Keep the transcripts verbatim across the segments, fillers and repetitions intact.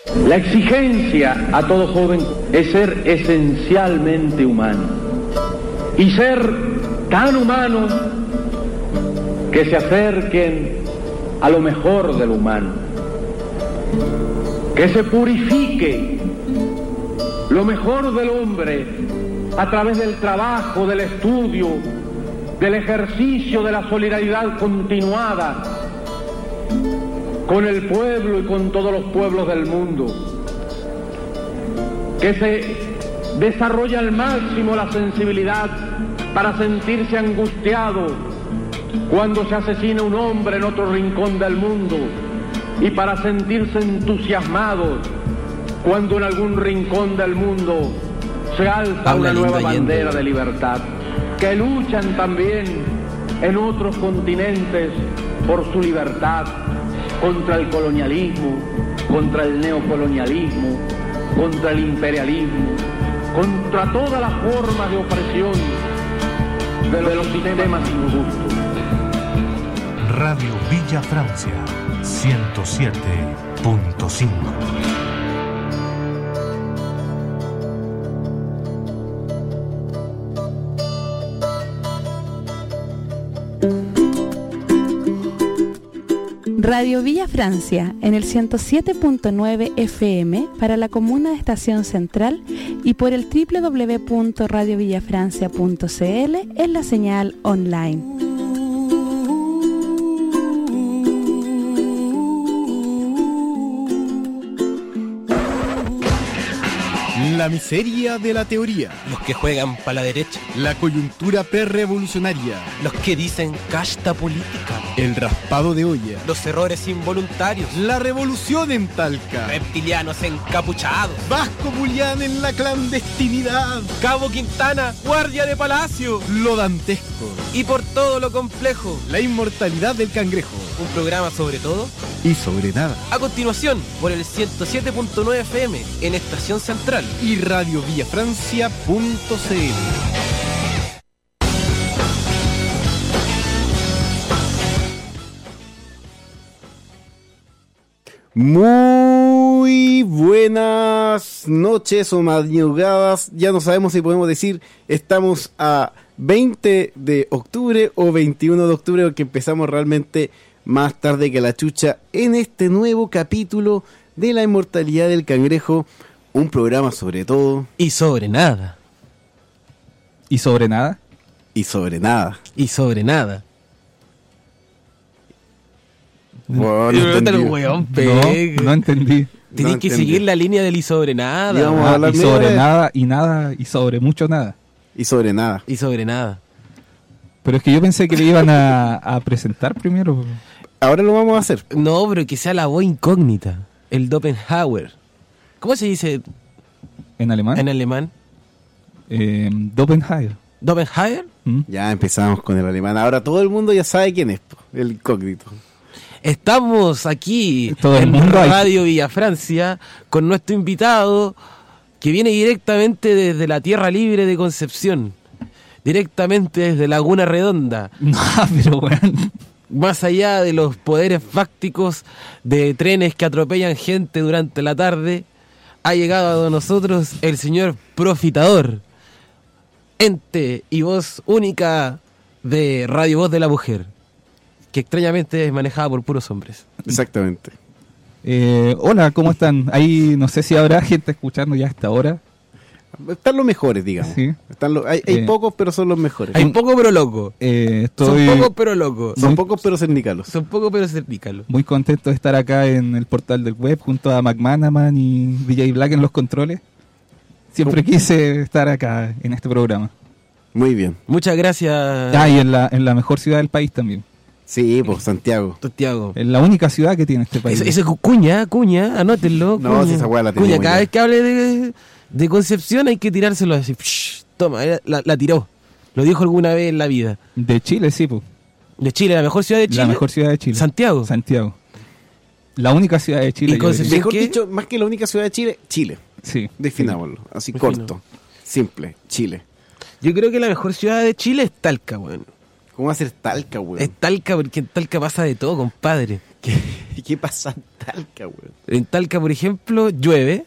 La exigencia a todo joven es ser esencialmente humano y ser tan humano que se acerquen a lo mejor del humano, que se purifique lo mejor del hombre a través del trabajo, del estudio, del ejercicio de la solidaridad continuada con el pueblo y con todos los pueblos del mundo, que se desarrolle al máximo la sensibilidad para sentirse angustiado cuando se asesina un hombre en otro rincón del mundo y para sentirse entusiasmado cuando en algún rincón del mundo se alza una nueva bandera de libertad, que luchan también en otros continentes por su libertad, contra el colonialismo, contra el neocolonialismo, contra el imperialismo, contra todas las formas de opresión de los sistemas injustos. Radio Villa Francia, ciento siete punto cinco. Radio Villa Francia en el ciento siete punto nueve F M para la comuna de Estación Central y por el doble u doble u doble u punto radio villa francia punto c l en la señal online. La miseria de la teoría. Los que juegan para la derecha. La coyuntura pre-revolucionaria. Los que dicen casta política. El raspado de olla. Los errores involuntarios. La revolución en Talca. Reptilianos encapuchados. Vasco Mulián en la clandestinidad. Cabo Quintana, guardia de palacio. Lo dantesco. Y por todo lo complejo. La inmortalidad del cangrejo. Un programa sobre todo y sobre nada. A continuación, por el ciento siete punto nueve F M en Estación Central y radio villa francia punto c l. Muy buenas noches o madrugadas, ya no sabemos si podemos decir estamos a veinte de octubre o veintiuno de octubre, porque empezamos realmente más tarde que la chucha en este nuevo capítulo de la inmortalidad del cangrejo, un programa sobre todo y sobre nada. ¿Y sobre nada? Y sobre nada. Y sobre nada. Bueno, no, entendí. Weón, no, no entendí. Tienes no que entendí. seguir la línea del y sobre nada. Ah, y sobre nada y nada y sobre mucho nada. Y sobre nada. Y sobre nada. Pero es que yo pensé que le iban a, a presentar primero. Ahora lo vamos a hacer. No, pero que sea la voz incógnita. El Dopenhauer. ¿Cómo se dice? ¿En alemán? En alemán. Eh, Dopenhauer. ¿Dopenhauer? ¿Mm? Ya empezamos con el alemán. Ahora todo el mundo ya sabe quién es, el incógnito. Estamos aquí todo en el mundo Radio Villa Francia con nuestro invitado que viene directamente desde la Tierra Libre de Concepción. Directamente desde Laguna Redonda. No, pero bueno. Más allá de los poderes fácticos de trenes que atropellan gente durante la tarde, ha llegado a nosotros el señor Profitador, ente y voz única de Radio Voz de la Mujer, que extrañamente es manejada por puros hombres. Exactamente. Eh, hola, ¿cómo están? Ahí no sé si habrá gente escuchando ya hasta ahora. Están los mejores, digamos. Sí. Están los, hay hay eh, pocos, pero son los mejores. Hay pocos pero locos. Eh, estoy Son pocos pero locos. Son muy, pocos, pero cernicalos. Son pocos pero cernícalos. Muy contento de estar acá en el portal del web junto a McManaman y D J Black en los controles. Siempre quise estar acá en este programa. Muy bien. Muchas gracias. Ah, y en la, en la mejor ciudad del país también. Sí, pues Santiago. Santiago. Es la única ciudad que tiene este país. Ese, ese Cuña, Cuña, anótenlo. No, Cuña. si esa weá la Cuña, tenemos cada ya. vez que hable de, de Concepción hay que tirárselo así. Psh, toma, la, la tiró. Lo dijo alguna vez en la vida. De Chile, sí, pues. De Chile, la mejor ciudad de Chile. La mejor ciudad de Chile. Santiago. Santiago. La única ciudad de Chile. ¿Y Concepción Mejor qué? dicho, más que la única ciudad de Chile, Chile. Sí. Definámoslo. Así Defino. corto. Simple. Chile. Yo creo que la mejor ciudad de Chile es Talca, weón. ¿Cómo va a ser Talca, weón? Es Talca porque en Talca pasa de todo, compadre. ¿Qué, qué pasa en Talca, weón? En Talca, por ejemplo, llueve.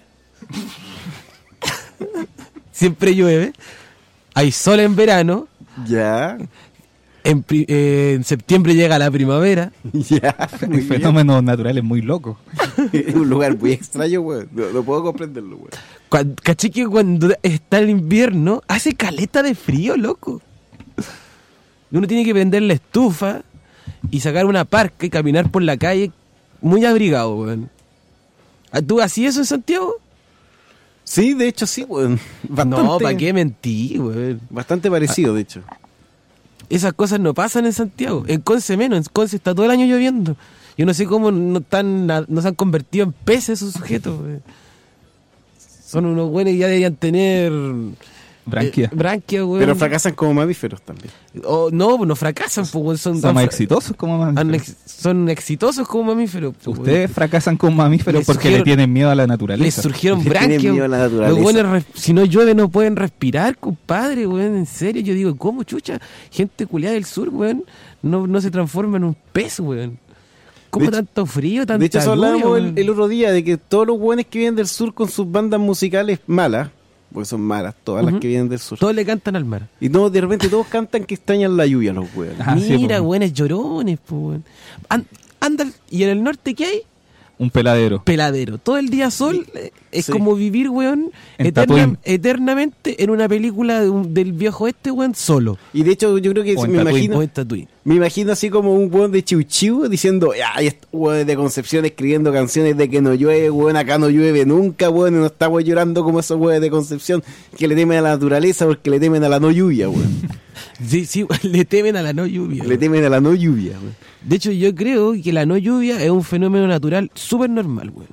Siempre llueve. Hay sol en verano. Ya, En, pri- eh, en septiembre llega la primavera. ya. Muy Hay bien. fenómenos naturales muy locos. Es un lugar muy extraño, weón. No, no puedo comprenderlo, weón. Cuan- ¿Caché que cuando está el invierno hace caleta de frío, loco? Y uno tiene que prender la estufa y sacar una parca y caminar por la calle muy abrigado, weón. Ah, ¿tú hacías eso en Santiago? Sí, de hecho sí, weón. Bastante, No, ¿para qué mentí, weón? Bastante parecido, de hecho. Esas cosas no pasan en Santiago. En Conce menos. En Conce está todo el año lloviendo. Yo no sé cómo no, están, no se han convertido en peces esos sujetos, weón. Son unos buenos y ya deberían tener... Branquia. eh, branquia, weón. Pero fracasan como mamíferos también. O, no, pues no fracasan, pues, weón, son, Son más han- exitosos como han mamíferos. ex- son exitosos como mamíferos. pues, weón. Ustedes fracasan como mamíferos Les porque surgieron- le tienen miedo a la Les naturaleza. surgieron Le tienen branquias. miedo a la Los naturaleza. buenos res- si no llueve no pueden respirar, compadre, weón. En serio, yo digo, ¿cómo, chucha? Gente culiada del sur, weón, no, no se transforma en un pez, weón. ¿Cómo De hecho- tanto frío, tanta De hecho, eso lluvia, hablábamos el, weón? el otro día de que todos los buenos que vienen del sur con sus bandas musicales malas, porque son malas todas Ujú. las que vienen del sur. Todos le cantan al mar. Y no, de repente todos cantan que extrañan la lluvia, los weones. Ah, sí, Mira, po. weones llorones, po, weón. An- anda, ¿y en el norte qué hay? Un peladero. Peladero. Todo el día sol eh, es Sí. como vivir, weón, En eterna- Tatooine. eternamente en una película de un- del viejo este, weón, solo. Y de hecho, yo creo que O se- en me Tatooine, imagino, O en Tatooine. me imagino así como un weón de Chiu Chiu diciendo, ay, estos weones de Concepción escribiendo canciones de que no llueve, weón, acá no llueve nunca, weón, y no estamos llorando como esos weones de Concepción que le temen a la naturaleza porque le temen a la no lluvia, weón. Sí, sí, le temen a la no lluvia. Le temen a la no lluvia, weón. De hecho, yo creo que la no lluvia es un fenómeno natural súper normal, weón.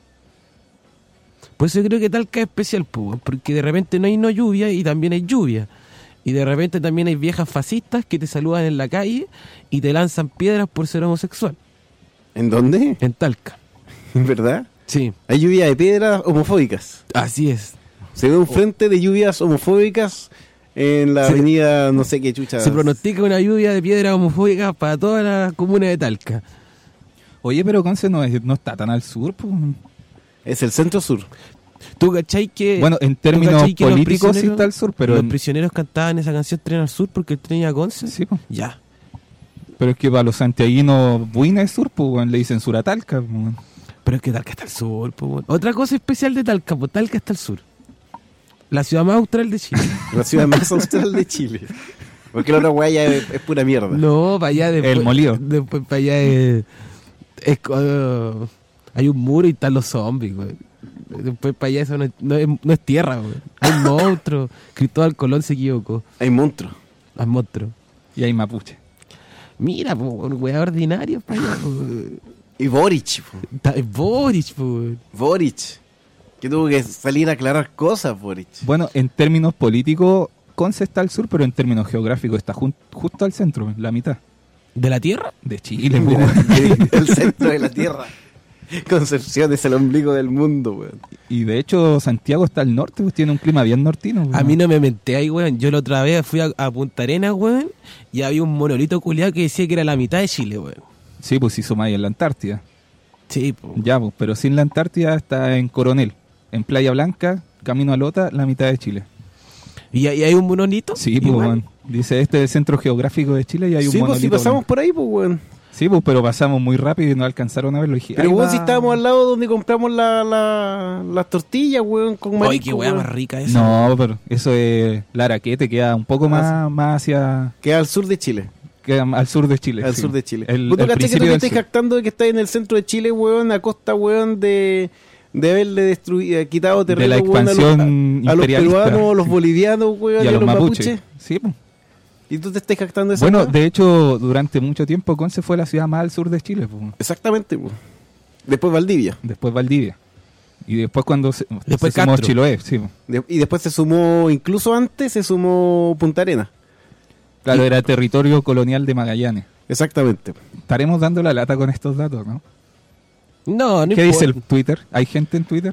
Por eso yo creo que Talca es especial, pues, weón, porque de repente no hay no lluvia y también hay lluvia. Y de repente también hay viejas fascistas que te saludan en la calle y te lanzan piedras por ser homosexual. ¿En dónde? En Talca. ¿En verdad? Sí, Hay lluvia de piedras homofóbicas. así es. Se ve un frente de lluvias homofóbicas en la Se- avenida, no sé qué chucha. Se pronostica una lluvia de piedras homofóbicas para toda la comuna de Talca. Oye, pero Conce no, es- no está tan al sur. Pues. Es el centro sur. ¿Tú cachai que... Bueno, en tú términos cachai que los políticos sí prisioneros- está al sur, pero, los en- prisioneros cantaban esa canción Tren al Sur porque el tren iba a Conce? sí, pues. Ya. Pero es que para los santiaguinos Buina es sur, pues weón, le dicen sur a Talca. Pues, weón. Pero es que Talca está al sur, po, weón. Otra cosa especial de Talca, pues Talca está al sur. La ciudad más austral de Chile. La ciudad más austral de Chile. Porque la otra weá ya es, es pura mierda. No, para allá después. El Molío. Después para allá es. es co- hay un muro y están los zombies, güey. Después para allá eso no es, no es, no es tierra, güey. Hay monstruos. Cristóbal Colón se equivocó. Hay monstruos. Hay monstruos. Y hay mapuche. Mira, po, güey, ordinario para allá, po. Y Boric. po. Está- Es Boris, po, güey. Boric. Que tuvo que salir a aclarar cosas, Boric. Bueno, en términos políticos, Conce está al sur, pero en términos geográficos está jun- justo al centro, la mitad. ¿De la tierra? De Chile, pues, weón. El centro de la tierra. Concepción es el ombligo del mundo, weón. Y de hecho, Santiago está al norte, pues tiene un clima bien nortino. A mí no me menté ahí, weón. Yo la otra vez fui a, a Punta Arenas, weón, y había un monolito culiado que decía que era la mitad de Chile, weón. Sí, pues hizo más en la Antártida. Sí, po. Ya, pues, pero sin la Antártida está en Coronel. En Playa Blanca, camino a Lota, la mitad de Chile. ¿Y, hay- y hay un monolito? Sí, pues, Igual. weón. Dice, este es el centro geográfico de Chile y hay un Sí, pues monolito. si pasamos blanco. por ahí, pues, weón. Sí, pues, pero pasamos muy rápido y no alcanzaron a verlo. Y dije, Pero, ahí weón, va. si estábamos al lado donde compramos la, la, las tortillas, weón, con Ay, marisco, qué weá weón. más rica esa. No, pero eso es la Araquete, queda un poco más, más hacia... Queda al sur de Chile. Queda al sur de Chile. Al sí. sur de Chile. El, ¿Vos tú el cachai que tú principio te del estás sur. jactando de que estás en el centro de Chile, weón, a costa, weón, de, de haberle destruido, quitado terreno, la weón, a los- expansión a, a los imperialista. peruanos, a los bolivianos, weón, Y a los mapuches. Sí, pues. Y tú te estás jactando de esa Bueno, weá? de hecho, durante mucho tiempo Conce fue la ciudad más al sur de Chile, pues. Exactamente, weón. Después Valdivia. Después Valdivia. Y después cuando se, Después se sumó Castro. Chiloé, sí. pues. De- y después se sumó, incluso antes se sumó Punta Arenas. Claro, era territorio colonial de Magallanes. Exactamente. Estaremos dando la lata con estos datos, ¿no? No, no ¿Qué dice el importa. Twitter? ¿Hay gente en Twitter?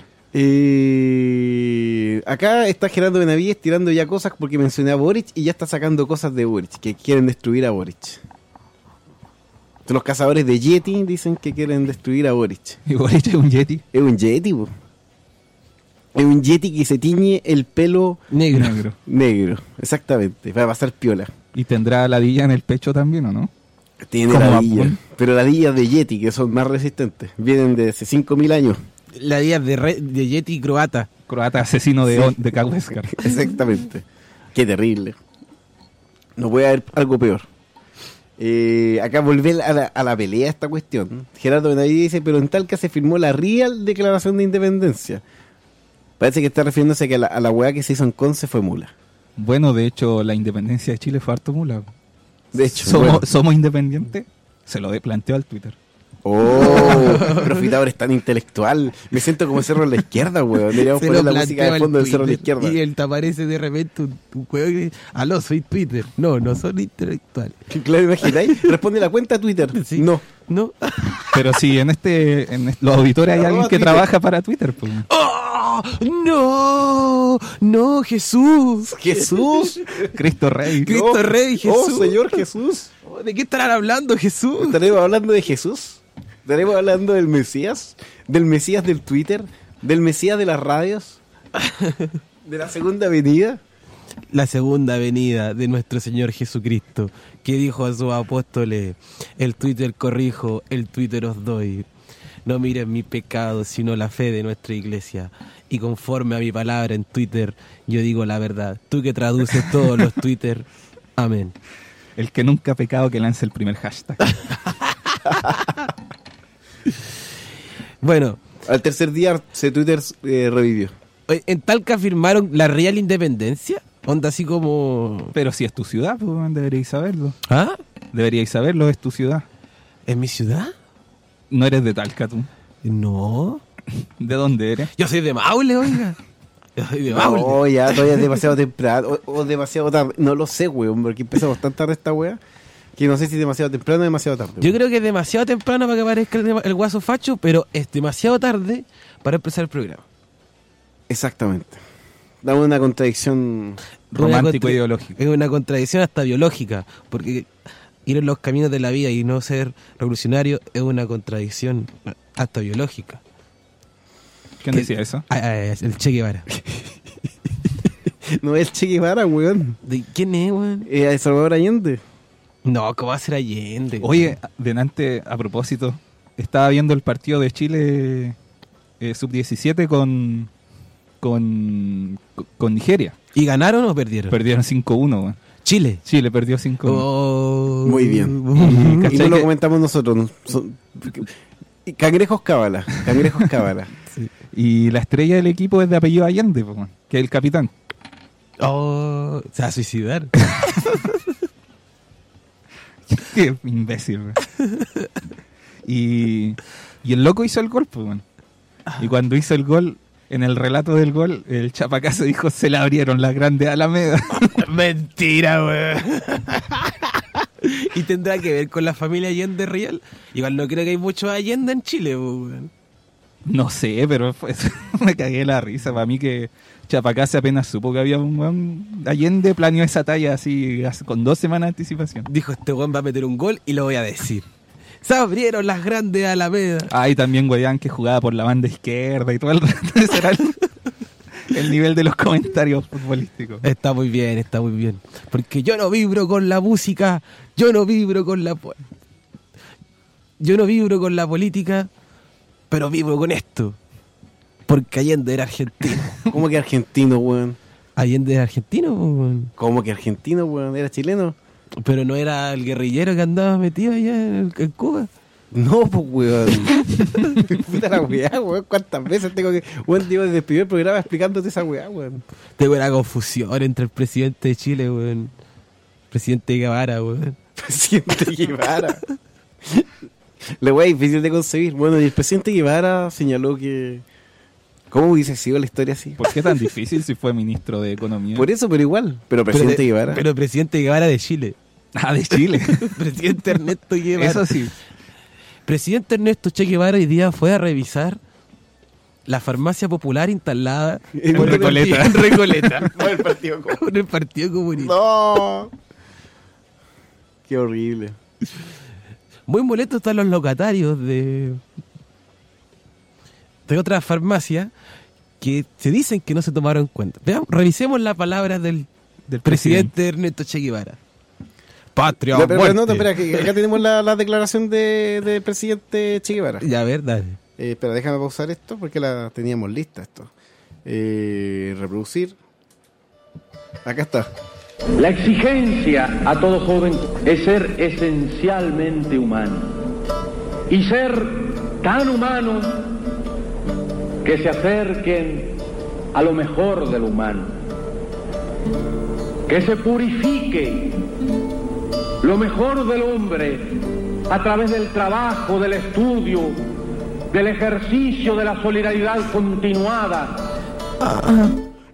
Eh, acá está Gerardo Benavides tirando ya cosas porque mencioné a Boric y ya está sacando cosas de Boric, que quieren destruir a Boric. Los cazadores de Yeti dicen que quieren destruir a Boric. Y Boric es un Yeti. Es un Yeti, po. Es un Yeti que se tiñe el pelo Negro. Negro. negro, exactamente, para pasar piola. ¿Y tendrá ladilla en el pecho también o no? Tiene Como ladillas, Apple. pero ladillas de Yeti, que son más resistentes. Vienen de hace cinco mil años. La día de, re- de Yeti croata. Croata asesino de, Sí. On- de Kaweskar. Exactamente. Qué terrible. No puede haber algo peor. Eh, acá volver a la, a la pelea esta cuestión. Gerardo Benavides dice, pero en Talca se firmó la real declaración de independencia. Parece que está refiriéndose a que la, a la weá que se hizo en Conce fue mula. Bueno, de hecho, la independencia de Chile fue harto mula. De hecho, ¿Somos, bueno. somos independientes? Se lo de- planteó al Twitter. Oh, Profitador es tan intelectual. Me siento como Cerro a la Izquierda, weón. Deberíamos Se poner lo la música planteó de al fondo del Cerro a la Twitter, Izquierda. Y él te aparece de repente un, un juego que dice, aló, soy Twitter. No, no soy intelectual. Claro, imagináis. Responde la cuenta a Twitter. Sí. No. ¿No? Pero si en este en est- los auditores hay Arroba alguien que Twitter. trabaja para Twitter, pues. ¡Oh! ¡No! ¡No, Jesús! Jesús. Cristo Rey. Cristo No. Rey, Jesús. Oh, Señor Jesús. ¿De qué estarán hablando, Jesús? ¿Estaremos hablando de Jesús? ¿Estaremos hablando del Mesías? ¿Del Mesías del Twitter? ¿Del Mesías de las radios? ¿De la segunda venida? La segunda venida de nuestro Señor Jesucristo, que dijo a sus apóstoles, el Twitter corrijo, el Twitter os doy. No miren mi pecado, sino la fe de nuestra iglesia. Y conforme a mi palabra en Twitter, yo digo la verdad. Tú que traduces todos los Twitter, amén. El que nunca ha pecado que lance el primer hashtag. Bueno, Al tercer día se Twitter eh, revivió. oye, en Talca firmaron la real independencia. Onda así como... Pero si es tu ciudad, pues deberíais saberlo. ¿Ah? Deberíais saberlo, es tu ciudad. ¿En mi ciudad? No eres de Talca, tú. No. ¿De dónde eres? Yo soy de Maule, oiga. Yo soy de Maule. No, ya todavía es demasiado temprano. O, o demasiado tarde. No lo sé, weón, porque empezamos tan tarde esta weá que no sé si es demasiado temprano o demasiado tarde. Yo creo que es demasiado temprano para que aparezca el, el guaso facho, pero es demasiado tarde para empezar el programa. Exactamente. Dame una contradicción. Una Romántico contra- ideológico. Es una contradicción hasta biológica, porque ir en los caminos de la vida y no ser revolucionario es una contradicción hasta biológica. ¿Quién ¿Qué? decía eso? Ah, ah, ah, el Che Guevara. No es Che Guevara, weón. ¿De quién es, weón? Eh, El Salvador Allende. No, ¿cómo va a ser Allende? Oye, delante, a propósito, estaba viendo el partido de Chile eh, sub diecisiete con, con, con Nigeria. ¿Y ganaron o perdieron? Perdieron cinco uno, weón. Chile. Chile perdió cinco uno. Oh. Muy bien. Y Y ¿cachai no lo que- comentamos nosotros. no- son- Cangrejos cábala. Cangrejos cábala. Y la estrella del equipo es de apellido Allende, po, weón, que es el capitán. Oh, se va a suicidar. Qué imbécil, weón. Y, y el loco hizo el gol, pues, weón. Y cuando hizo el gol, en el relato del gol, el Chapacazo dijo, se le abrieron las grandes alamedas. Mentira, weón. ¿Y tendrá que ver con la familia Allende real? Igual no creo que hay muchos Allende en Chile, weón. No sé, pero fue- me cagué la risa. Para mí que Chapacazo apenas supo que había un weón Allende, planeó esa talla así hace- con dos semanas de anticipación. Dijo, este weón va a meter un gol y lo voy a decir. Se abrieron las grandes alamedas. Ah, y también Guayán que jugaba por la banda izquierda y todo el rato. Ese era el, el nivel de los comentarios futbolísticos. Está muy bien, está muy bien. Porque yo no vibro con la música, yo no vibro con la... po- Yo no vibro con la política, pero vibro con esto. Porque Allende era argentino. ¿Cómo que argentino, weón? Allende era argentino, po, weón. ¿Cómo que argentino, weón? ¿Era chileno? Pero no era el guerrillero que andaba metido allá en, en Cuba. No, pues, weón. Puta la weá, weón. ¿Cuántas veces tengo que...? Weón, llevo desde el primer programa explicándote esa weá, weón. Tengo una confusión entre el presidente de Chile, weón. Presidente Guevara, weón. Presidente Guevara. La weá es difícil de concebir. Bueno, y el presidente Guevara señaló que... ¿Cómo hubiese sido la historia así? ¿Por qué tan difícil si fue ministro de Economía? Por eso, pero igual. Pero presidente pero de- Guevara. Pero presidente Guevara de Chile. Ah, de Chile. Presidente Ernesto Guevara. Eso sí. Presidente Ernesto Che Guevara hoy día fue a revisar la farmacia popular instalada En por Recoleta. En Recoleta. Por el Partido Comunista. Con el Partido Comunista. No. Qué horrible. Muy molestos están los locatarios de, de otras farmacias que se dicen que no se tomaron en cuenta. Veamos, revisemos las palabras del, del presidente, presidente Ernesto Che Guevara. Patria, no, pero, muerte. No, no, espera, que acá tenemos la, la declaración del de presidente Che Guevara. Ya, a ver, dale. Eh, espera, déjame pausar esto porque la teníamos lista esto. Eh, reproducir. Acá está. La exigencia a todo joven es ser esencialmente humano. Y ser tan humano que se acerquen a lo mejor del humano. Que se purifique lo mejor del hombre a través del trabajo, del estudio, del ejercicio de la solidaridad continuada. Ah.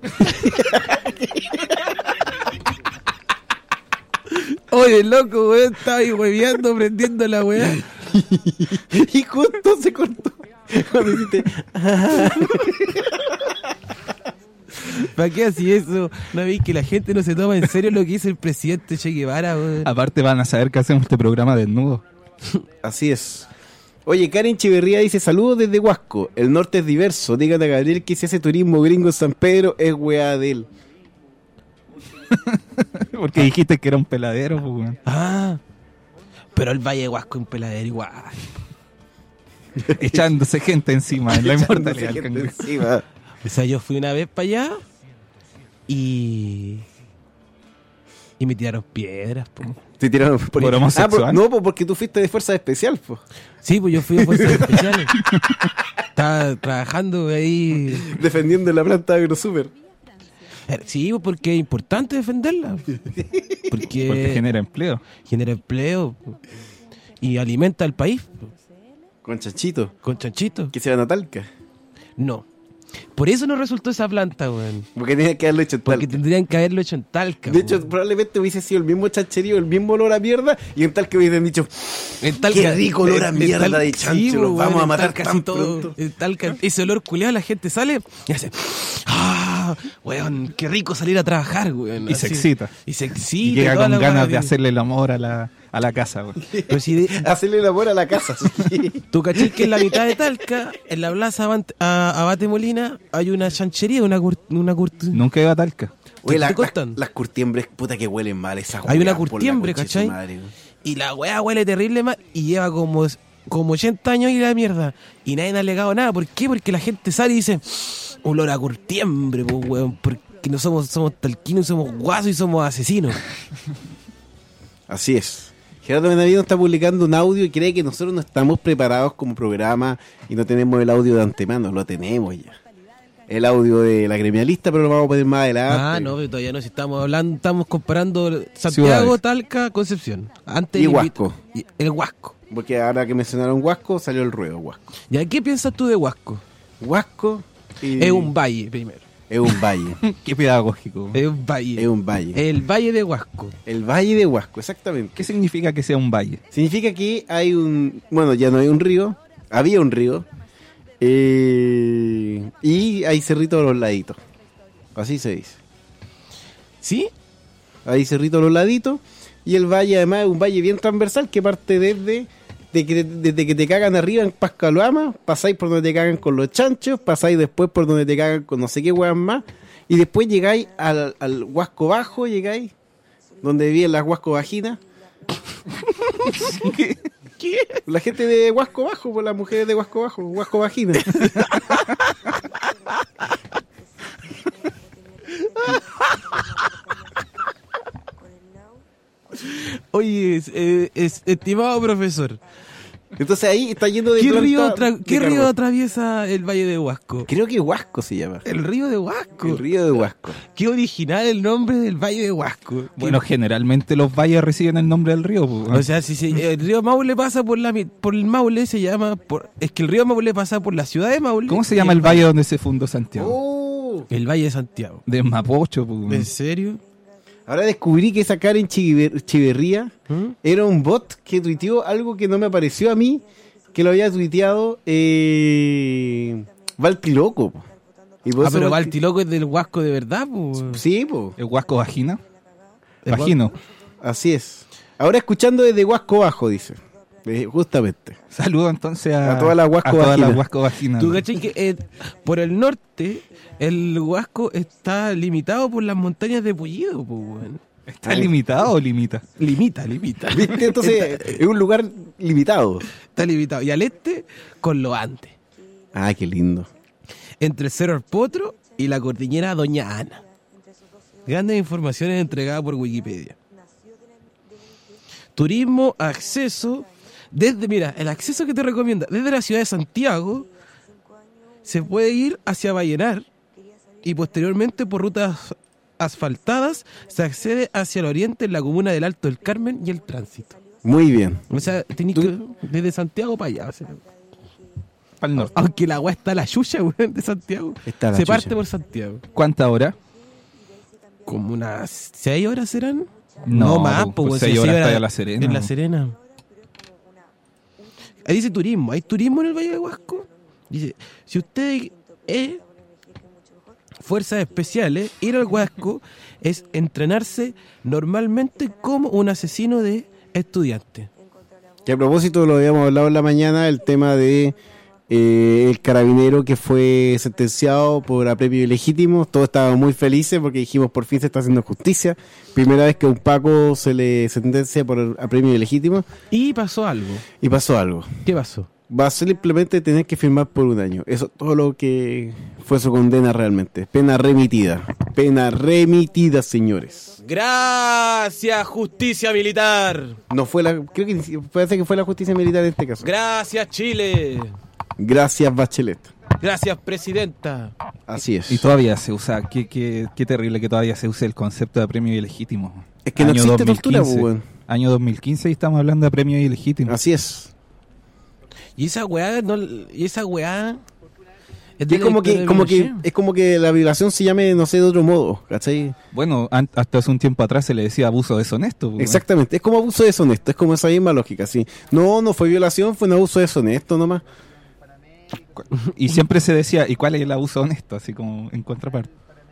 Oye, loco, weón, estaba ahí hueveando, prendiendo la weá. Y justo se cortó. Cuando hiciste... ¿Para qué así eso? ¿No veis que la gente no se toma en serio lo que dice el presidente Che Guevara, weón? Aparte van a saber que hacemos este programa desnudo. Así es. Oye, Karen Chiverría dice, saludos desde Huasco, el norte es diverso, dígale a Gabriel que si hace turismo gringo en San Pedro es weá de él. Porque dijiste que era un peladero, pues, weón. Ah, pero el Valle de Huasco es un peladero igual. Echándose gente encima en la inmortalidad del cangrejo. Encima. O sea, yo fui una vez para allá y... y me tiraron piedras, po. Te tiraron por, ¿Por homosexual? Ah, por, no, pues porque tú fuiste de fuerza especial, pues. Sí, pues yo fui de fuerzas especiales. Estaba trabajando ahí. Defendiendo la planta de AgroSuper. Sí, pues porque es importante defenderla. Porque, Porque genera empleo. genera empleo y alimenta al país. Con chanchito. Con chanchito. Que se van a Talca. No. Por eso no resultó esa planta, weón. Porque tenía que haberlo hecho en Talca. Porque tendrían que haberlo hecho en Talca. De hecho, weón. probablemente hubiese sido el mismo chancherío, el mismo olor a mierda, y en Talca hubiesen dicho, En Talca, qué rico olor a en- en mierda Talca- de chancho, sí, los weón, vamos a en matar Talca tan así todo, pronto. en Talca, ese olor culeado, la gente sale y hace, ah, weón, qué rico salir a trabajar, weón. Y se excita. Y se Y excita. llega toda con la ganas weá, de hacerle el amor a la, a la casa, weón. Pero si de- Hacerle el amor a la casa. Sí. tú cachai que en la mitad de Talca, en la plaza Abante- a- Abate Molina, hay una chanchería, una cur- una cur- Nunca iba a Talca. Oye, ¿Te la- costan? las, las curtiembres, puta que huelen mal esas Hay una weas, por la curtiembre, concha de su ¿cachai? madre, weón. Y la weá huele terrible mal y lleva como, como ochenta años y la mierda. Y nadie ha alegado nada. ¿Por qué? Porque la gente sale y dice, olor a curtiembre, pues weón. Porque no somos, somos talquinos, somos guasos y somos asesinos. Así es. Gerardo Benavides está publicando un audio y cree que nosotros no estamos preparados como programa y no tenemos el audio de antemano. Lo tenemos ya. El audio de la gremialista, pero lo vamos a poner más adelante. Ah, no, pero todavía no. Si estamos hablando, estamos comparando Santiago, Ciudades. Talca, Concepción. Antes Y el Huasco. invito- y el Huasco. Porque ahora que mencionaron Huasco, salió el ruedo Huasco. ¿Ya qué piensas tú de Huasco? Huasco y- Es un valle, primero. es un valle. Qué pedagógico. Es un valle. Es un valle. El valle de Huasco. El valle de Huasco, exactamente. ¿Qué significa que sea un valle? Significa que hay un... Bueno, ya no hay un río. Había un río. eh, y hay cerritos a los laditos. Así se dice. ¿Sí? Hay cerritos a los laditos. Y el valle además es un valle bien transversal que parte desde... De que, desde que te cagan arriba en Pascaloama, pasáis por donde te cagan con los chanchos, pasáis después por donde te cagan con no sé qué hueás más, y después llegáis al, al Huasco Bajo, llegáis donde viven las Huasco Vaginas. ¿Qué? La gente de Huasco Bajo, pues las mujeres de Huasco Bajo, Huasco Vagina. Oye, es- eh, es- estimado profesor, Entonces ahí está lleno de ¿qué, planta río, tra- de ¿qué río carbón. atraviesa el Valle de Huasco? Creo que Huasco se llama. El río de Huasco. El río de Huasco. Qué original el nombre del Valle de Huasco. Bueno, generalmente los valles reciben el nombre del río, pues, weón. O sea, si se- el río Maule pasa por la mi- por el Maule, se llama por, es que el río Maule pasa por la ciudad de Maule. ¿Cómo se y llama el valle donde se fundó Santiago? Oh. El Valle de Santiago. De Mapocho, pues, weón. ¿En serio? Ahora descubrí que esa Karen Chiver- Chiverría ¿Mm? era un bot que tuiteó algo que no me apareció a mí, que lo había tuiteado eh, Valtiloco. po. Y por Ah, eso pero Valti- Valtiloco es del Huasco de verdad, pues. Sí, po. ¿El Huasco Vagina? El Vagino. Así es. Ahora escuchando desde Huasco Bajo, dice. Eh, justamente. Saludo entonces a, A todas las Huasco a todas vaginas. las Huasco vaginas. ¿Tú cachai que eh, por el norte el Huasco está limitado por las montañas de Pulido, pues, weón? ¿Está limitado o limita? Limita, limita. ¿Viste? Entonces, es un lugar limitado. Está limitado. Y al este, con los Andes. Ah, qué lindo. Entre el Cerro El Potro y la cordillera Doña Ana. Grandes informaciones entregadas por Wikipedia. Turismo, acceso, desde, mira, el acceso que te recomienda, desde la ciudad de Santiago, se puede ir hacia Vallenar y posteriormente por rutas asfaltadas se accede hacia el oriente en la comuna del Alto del Carmen y el Tránsito. Muy bien. O sea, tenés que desde Santiago para allá. O sea, Para el norte. aunque la agua está la chucha, weón, de Santiago. Está la se chucha. parte por Santiago. ¿Cuánta hora? Como unas seis horas serán. No, más, pues, pues, pues, weón, seis si horas era está en La Serena, En La ¿no? Serena. Ahí dice turismo. ¿Hay turismo en el Valle de Huasco? Dice, si usted es fuerzas especiales, ir al Huasco es entrenarse normalmente como un asesino de estudiantes. Que a propósito lo habíamos hablado en la mañana, el tema de eh, el carabinero que fue sentenciado por apremio ilegítimo. Todos estábamos muy felices porque dijimos por fin se está haciendo justicia. Primera vez que a un Paco se le sentencia por apremio ilegítimo Y pasó algo. y pasó algo. ¿Qué pasó? Va a simplemente tener que firmar por un año. Eso es todo lo que fue su condena realmente. Pena remitida. Pena remitida, señores. Gracias, justicia militar. No fue la, creo que ni- parece que fue la justicia militar en este caso. Gracias, Chile. Gracias, Bachelet. Gracias, presidenta. Así es. Y todavía se usa, qué, qué, qué terrible que todavía se use el concepto de premio ilegítimo. Es que no Año existe dos mil quince. tortura, pues, weón. Año dos mil quince y estamos hablando de premio ilegítimo. Así es. Y esa weá, no, y esa weá... Es Y de es la como historia que, de como que, Pinochet. es como que la violación se llame, no sé, de otro modo, ¿cachai? Bueno, an- hasta hace un tiempo atrás se le decía abuso deshonesto. pues, Exactamente, es como abuso deshonesto, es como esa misma lógica, sí. No, no fue violación, fue un abuso deshonesto nomás. bueno. Y siempre se decía, ¿y cuál es el abuso honesto? Así como en contraparte.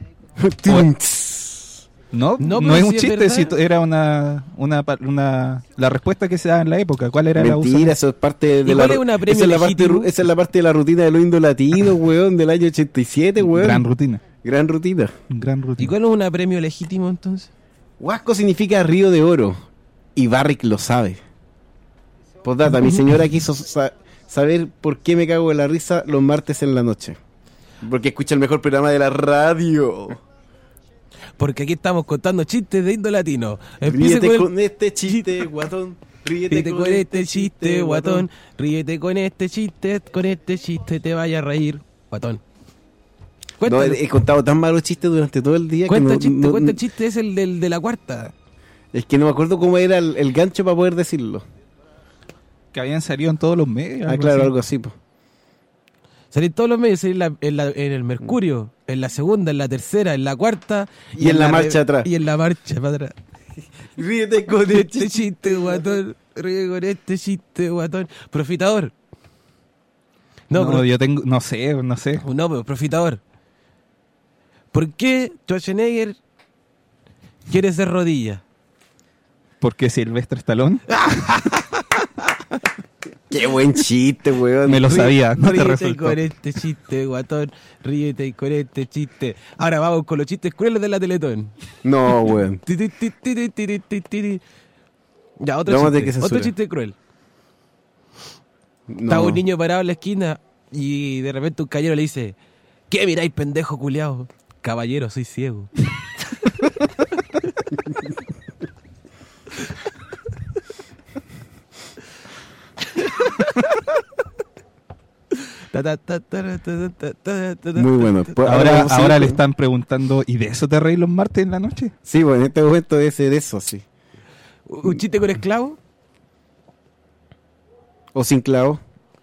No, No, no, pero es un sí es chiste, verdad. si t- era una, una, pa- una la respuesta que se daba en la época. ¿Cuál era el abuso? Mentira, eso es parte de ¿Y la, cuál es una premio esa, es la parte, legítimo? ru- esa es la parte de la rutina de los indolatinos, weón, del año ochenta y siete, weón. Gran rutina. Gran rutina. Gran rutina. ¿Y cuál es un premio legítimo entonces? Huasco significa río de oro. Y Barrick lo sabe. Postdata, mi señora quiso sa- saber por qué me cago de la risa los martes en la noche. Porque escucha el mejor programa de la radio. Porque aquí estamos contando chistes de indolatino. Empiece Ríete con el- con este chiste, guatón. Ríete, Ríete con este chiste, guatón. Ríete con este chiste, con este chiste te vaya a reír, guatón. No, Cuéntalo. he, he contado tan malos chistes durante todo el día Cuenta que el no, chiste, no- cuenta el chiste, es el del, de la cuarta. es que no me acuerdo cómo era el, el gancho para poder decirlo. Que habían salido en todos los medios. Ah, algo claro, así. algo así. Po. Salir todos los medios, salir la- en, la- en el Mercurio, en la segunda, en la tercera, en la cuarta. Y en la re- marcha atrás. Y en la marcha para atrás. Ríete con Con este este chiste, guatón. Ríe con este chiste, guatón. Profitador. No, No, pro- yo tengo, no sé, no sé. no, pero profitador. ¿Por qué Schwarzenegger quiere ser rodilla? Porque Silvestre Stallone Qué buen chiste, weón. me lo Ríe- sabía, no te ríete resultó. con este chiste, guatón. Ríete con este chiste. Ahora vamos con los chistes crueles de la Teletón. No, weón. Ti, ti, ti, ti, ti, ti, ti, ti. Ya, otro Vamos a tener chiste. que Otro censurar. chiste cruel. No. Estaba un niño parado en la esquina y de repente un caballero le dice: ¿qué miráis, pendejo culiao? Caballero, soy ciego. Ta, ta, ta, ta, ta, ta, ta, ta, Muy bueno. ta, Pues ta. Ahora, vamos a ahora seguir le con- están preguntando, ¿y de eso te reí los martes en la noche? Sí, bueno, en este momento es de eso, sí. ¿Un chiste con esclavo? O sin clavo.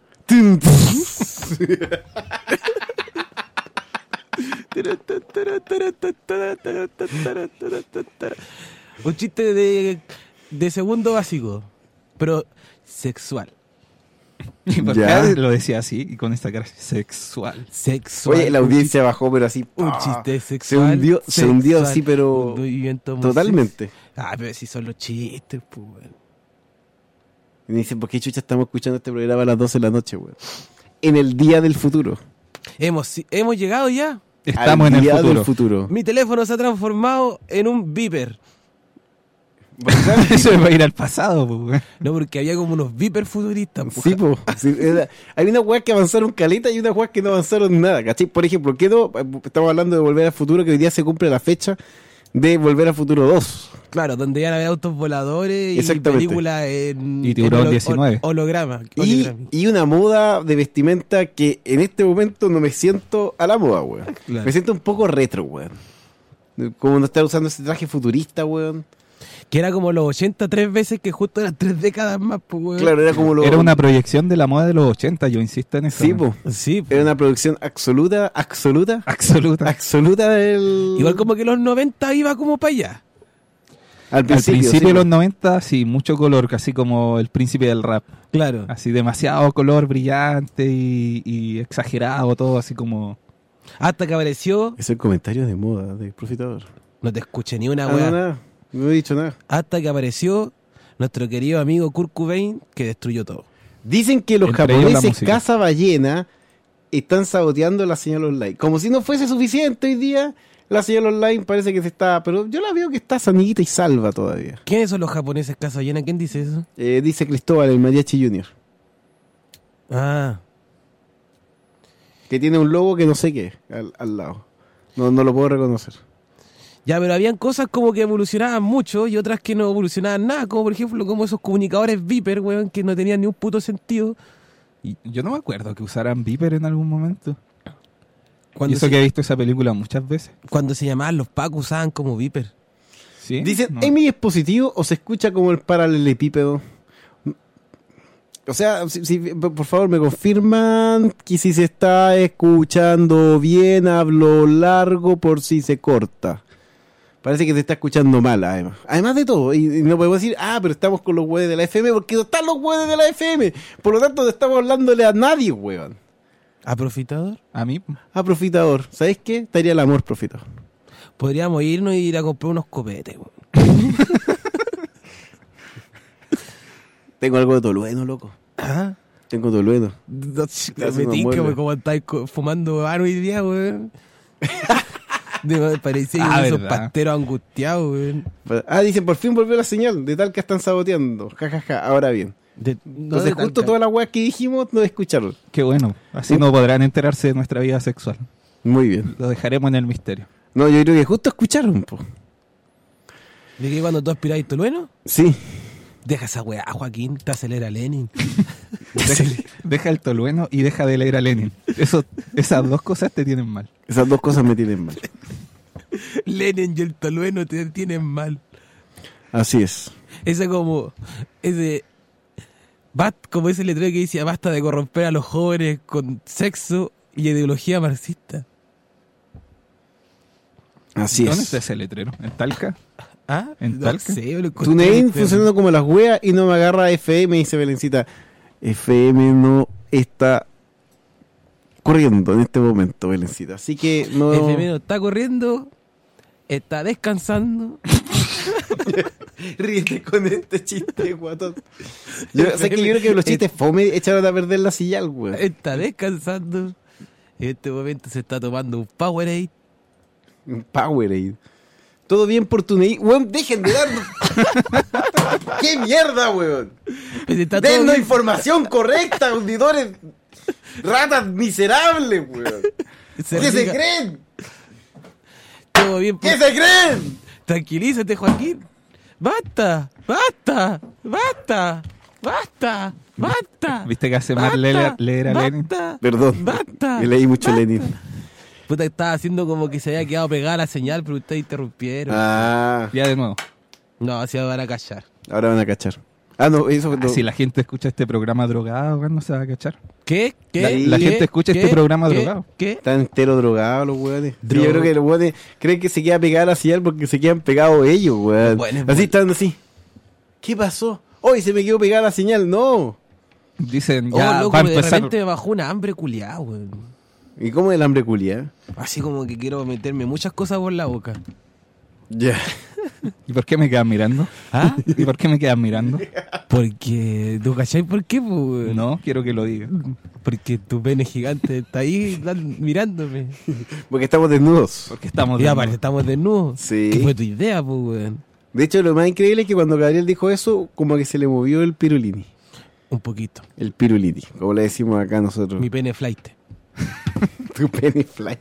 Un chiste de, de segundo básico, pero sexual. ¿Y por Ya. qué lo decía así y con esta cara sexual? Sexual. Oye, la audiencia bajó, pero así. Un ¡ah! chiste Se sexual. hundió, se hundió sexual, así, pero un movimiento homosexual. totalmente. Ah, pero si son los chistes, pues. weón. Y me dicen, ¿por qué chucha estamos escuchando este programa a las doce de la noche, weón? En el día del futuro. Hemos, hemos llegado ya. Estamos Al en el día futuro. del futuro. Mi teléfono se ha transformado en un beeper. Eso va a ir al pasado, pues, weón. No, porque había como unos beeper futuristas. po. Sí, po. Sí, era- hay unas weas que avanzaron caleta y unas weas que no avanzaron nada, ¿cachai? Por ejemplo, quedó, estamos hablando de Volver al Futuro, que hoy día se cumple la fecha de Volver al Futuro dos. Claro, donde ya había autos voladores y Exactamente. películas en, Y Tiburón en holo- diecinueve. holograma. Y, holograma. y una moda de vestimenta que en este momento no me siento a la moda, weón. Claro. Me siento un poco retro, weón. Como no estar usando ese traje futurista, weón. Que era como los ochenta tres veces, que justo eran tres décadas más, pues, weón. Claro, era como lo... Era una proyección de la moda de los ochenta, yo insisto en eso. Sí, ¿no? po. Sí, po. Era una producción absoluta, absoluta, Absoluta. absoluta del... Igual como que los noventa iba como para allá. Al Al principio, principio sí, de los po. noventa, sí, mucho color, casi como el príncipe del rap. Claro. Así demasiado color brillante y, y exagerado, todo así como... Hasta que apareció, Es el comentario de moda del Profitador. no te escuché ni una Ah, no, weá. nada. No he dicho nada. Hasta que apareció nuestro querido amigo Kurt Cobain, que destruyó todo. Dicen que los Entre ellos la japoneses música. caza ballena están saboteando la señal online. Como si no fuese suficiente hoy día, la señal online parece que se está... Pero yo la veo que está sanita y salva todavía. ¿Quiénes son los japoneses casa llena? ¿Quién dice eso? Eh, dice Cristóbal, el Mariachi Junior, Ah, que tiene un logo que no sé qué al, al lado. No, no lo puedo reconocer. ya, pero habían cosas como que evolucionaban mucho y otras que no evolucionaban nada, como por ejemplo como esos comunicadores Viper, weón, que no tenían ni un puto sentido. Y yo no me acuerdo que usaran Viper en algún momento. Y Cuando, eso se, que he visto esa película muchas veces. cuando se llamaban los Pacos usaban como Viper. ¿Sí? Dicen, No. ¿en mi dispositivo o se escucha como el paralelepípedo? O sea, si, si- por favor me confirman que si se está escuchando bien, hablo largo por si se corta. Parece que se está escuchando mal, además. Además de todo, y, y no podemos decir, ah, pero estamos con los hueones de la F M, porque no están los hueones de la F M. Por lo tanto, no estamos hablándole a nadie, hueón. ¿A Profitador? A mí, A Profitador. ¿Sabes qué? Estaría el amor, Profitador. Podríamos irnos y ir a comprar unos copetes, weón. Tengo algo de tolueno, loco. ¿Ah? Tengo tolueno. No, ch- Casi me nos tinca, muerde. weón, como estáis co- fumando bar hoy día, weón. De- Parecía Ah, esos verdad. pasteros angustiados, weón. Ah, dicen, por fin volvió la señal, de tal que están saboteando. Ja, ja, ja. Ahora bien. De- no Entonces, de justo Talca. todas las weas que dijimos no escucharon. qué bueno. Así no podrán enterarse de nuestra vida sexual. Muy bien. Lo dejaremos en el misterio. No, yo creo que justo escucharon, po. ¿De que cuando tú aspiráis tolueno? Sí. Deja esa weá, Joaquín, te acelera Lenin. Deja, deja el tolueno y deja de leer a Lenin. Eso, esas dos cosas te tienen mal. Esas dos cosas me tienen mal. Lenin y el tolueno te tienen mal. Así es. Ese como, ese, bast, como ese letrero que decía, basta de corromper a los jóvenes con sexo y ideología marxista. Así ¿Dónde es. está ese letrero? ¿En Talca? ¿Ah? ¿En No Talca? sé, yo lo encontré TuneIn en internet. funcionando como las weas y no me agarra F M, dice Belencita. F M no está corriendo en este momento, Belencita. Así que no... F M no está corriendo, está descansando. Ríete con este chiste, guatón. Yo, o sea, que yo creo que los chistes fome echaron a perder la señal, weón. Está descansando. En este momento se está tomando un Powerade. Un Powerade. Todo bien por TuneIn. Weón, dejen de dar... ¡Qué mierda, weón! Pues está todo ¡Dennos bien. información correcta, auditores! ¡Ratas miserables, weón! Se ¿Qué se diga- creen? Todo bien. ¿Qué por- se creen? Tranquilízate, Joaquín. Basta, basta, basta, basta, basta. ¿Viste que hace mal Basta, leer, leer a Lenin? basta, Perdón, Basta. leí mucho basta. Lenin. Puta, estaba haciendo como que se había quedado pegada la señal, pero ustedes interrumpieron. Ah, Ya de nuevo. No, se van a callar. ahora van a cachar. Ah, no, eso... Ah, no. si la gente escucha este programa drogado, ¿cuándo se va a cachar? ¿Qué? ¿Qué? La- la ¿Qué? gente escucha este ¿Qué? programa ¿Qué? drogado. ¿Qué? Están enteros drogados los weones. Sí, Droga. yo creo que los weones creen que se queda pegada la señal porque se quedan pegados ellos, weón. Bueno, así bueno. están así. ¿Qué pasó? Hoy se me quedó pegada la señal, no. Dicen, Oh, ya loco, va a de empezar. repente me bajó una hambre culiada, weón. ¿Y cómo es el hambre culia? Así como que quiero meterme muchas cosas por la boca. Ya. ¿Y por qué me quedas mirando? ¿Ah? ¿Y por qué me quedas mirando? Porque, ¿tú cachai por qué, po, weón? No, quiero que lo diga. Porque tu pene gigante está ahí dan- mirándome. Porque estamos desnudos. Porque estamos Y de aparte estamos desnudos. Sí. ¿Qué fue tu idea, po, weón? De hecho, lo más increíble es que cuando Gabriel dijo eso, como que se le movió el pirulini. Un poquito. El pirulini, como le decimos acá nosotros. Mi pene flight. Tu pene flight.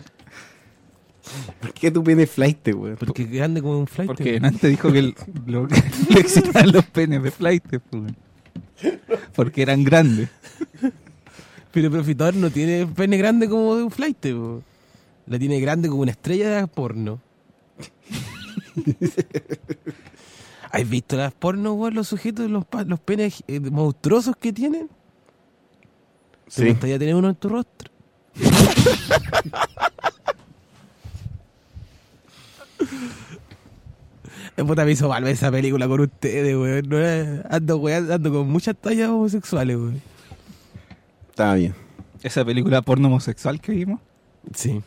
¿Por qué tu pene flight, weón? Porque es grande como un flight. Porque weón. antes dijo que el- lo, le excitaban los penes de flight. Pues, weón. Porque eran grandes. Pero el profitador no tiene pene grande como de un flight, po. La tiene grande como una estrella de porno. ¿Has visto las porno, weón? Los sujetos, los, pa- los penes eh, monstruosos que tienen. ¿Te Sí. gustaría tener uno en tu rostro? Eh, puta, me hizo mal ver esa película con ustedes, weón. No, eh, ando, weón, ando con muchas tallas homosexuales, weón. Estaba bien. Esa película porno homosexual que vimos. Sí.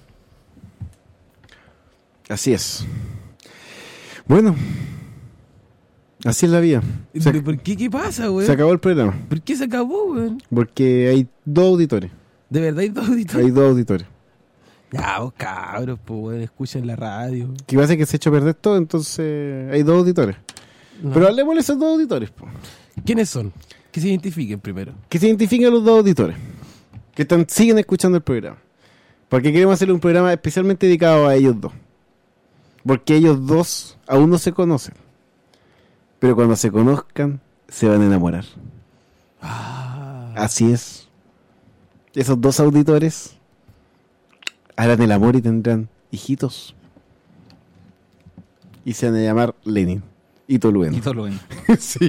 Así es. Bueno. Así es la vida. Se, ¿Pero por qué? ¿Qué pasa, weón? se acabó el programa. ¿Por qué se acabó, weón? Porque hay dos auditores. ¿De verdad hay dos auditores? Hay dos auditores. Ya, vos cabros, pues, weón, escuchen la radio. Que pasa que se ha hecho perder todo, entonces hay dos auditores. No. Pero hablemos de esos dos auditores. Po. ¿Quiénes son? Que se identifiquen primero. Que se identifiquen los dos auditores. Que están, siguen escuchando el programa. Porque queremos hacer un programa especialmente dedicado a ellos dos. Porque ellos dos aún no se conocen. Pero cuando se conozcan, se van a enamorar. Ah, Así es. Esos dos auditores harán el amor y tendrán hijitos. Y se van a llamar Lenin y Tolueno. Y todo lo ven. Sí.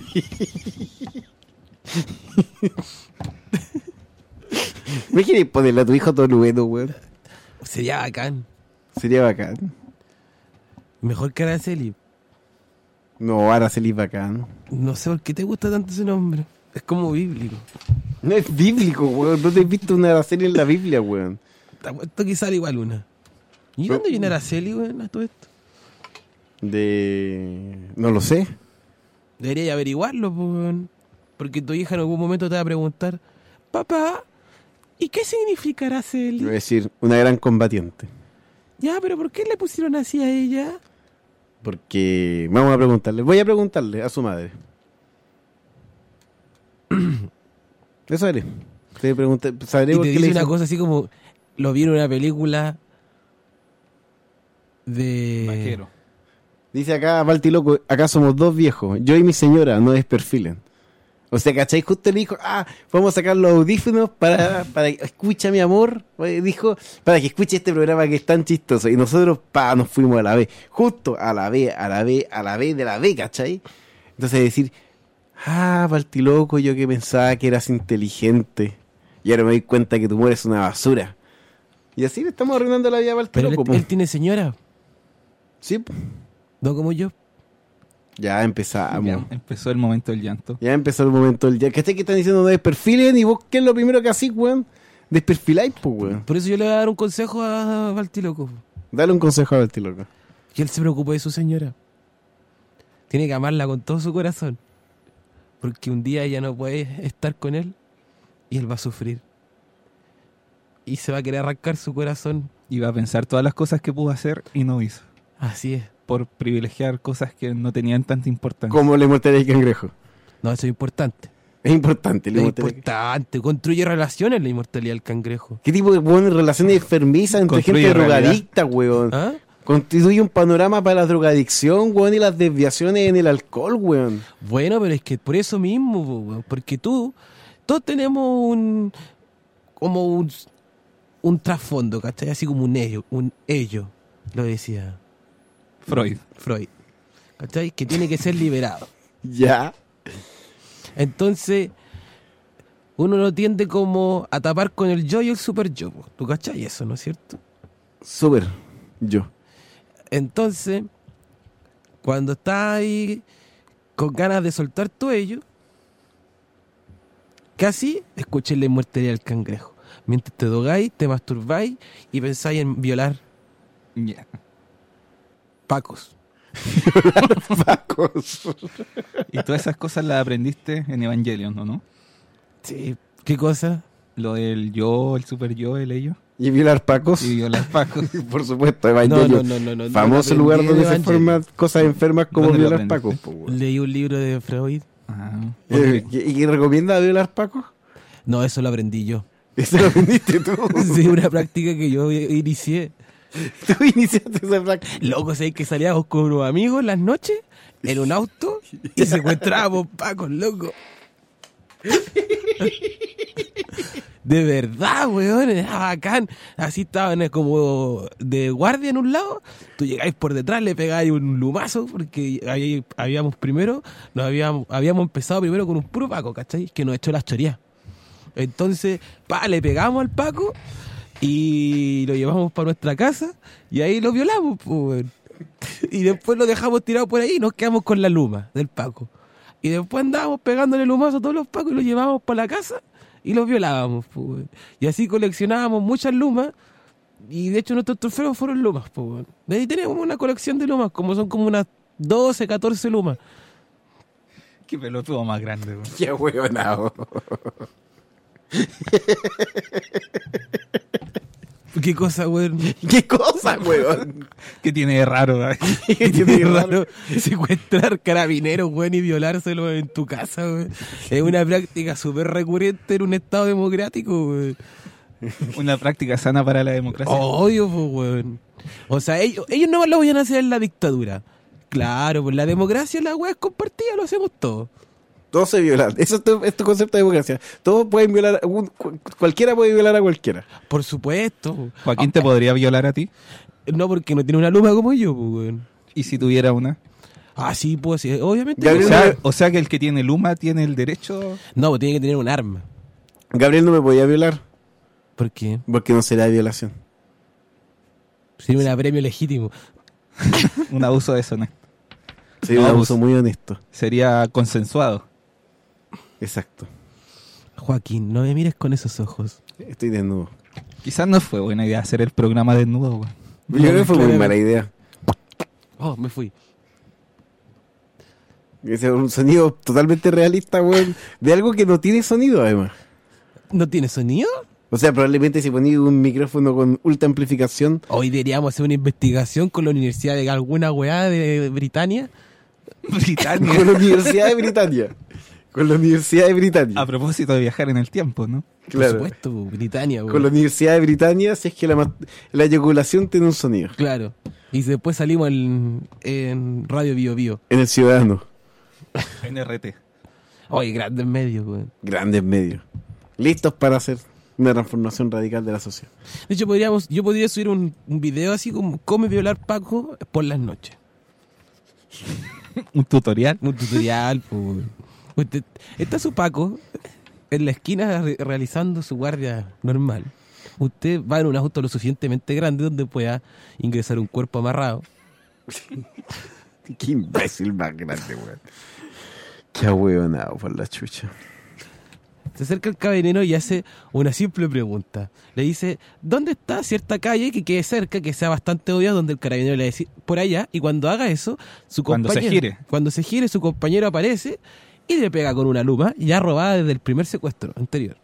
¿Me quieres ponerle a tu hijo Tolueno, weón? sería bacán. Sería bacán. Mejor que Araceli. No, Araceli es bacán. No sé por qué te gusta tanto ese nombre. Es como bíblico. No es bíblico, weón. No te he visto una Araceli en la Biblia, weón. Te apuesto que sale igual una. ¿Y dónde viene Araceli, weón, a todo esto? De... No lo sé. Debería averiguarlo, pues, weón. Porque tu hija en algún momento te va a preguntar, papá, ¿y qué significa Voy a Araceli? decir, una gran combatiente. Ya, pero ¿por qué le pusieron así a ella? Porque vamos a preguntarle. Voy a preguntarle a su madre. Eso haré. Te pregunté, sabré Y por te qué le dice una hizo- cosa así como, lo vi en una película de... Vaquero. Dice acá, Baltiloco, acá somos dos viejos. Yo y mi señora no desperfilen. O sea, ¿cachai? Justo le dijo, ah, vamos a sacar los audífonos para, para que escucha mi amor. Eh, Dijo, para que escuche este programa que es tan chistoso. Y nosotros, pa, nos fuimos a la B. Justo a la B, a la B, a la B de la B, ¿cachai? Entonces decir, ah, Baltiloco, yo que pensaba que eras inteligente. Y ahora me doy cuenta que tu humor es una basura. Y así le estamos arruinando la vida a Pero Baltiloco. él, po. él tiene señora, Sí, po. no como yo. Ya empezamos. Ya empezó el momento del llanto. Ya empezó el momento del día. ¿Cachai que están diciendo no desperfilen? Y vos, ¿qué es lo primero que hacís, weón? Desperfiláis, pues, weón. Por eso yo le voy a dar un consejo a Baltiloco. Dale un consejo a Baltiloco. Que él se preocupe de su señora. Tiene que amarla con todo su corazón. Porque un día ella no puede estar con él y él va a sufrir. Y se va a querer arrancar su corazón. Iba a pensar todas las cosas que pudo hacer y no hizo. Así es. Por privilegiar cosas que no tenían tanta importancia. Como la inmortalidad del cangrejo. No, eso es importante. Es importante la Es inmortalidad. importante. Construye relaciones la inmortalidad del cangrejo. ¿Qué tipo de buenas relaciones enfermizas entre Construye gente realidad. drogadicta, weón? ¿Ah? Constituye un panorama para la drogadicción, weón, y las desviaciones en el alcohol, weón. Bueno, pero es que por eso mismo, po, weón, porque tú, todos tenemos un, como un, un trasfondo, ¿cachai? Así como un ello, un ello, lo decía Freud. Freud, ¿cachai? Que tiene que ser liberado. Ya. Entonces, uno lo tiende como a tapar con el yo y el super yo, po. ¿Tú cachai eso, no es cierto? Súper. Yo. Entonces, cuando estás ahí con ganas de soltar tu ello, casi escuches la inmortalidad del cangrejo. Mientras te drogáis, te masturbáis y pensáis en violar Ya. pacos. Pacos. Y todas esas cosas las aprendiste en Evangelion, ¿no? ¿no? Sí. ¿Qué cosa? Lo del yo, el super yo, el ello. Y violar pacos. Y violar pacos. Por supuesto, No, Evangelion. no, no, no, no. Famoso no lugar aprendí donde de se Evangelion. forman cosas enfermas como ¿Dónde lo violar aprendiste? pacos. po, weón. Leí un libro de Freud. Ah. Eh, ¿Y, y recomienda violar pacos? No, eso lo aprendí yo. Eso lo aprendiste tú. Sí, una práctica que yo inicié. Tú iniciaste esa práctica. Loco, ¿sabes que salíamos con unos amigos en las noches en un auto y secuestrábamos pacos, loco? De verdad, weón, era bacán. Así estaban como de guardia en un lado. Tú llegáis por detrás, le pegáis un lumazo, porque ahí habíamos primero, nos habíamos, habíamos empezado primero con un puro paco, ¿cachai? Que nos echó las chorías. Entonces, pa, le pegamos al paco y lo llevamos para nuestra casa y ahí lo violamos, pues, weón. Y después lo dejamos tirado por ahí y nos quedamos con la luma del paco. Y después andábamos pegándole lumazo a todos los pacos y los llevábamos para la casa y los violábamos, pues, weón. Y así coleccionábamos muchas lumas y de hecho nuestros trofeos fueron lumas, pues, weón. De ahí tenemos una colección de lumas, como son como unas doce, catorce lumas. Qué pelotudo más grande, weón. Qué huevonao. ¿Qué cosa, weón? ¿Qué cosa, weón? ¿Qué tiene de raro? ¿verdad? ¿Qué tiene de raro? raro secuestrar carabineros, weón, y violárselo en tu casa, weón. Es una práctica súper recurrente en un estado democrático, weón. Una práctica sana para la democracia. Obvio, pues, weón. O sea, ellos, ellos no lo vayan a hacer en la dictadura. Claro, pues la democracia, la weá es compartida, lo hacemos todos. Todos se violan. Eso es tu, es tu concepto de democracia. Todos pueden violar, a un- cu- cualquiera puede violar a cualquiera. Por supuesto. ¿Joaquín te podría violar a ti? No, porque no tiene una luma como yo, pues, weón. ¿Y si tuviera una? Ah, sí, pues, sí, obviamente. Ya, O pues. sea, o sea que el que tiene luma tiene el derecho... No, pues tiene que tener un arma. Gabriel no me podía violar ¿Por qué? porque no será violación. Sería un premio legítimo. Un abuso deshonesto. Sería No, un abuso pues- muy honesto. Sería consensuado. Exacto. Joaquín, no me mires con esos ojos. Estoy desnudo. Quizás no fue buena idea hacer el programa desnudo, weón. Yo creo que fue muy claramente. mala idea. Oh, me fui. Ese es un sonido totalmente realista, weón. De algo que no tiene sonido, además. ¿No tiene sonido? O sea, probablemente si ponía un micrófono con ultra amplificación. Hoy deberíamos hacer una investigación con la Universidad de alguna weá de Britania. Britannia. Con la Universidad de Britania. Con la Universidad de Britania. A propósito de viajar en el tiempo, ¿no? Claro. Por supuesto, po, Britania, weón. Con la Universidad de Britania, si es que la, ma- la eyaculación tiene un sonido. Claro. Y después salimos en, en Radio Bio Bio. En el Ciudadano. N R T. Oye, grandes medios, weón. Grandes medios. Listos para hacer una transformación radical de la sociedad. De hecho, podríamos, yo podría subir un, un video así como cómo violar Paco por las noches. Un tutorial. Un tutorial, po, weón. Usted, está su Paco en la esquina re- realizando su guardia normal. Usted va en un auto lo suficientemente grande donde pueda ingresar un cuerpo amarrado. Qué imbécil más grande, weón. Qué ahueonado por la chucha. Se acerca el carabinero y hace una simple pregunta. Le dice, ¿dónde está cierta calle que quede cerca, que sea bastante obvia, donde el carabinero le dice por allá? Y cuando haga eso, su Cuando compañero... se gire. Cuando se gire, su compañero aparece y le pega con una luma, ya robada desde el primer secuestro anterior.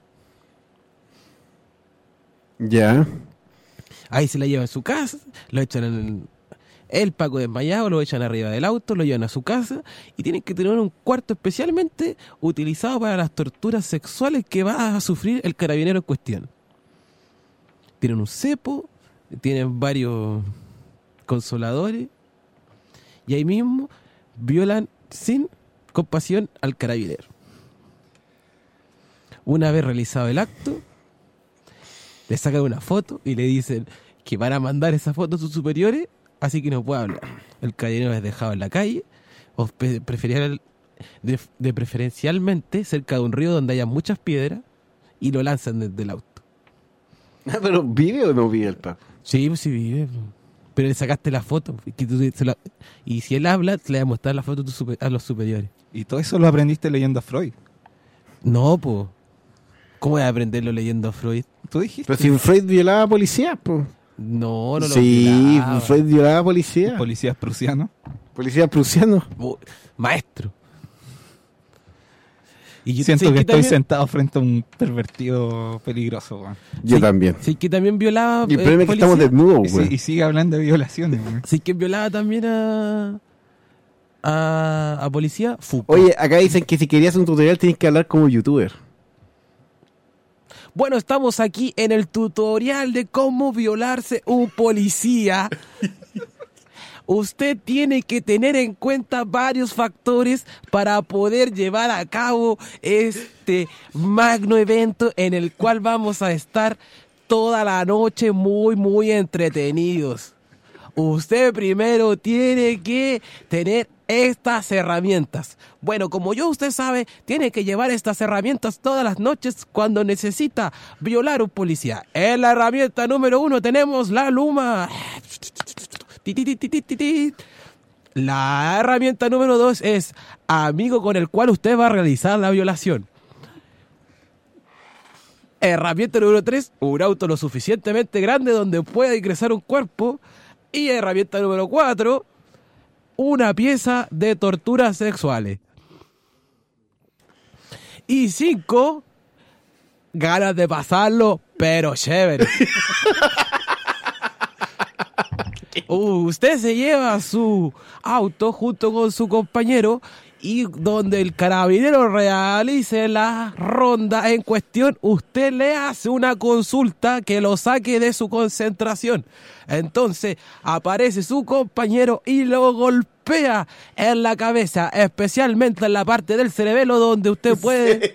Ya. Ahí se la lleva a su casa, lo echan en el... El Paco desmayado, lo echan arriba del auto, lo llevan a su casa y tienen que tener un cuarto especialmente utilizado para las torturas sexuales que va a sufrir el carabinero en cuestión. Tienen un cepo, tienen varios consoladores y ahí mismo violan sin compasión al carabinero. Una vez realizado el acto, le sacan una foto y le dicen que van a mandar esa foto a sus superiores, así que no puede hablar. El carabinero es dejado en la calle, o pe- preferir- de, de preferencialmente cerca de un río donde haya muchas piedras, y lo lanzan desde el auto. Ah, pero ¿vive o no vive el Paco? Sí, pues sí vive. pues. Pero le sacaste la foto. y que tú se la- y si él habla, le va a mostrar la foto a, tus super- a los superiores. Y todo eso lo aprendiste leyendo a Freud. No, po. ¿Cómo voy a aprenderlo leyendo a Freud? Tú dijiste. Pero si Freud violaba a policías, pues. No, no lo Sí, violaba. fue violada policía. Policías prusianos. Policía prusiano. Uh, Maestro. Y yo- Siento ¿sabes que qué estoy también? sentado frente a un pervertido peligroso, weón. Yo Sí, también. Sí, que también violaba. Y el eh, problema es que policía. estamos desnudos, Y, si- güey. y sigue hablando de violaciones, weón. Sí, que violaba también a. a, a policía. Fupo. Oye, acá dicen que si querías un tutorial tienes que hablar como youtuber. Bueno, estamos aquí en el tutorial de cómo violarse un policía. Usted tiene que tener en cuenta varios factores para poder llevar a cabo este magno evento en el cual vamos a estar toda la noche muy, muy entretenidos. Usted primero tiene que tener estas herramientas. Bueno, como yo usted sabe, tiene que llevar estas herramientas todas las noches cuando necesita violar a un policía. En la herramienta número uno tenemos la luma. Ti, ti, ti, ti, ti, ti, ti. La herramienta número dos es amigo con el cual usted va a realizar la violación. Herramienta número tres, un auto lo suficientemente grande donde pueda ingresar un cuerpo. Y herramienta número cuatro, una pieza de torturas sexuales. Y cinco, ganas de pasarlo, pero chévere. Uh, usted se lleva su auto junto con su compañero y donde el carabinero realice la ronda en cuestión, usted le hace una consulta que lo saque de su concentración. Entonces aparece su compañero y lo golpea en la cabeza, especialmente en la parte del cerebelo donde usted puede...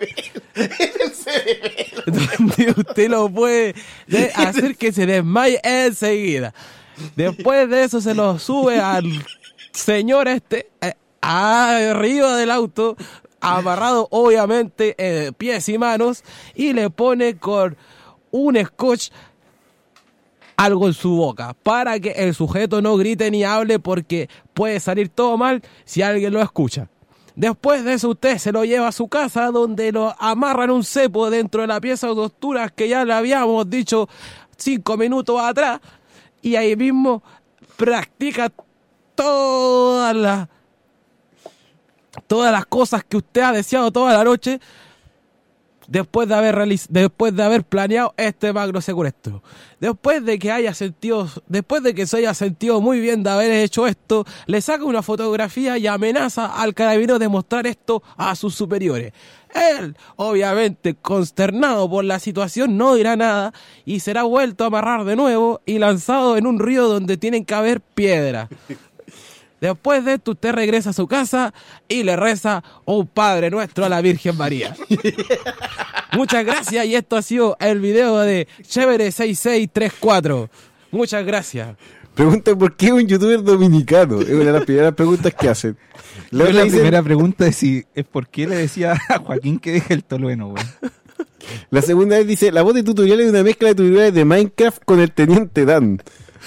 donde usted lo puede de- hacer que se desmaye enseguida. Después de eso se lo sube al señor este eh, arriba del auto, amarrado obviamente eh, pies y manos, y le pone con un scotch algo en su boca para que el sujeto no grite ni hable, porque puede salir todo mal si alguien lo escucha. Después de eso usted se lo lleva a su casa, donde lo amarran un cepo dentro de la pieza de torturas que ya le habíamos dicho cinco minutos atrás, y ahí mismo practica todas las todas las cosas que usted ha deseado toda la noche después de haber realiz- después de haber planeado este magno secuestro. Después de que haya sentido, después de que se haya sentido muy bien de haber hecho esto, le saca una fotografía y amenaza al carabinero de mostrar esto a sus superiores. Él, obviamente consternado por la situación, no dirá nada y será vuelto a amarrar de nuevo y lanzado en un río donde tienen que haber piedras. Después de esto, usted regresa a su casa y le reza un Padre Nuestro a la Virgen María. Muchas gracias, y esto ha sido el video de Chévere seis seis tres cuatro. Muchas gracias. Pregunta por qué un youtuber dominicano. Es una de las primeras preguntas que hacen. Yo Luego la le dicen- primera pregunta es si es por qué le decía a Joaquín que deje el tolueno, weón. La segunda vez dice, la voz de tutorial es una mezcla de tutoriales de Minecraft con el Teniente Dan.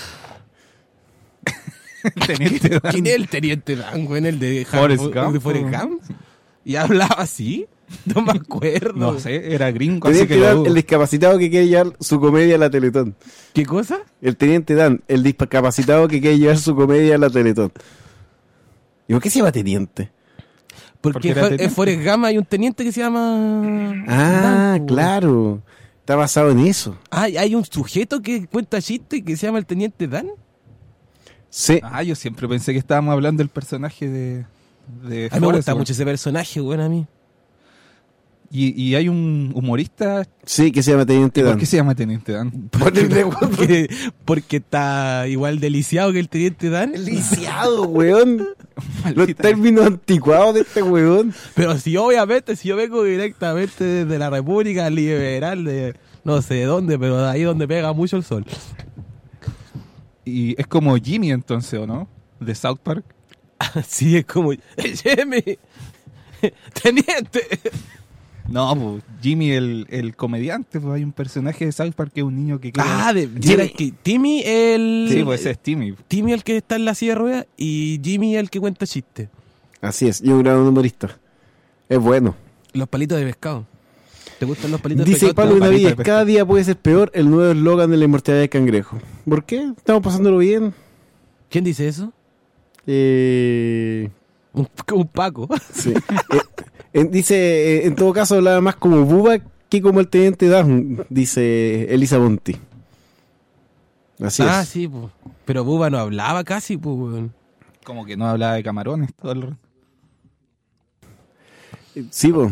Teniente Dan. ¿Quién es el Teniente Dan, güey? ¿El de Forrest Ham- Gump, de Forrest o- Gump? ¿Y hablaba así? No me acuerdo. No sé, era gringo, así Teniente que lo Dan, dudo. el discapacitado que quiere llevar su comedia a la Teletón. ¿Qué cosa? El Teniente Dan, el discapacitado que quiere llevar su comedia a la Teletón. ¿Y por qué se llama Teniente? Porque Porque era en teniente. Forrest Gump hay un teniente que se llama... Ah, Dan, po. claro. Está basado en eso. Hay, hay un sujeto que cuenta chistes que se llama el Teniente Dan. Sí. Ah, yo siempre pensé que estábamos hablando del personaje de... de A mí me Forrest, gusta weón. mucho ese personaje, güey, a mí. Y, y hay un humorista... Sí, que se llama Teniente ¿Por Dan. qué se llama Teniente Dan? Porque, porque está igual deliciado que el Teniente Dan. Lisiado, weón. Los Maldita. términos anticuados de este weón. Pero si obviamente, si yo vengo directamente desde la República Liberal de no sé de dónde, pero de ahí donde pega mucho el sol. Y es como Jimmy entonces, ¿o no? De South Park. Así es como... Jimmy, Teniente. No, pues, Jimmy el, el comediante, pues hay un personaje de South Park que es un niño que quiere... Ah, de, Jimmy. era que Timmy el... sí, pues ese es Timmy. Timmy el que está en la silla de ruedas y Jimmy el que cuenta chistes. Así es, y un gran humorista. Es bueno. Los palitos de pescado. ¿Te gustan los palitos de Dice pescado? Pablo palito de Benavides, pescado. cada día puede ser peor, el nuevo eslogan de la inmortalidad del cangrejo. ¿Por qué? ¿Estamos pasándolo bien? ¿Quién dice eso? Eh... Un, un Paco. Sí. Eh, en- dice, eh, en todo caso hablaba más como Buba que como el teniente Dan, dice Elisa Bonti. Así ah, es. sí, pues. Pero Buba no hablaba casi, pues, weón. Como que no hablaba de camarones todo el rato. Sí, po.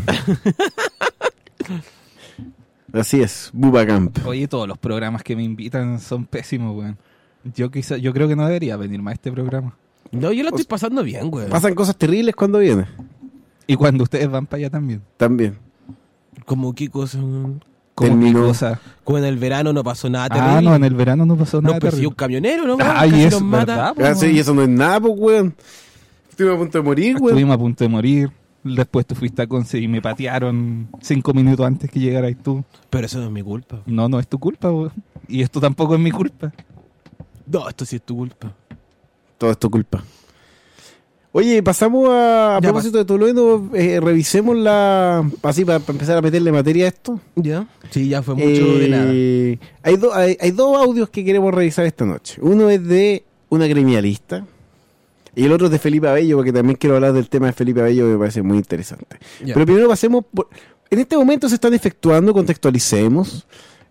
Así es, Buba Camp. Oye, todos los programas que me invitan son pésimos, weón. Yo quizá, yo creo que no debería venir más a este programa. No, yo lo estoy pasando bien, weón. Pasan cosas terribles cuando viene. Y cuando ustedes van para allá también. También. Como qué cosa, weón. Como Terminó. qué cosa. Como en el verano no pasó nada terrible. Ah, no, en el verano no pasó Nos nada. persiguió un terrible. camionero, ¿no? weón? Ay, Casi es nos mata. verdad, po, Ah, sí, weón. y eso no es nada, pues, weón. Estuve a punto de morir, weón. Estuvimos a punto de morir. Después tú fuiste a Conce y me patearon cinco minutos antes que llegaras tú. Pero eso no es mi culpa. No, no es tu culpa, weón. Y esto tampoco es mi culpa. No, esto sí es tu culpa. Todo es tu culpa. Oye, pasamos a, a Ya, propósito de Tolueno, eh, revisemos la... Así, para, para empezar a meterle materia a esto. ¿Ya? Sí, ya fue mucho Eh, de nada. Hay, do- hay, hay dos audios que queremos revisar esta noche. Uno es de una gremialista y el otro es de Felipe Abello, porque también quiero hablar del tema de Felipe Abello, que me parece muy interesante. Ya. Pero primero pasemos por... En este momento se están efectuando, contextualicemos,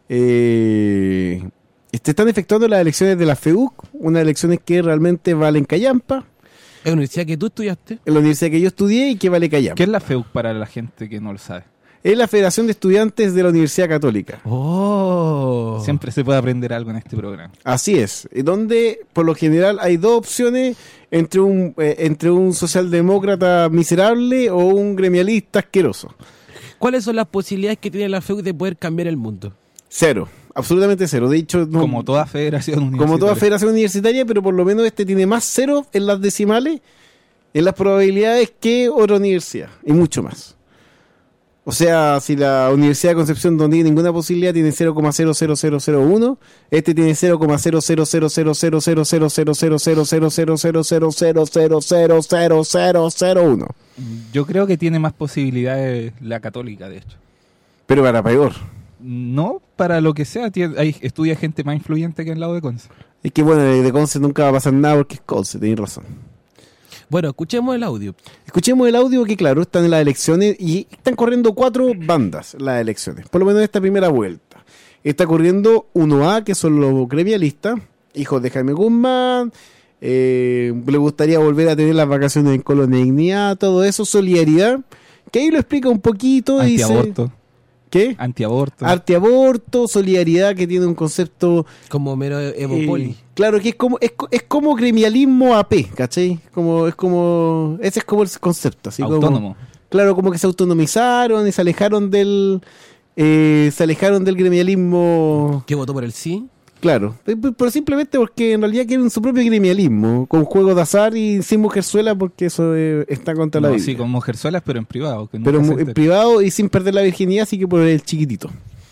eh, se están efectuando las elecciones de la F E U C, unas elecciones que realmente valen callampa, ¿Es una universidad que tú estudiaste? en la universidad que yo estudié y que vale callampa. ¿Qué es la F E U C para la gente que no lo sabe? Es la Federación de Estudiantes de la Universidad Católica. Oh. Siempre se puede aprender algo en este programa. Así es, eh, donde por lo general hay dos opciones entre un eh, entre un socialdemócrata miserable o un gremialista asqueroso. ¿Cuáles son las posibilidades que tiene la F E U de poder cambiar el mundo? Cero, absolutamente cero. De hecho, no- Como toda federación universitaria. como toda federación universitaria, pero por lo menos este tiene más cero en las decimales, en las probabilidades que otra universidad, y mucho más. O sea, si la Universidad de Concepción no tiene ninguna posibilidad, tiene cero coma cero cero cero cero uno, este tiene cero coma cero cero cero cero cero cero cero cero cero cero cero cero cero cero cero cero cero cero cero uno. Yo creo que tiene más posibilidades la católica, de hecho. Pero para peor. No, para lo que sea, tiene- hay, estudia gente más influyente que en el lado de Conce. Es que bueno, de Conce nunca va a pasar nada porque es Conce, tenéis razón. Bueno, escuchemos el audio. Escuchemos el audio que, claro, están en las elecciones y están corriendo cuatro bandas las elecciones, por lo menos en esta primera vuelta. Está corriendo uno A, que son los gremialistas, hijos de Jaime Guzmán, eh, le gustaría volver a tener las vacaciones en Colonia Dignidad, todo eso, solidaridad, que ahí lo explica un poquito. Dice, Antiaborto. ¿qué? Antiaborto. Antiaborto, solidaridad, que tiene un concepto... Como mero Evopoli. Eh, claro que es como es, co- es como gremialismo A P, ¿cachai? Como es como ese es como el concepto, así como- Autónomo. claro, como que se autonomizaron y se alejaron del eh, se alejaron del gremialismo, ¿Qué votó por el sí? claro, Pe- pe- pero simplemente porque en realidad quieren su propio gremialismo, con juegos de azar y sin mujerzuela, porque eso eh, está contra la No, Biblia. sí, con mujerzuelas, pero en privado. Que nunca Pero se mu- en entere. privado y sin perder la virginidad, así que por el chiquitito.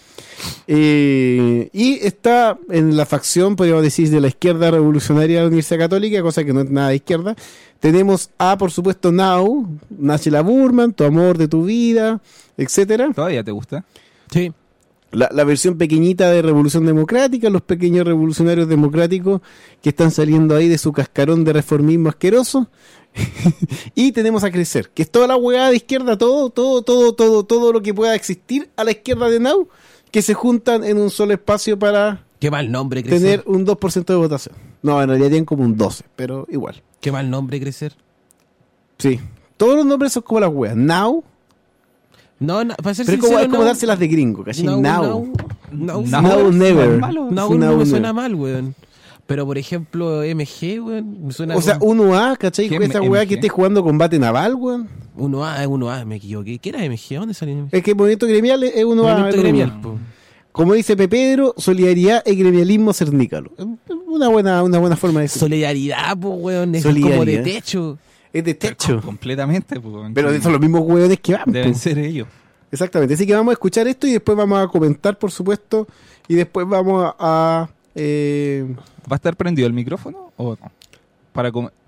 Eh, y está en la facción, podríamos decir, de la izquierda revolucionaria de la Universidad Católica, cosa que no es nada de izquierda. Tenemos a, por supuesto, Now, Nachela Burman, Tu amor de tu vida, etcétera. ¿Todavía te gusta? Sí. La, la versión pequeñita de Revolución Democrática, los pequeños revolucionarios democráticos que están saliendo ahí de su cascarón de reformismo asqueroso. Y tenemos a Crecer, que es toda la hueá de izquierda, todo, todo, todo, todo, todo lo que pueda existir a la izquierda de Now, que se juntan en un solo espacio para Qué mal nombre crecer. tener un dos por ciento de votación. No, en realidad tienen como un doce, pero igual. Qué mal nombre crecer. Sí. Todos los nombres son como las weas. Now, No, no para ser pero es como, sincero, es como no. dárselas de gringo, ¿cachai? No, Now. no, no, Now. Now, es never. malo. No, Sí, no now, me suena never. mal, weón. Pero por ejemplo, M G, weón, me suena O sea, como- uno A, ¿cachai? ¿Qué Esa M- weá M G? que esté jugando combate naval, weón. uno A, es uno A, me equivoqué. ¿Qué era M G? ¿A dónde salió M G? Es que el movimiento gremial es uno A. Movimiento es lo gremial, mismo. po. Como dice Pepe Pedro, solidaridad y gremialismo cernícalo. Una buena, una buena forma de decirlo. Solidaridad, po, weón. Es como de Solidaridad. techo. Es de techo. Completamente. pues, Pero sí. son los mismos hueones que van. Deben po. ser ellos. Exactamente. Así que vamos a escuchar esto y después vamos a comentar, por supuesto. Y después vamos a... a, eh, ¿Va a estar prendido el micrófono o no? Para com-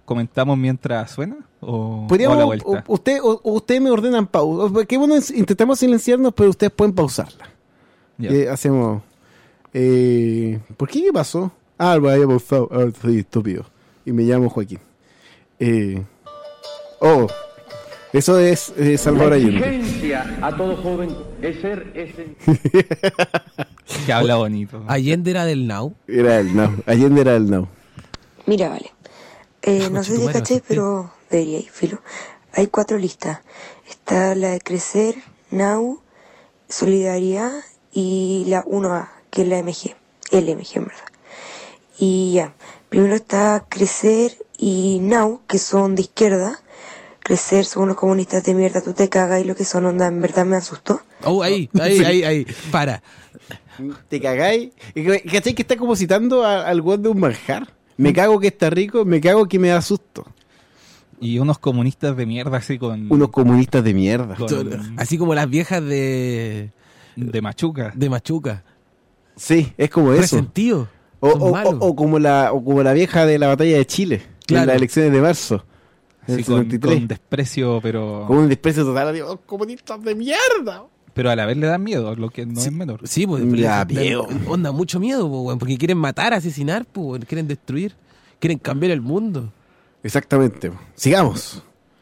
comentamos mientras suena o, Podríamos, o a la vuelta. o- usted, o, o ustedes me ordenan pausa. Qué bueno, intentamos silenciarnos, pero ustedes pueden pausarla. Ya. Eh, hacemos... Eh, ¿Por qué? ¿Qué pasó? Ah, lo había pausado. Ah, soy estúpido. Y me llamo Joaquín. Eh, oh, eso es eh, Salvador La Allende. exigencia a todo joven es ser ese. Que habla bonito. Allende era del Now. Era el Now. Allende era el Now. Mira, vale. Eh, no sé si Conchetumare, caché, asusté. pero debería ir, filo. Hay cuatro listas. Está la de Crecer, Now, Solidaridad y la uno A, que es la M G. L M G, en verdad. Y ya. Primero está Crecer y Now, que son de izquierda. Crecer son unos comunistas de mierda, tú te cagas y lo que son, onda, en verdad me asustó. Oh, ahí, ahí, Sí. ahí, ahí. Para. ¿Te cagáis? ¿Cachai que está como citando a- al guan de un manjar? Me cago que está rico, me cago que me da susto. Y unos comunistas de mierda así con... Unos comunistas de mierda. con- Así como las viejas de. de machuca. de Machuca. Sí, es como eso. Resentido. O, Son o- malos. o- o como la, o como la vieja de la batalla de Chile, Claro. en las elecciones de marzo. Así del con, setenta y tres. con desprecio, pero Con un desprecio total. Digo, "Oh, comunistas de mierda". pero a la vez le dan miedo, lo que no es menor. Sí, pues. Ya, le- viejo. onda, mucho miedo, pues, weón, porque quieren matar, asesinar, pues, weón, quieren destruir, quieren cambiar el mundo. Exactamente. Sigamos.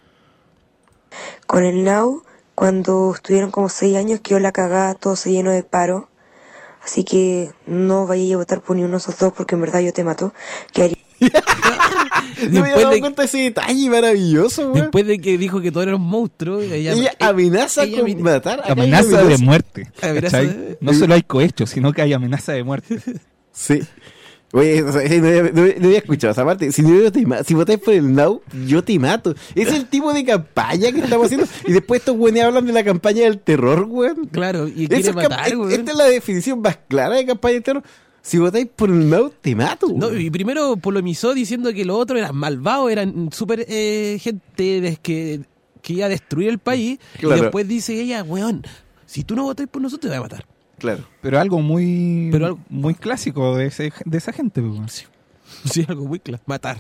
Con el Now, cuando estuvieron como seis años, quedó la cagada, todo se llenó de paro. Así que no vayáis a votar por ni uno de esos dos porque en verdad yo te mato. Quedaría No me había Después dado de, cuenta de ese detalle maravilloso, weón. después de que dijo que todos eran monstruos, ella, Ella eh, amenaza ella con mira- matar. Acá hay Amenaza de amenaza. muerte. Amenaza ¿cachai? de- No solo hay cohecho, sino que hay amenaza de muerte. Sí. Oye, o sea, no, había, no, no había escuchado esa parte. Si, no, yo te ma- si votáis por el Now, yo te mato. Es el tipo de campaña que estamos haciendo. Y después estos güeyes hablan de la campaña del terror, weón. Claro, y Esa quiere es camp- matar, weón. Esta es la definición más clara de campaña del terror. Si votáis por el Now, te mato, No, weón. y primero polemizó diciendo que los otros eran malvados, eran súper eh, gente des- que, que iba a destruir el país. Claro. Y después dice ella, weón, si tú no votáis por nosotros, te voy a matar. Claro. Pero algo muy Pero algo- muy clásico de, ese, de esa gente. pues. Sí, sí, algo muy claro, matar.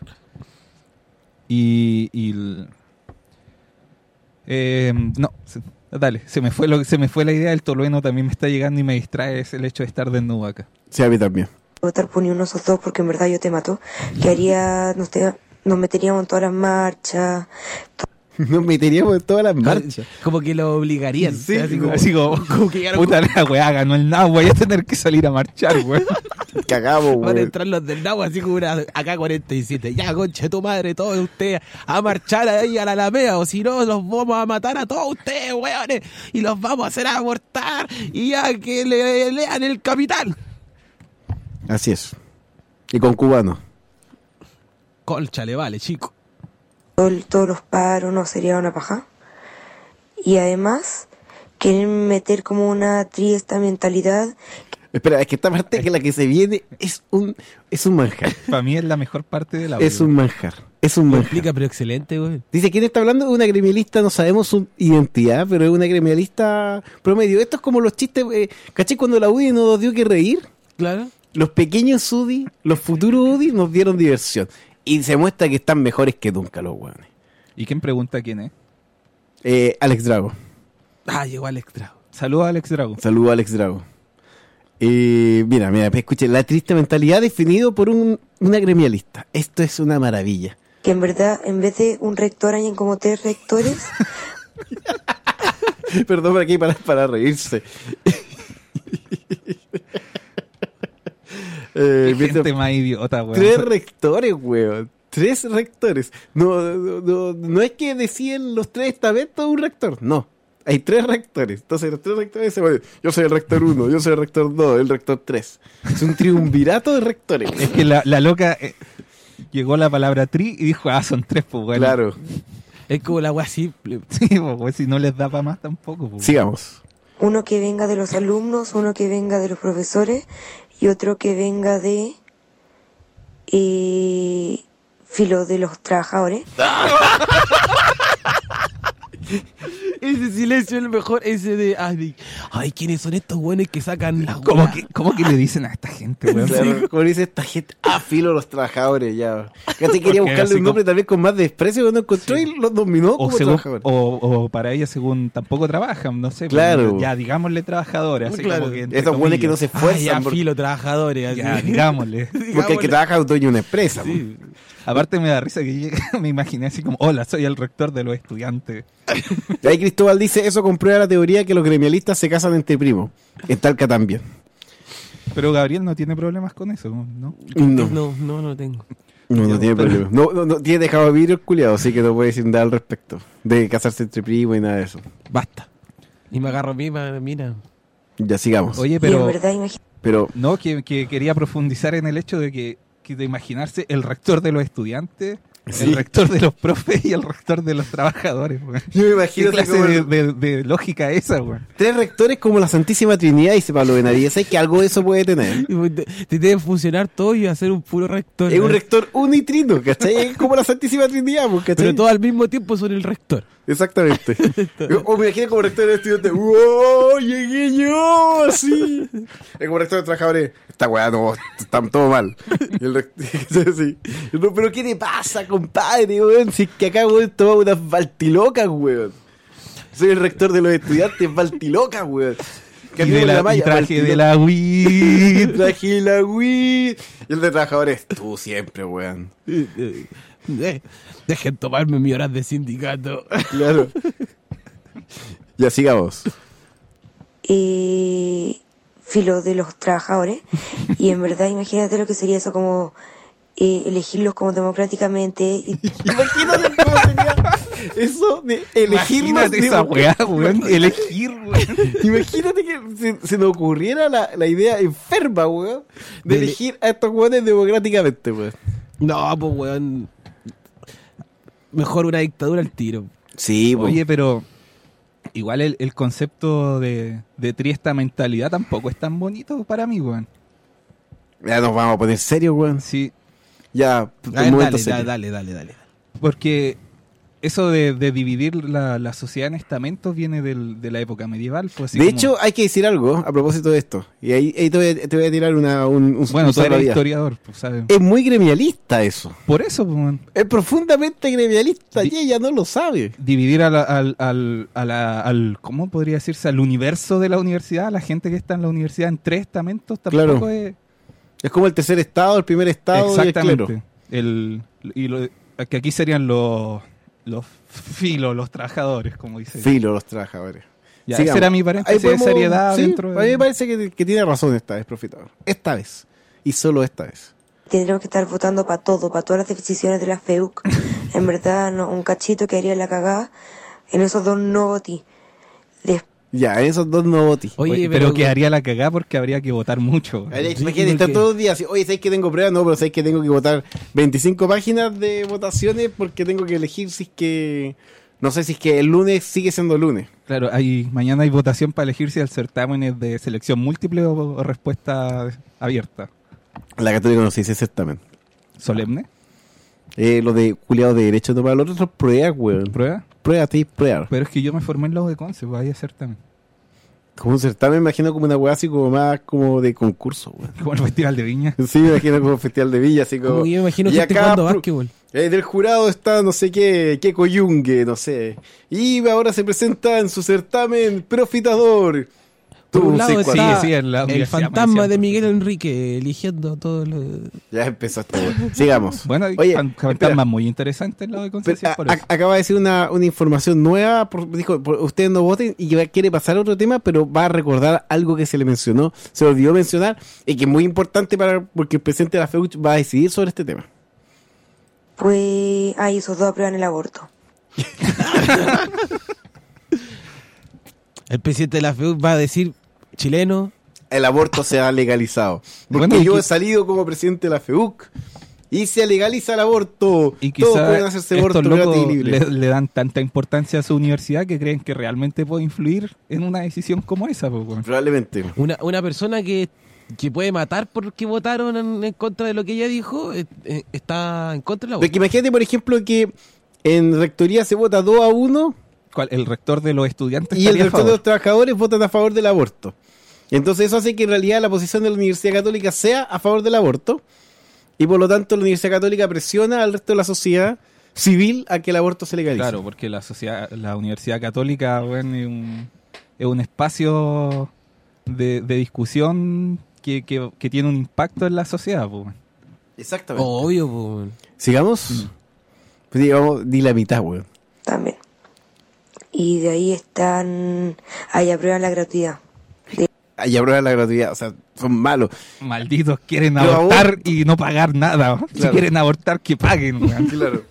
Y, y el- eh, no, se- dale, se me fue lo, se me fue la idea del tolueno, también me está llegando y me distrae es el hecho de estar desnudo acá. Sí, a mí también. votar por ni uno de esos dos porque en verdad yo te mato. Quedaría, nos, te- nos meteríamos en todas las marchas. Nos meteríamos en todas las marchas. Como que lo obligarían. Sí, así como, Así como, como que llegaron puta la weá, ganó el nada, voy a tener que salir a marchar, weón. Cagamos, Van a weón. entrar los del Nahua así como una A K cuarenta y siete. Ya, conche tu madre, todos ustedes a marchar ahí a la Alameda, o si no, los vamos a matar a todos ustedes, weones, y los vamos a hacer abortar, y ya que le lean el Capital. Así es. Y con cubanos. Colcha, le vale, chico. Todo el- todos los paros, no, sería una paja. Y además, quieren meter como una tri esta mentalidad. Espera, es que esta parte que la que se viene es un es un manjar. Para mí es la mejor parte de la Es un manjar. Es un Lo manjar. explica, pero excelente, weón. Dice, ¿quién está hablando? Una gremialista, no sabemos su identidad, pero es una gremialista promedio. Esto es como los chistes, eh, ¿caché? Cuando la U D I no nos dio que reír, Claro. los pequeños U D I, los futuros U D I nos dieron diversión. Y se muestra que están mejores que nunca los hueones. ¿Y quién pregunta quién es? Eh, Alex Drago. Ah, llegó al extra. Saludos a Alex Drago. Saludos a Alex Drago. Eh, mira, mira, escuche, la triste mentalidad definido por un, una gremialista. Esto es una maravilla. Que en verdad, en vez de un rector, hayan como tres rectores. Perdón por aquí para, para reírse. eh, Qué viste, gente más idiota, weón. tres rectores, weón. Tres rectores. No, no, no, no es que decían los tres estamentos un rector. No. Hay tres rectores. Entonces los tres rectores se ponen, yo soy el rector uno, yo soy el rector dos, el rector tres. Es un triunvirato de rectores. Es que la, la loca eh, llegó la palabra tri y dijo, ah, son tres, pues, weón. Claro. Es como la weá simple. Sí, pues, weón, si no les da para más tampoco, pues. Sigamos. Uno que venga de los alumnos, uno que venga de los profesores y otro que venga de eh, filo de los trabajadores. Ese silencio es el mejor, ese de, ay, ay, ¿quiénes son estos buenos que sacan las ¿Cómo weas? que, ¿Cómo que le dicen a esta gente, weón? Claro, como dice esta gente, ah, filo los trabajadores, ya. Ya te quería Porque buscarle así un nombre también con más desprecio cuando encontró y los dominó O, como según- trabajadores. o, o para ella según tampoco trabajan, no sé. Claro. pues, ya digámosle trabajadores, así Claro. como que entre Esos buenos que no se Ah, esfuerzan. ya, porque, filo, trabajadores. Así. Ya, digámosle. porque el que trabaja es dueño de una empresa. Sí. Aparte me da risa que llega, me imaginé así como, hola, soy el rector de los estudiantes. Y ahí Cristóbal dice, eso comprueba la teoría que los gremialistas se casan entre primos. En Talca también. Pero Gabriel no tiene problemas con eso, ¿no? No, No, no, no tengo. no, no tiene problema. No, no, no tiene dejado vidrio el culiado, así que no puede decir nada al respecto. De casarse entre primos y nada de eso. Basta. Y me agarro a mí, ma- mira. Ya sigamos. Oye, Y en pero verdad, imagínate. Pero no, que, que quería profundizar en el hecho de que, que de imaginarse el rector de los estudiantes, Sí. el rector de los profes y el rector de los trabajadores, weón. yo me ¿Qué imagino así clase como de, el- de- de lógica esa, weón? tres rectores como la Santísima Trinidad, dice Pablo Benavides. ¿Sabes que algo de eso puede tener? Y pues Te, te deben funcionar todos y hacer un puro rector. Es un ¿no? rector unitrino, ¿cachai? Es como la Santísima Trinidad, pues, ¿cachai? Pero todos al mismo tiempo son el rector. Exactamente. O me imagino como rector de estudiantes. ¡Wow! ¡Llegué yo! Así. Es como rector de trabajadores. Esta weá no, está todo mal. Y el rector, sí. No, pero ¿qué te pasa, compadre, weón? Si es que acá, weón, tomamos unas baltilocas, weón. Soy el rector de los estudiantes, baltilocas, weón. Y, Cambiamos de la, y malla, traje baltiloca. de la Wii. Traje de la Wii. Y el de trabajadores. Tú siempre, weón. Eh, eh, eh, Dejen tomarme mis horas de sindicato. Claro. Ya sigamos. eh, filo de los trabajadores. Y en verdad, imagínate lo que sería eso como eh, elegirlos como democráticamente. Y Imagínate cómo sería eso de elegir Imagínate esa weá, weón. Elegir, weón. Imagínate que se, se nos ocurriera la, la idea enferma, weón, de De- elegir a estos weones democráticamente, weón. No, pues, weón. Mejor una dictadura al tiro. Sí, Oye, pero igual el, el concepto de, de triesta mentalidad tampoco es tan bonito para mí, weón. ya nos vamos a poner serios, weón. Sí, Ya, A un ver, momento dale, serio. dale, dale, dale. porque eso de, de dividir la, la sociedad en estamentos viene del- de la época medieval. Pues, así De como- hecho, hay que decir algo a propósito de esto. Y ahí, ahí te, voy a, te voy a tirar una, un, un bueno, un tú eres salvavidas. historiador, pues, ¿sabes? Es muy gremialista eso. Por eso, pues, weón. Es profundamente gremialista Di- y ella no lo sabe. Dividir a la- al, al, a la- al, ¿cómo podría decirse? Al universo de la universidad, a la gente que está en la universidad en tres estamentos, tampoco Claro. es... Es como el tercer estado, el primer estado y el Exactamente. clero. El, y lo- que aquí serían los, los filos, los trabajadores, como dice. Filo los trabajadores. Ya, Sigamos. ese era mi Ahí paréntesis de podemos- seriedad sí, dentro de... A mí me parece que, que tiene razón esta vez, profitador. Esta vez. Y solo esta vez. tendremos que estar votando para todo, para todas las decisiones de la F E U C. En verdad, no, un cachito que haría la cagada en esos dos no votí. Después, Ya, en esos dos no votí. Oye, Oye, pero, que haría la cagada porque habría que votar mucho. Ahí, sí, imagínate, estar porque- todos los días así, oye, ¿sabes que tengo pruebas? No, pero ¿sabes que tengo que votar veinticinco páginas de votaciones porque tengo que elegir si es que... No sé si es que el lunes sigue siendo lunes. Claro, hay, mañana hay votación para elegir si el certamen es de selección múltiple o, o respuesta abierta. La católica no se dice certamen. ¿Solemne? Eh, lo de culiado de derecho, no para los otros pruebas, weón. ¿Prueba? Prueba, sí, prueba. Pero es que yo me formé en la U de Conce, pues ahí es certamen. Como un certamen, me imagino como una weá así como más como de concurso, weón. Como el Festival de Viña. Sí, me imagino como festival de villa, así como... Como que yo me imagino y gente acá, jugando pru- básquetbol. Eh, del jurado está no sé qué, qué coyungue, no sé. Y ahora se presenta en su certamen Profitador. Por Tú, un lado sí, está cuatro. Sí, sí, en la el universidad fantasma me de decían, Miguel Enrique eligiendo a todos los... Ya empezó esto. Sigamos. Bueno, hay Oye, fan- espera. fantasmas muy interesantes en la U de Pero, Concepción a- por a- eso. acaba de decir una, una información nueva. por- dijo, por- ustedes no voten y que quiere pasar a otro tema, pero va a recordar algo que se le mencionó, se olvidó mencionar y que es muy importante para porque el presidente de la F E U C va a decidir sobre este tema. pues, ahí esos dos aprueban el aborto. El presidente de la F E U va a decir, chileno, El aborto se ha legalizado. Porque Bueno, y yo que- he salido como presidente de la F E U C y se legaliza el aborto. Y Todos quizás pueden hacerse estos aborto locos gratis y libre. le, le dan tanta importancia a su universidad que creen que realmente puede influir en una decisión como esa. Pues, bueno. Probablemente. una, una persona que, que puede matar porque votaron en, en contra de lo que ella dijo, eh, eh, está en contra de la Porque imagínate, por ejemplo, que en rectoría se vota dos a uno ¿Cuál? El rector de los estudiantes y el estaría a rector de favor. los trabajadores votan a favor del aborto. Entonces eso hace que en realidad la posición de la Universidad Católica sea a favor del aborto, y por lo tanto la Universidad Católica presiona al resto de la sociedad civil a que el aborto se legalice. Claro, porque la sociedad, la Universidad Católica, bueno, es un, es un espacio de, de discusión que, que, que tiene un impacto en la sociedad, pues. Exactamente. Obvio, pues. ¿Sigamos? Pues digamos, di la mitad, weón. También. Y de ahí están... Ahí aprueban la gratuidad. De- Ahí aprueban la gratuidad, o sea, son malos. Malditos quieren Pero abortar aborto. y no pagar nada. Si Claro. quieren abortar, que paguen, weón. Claro.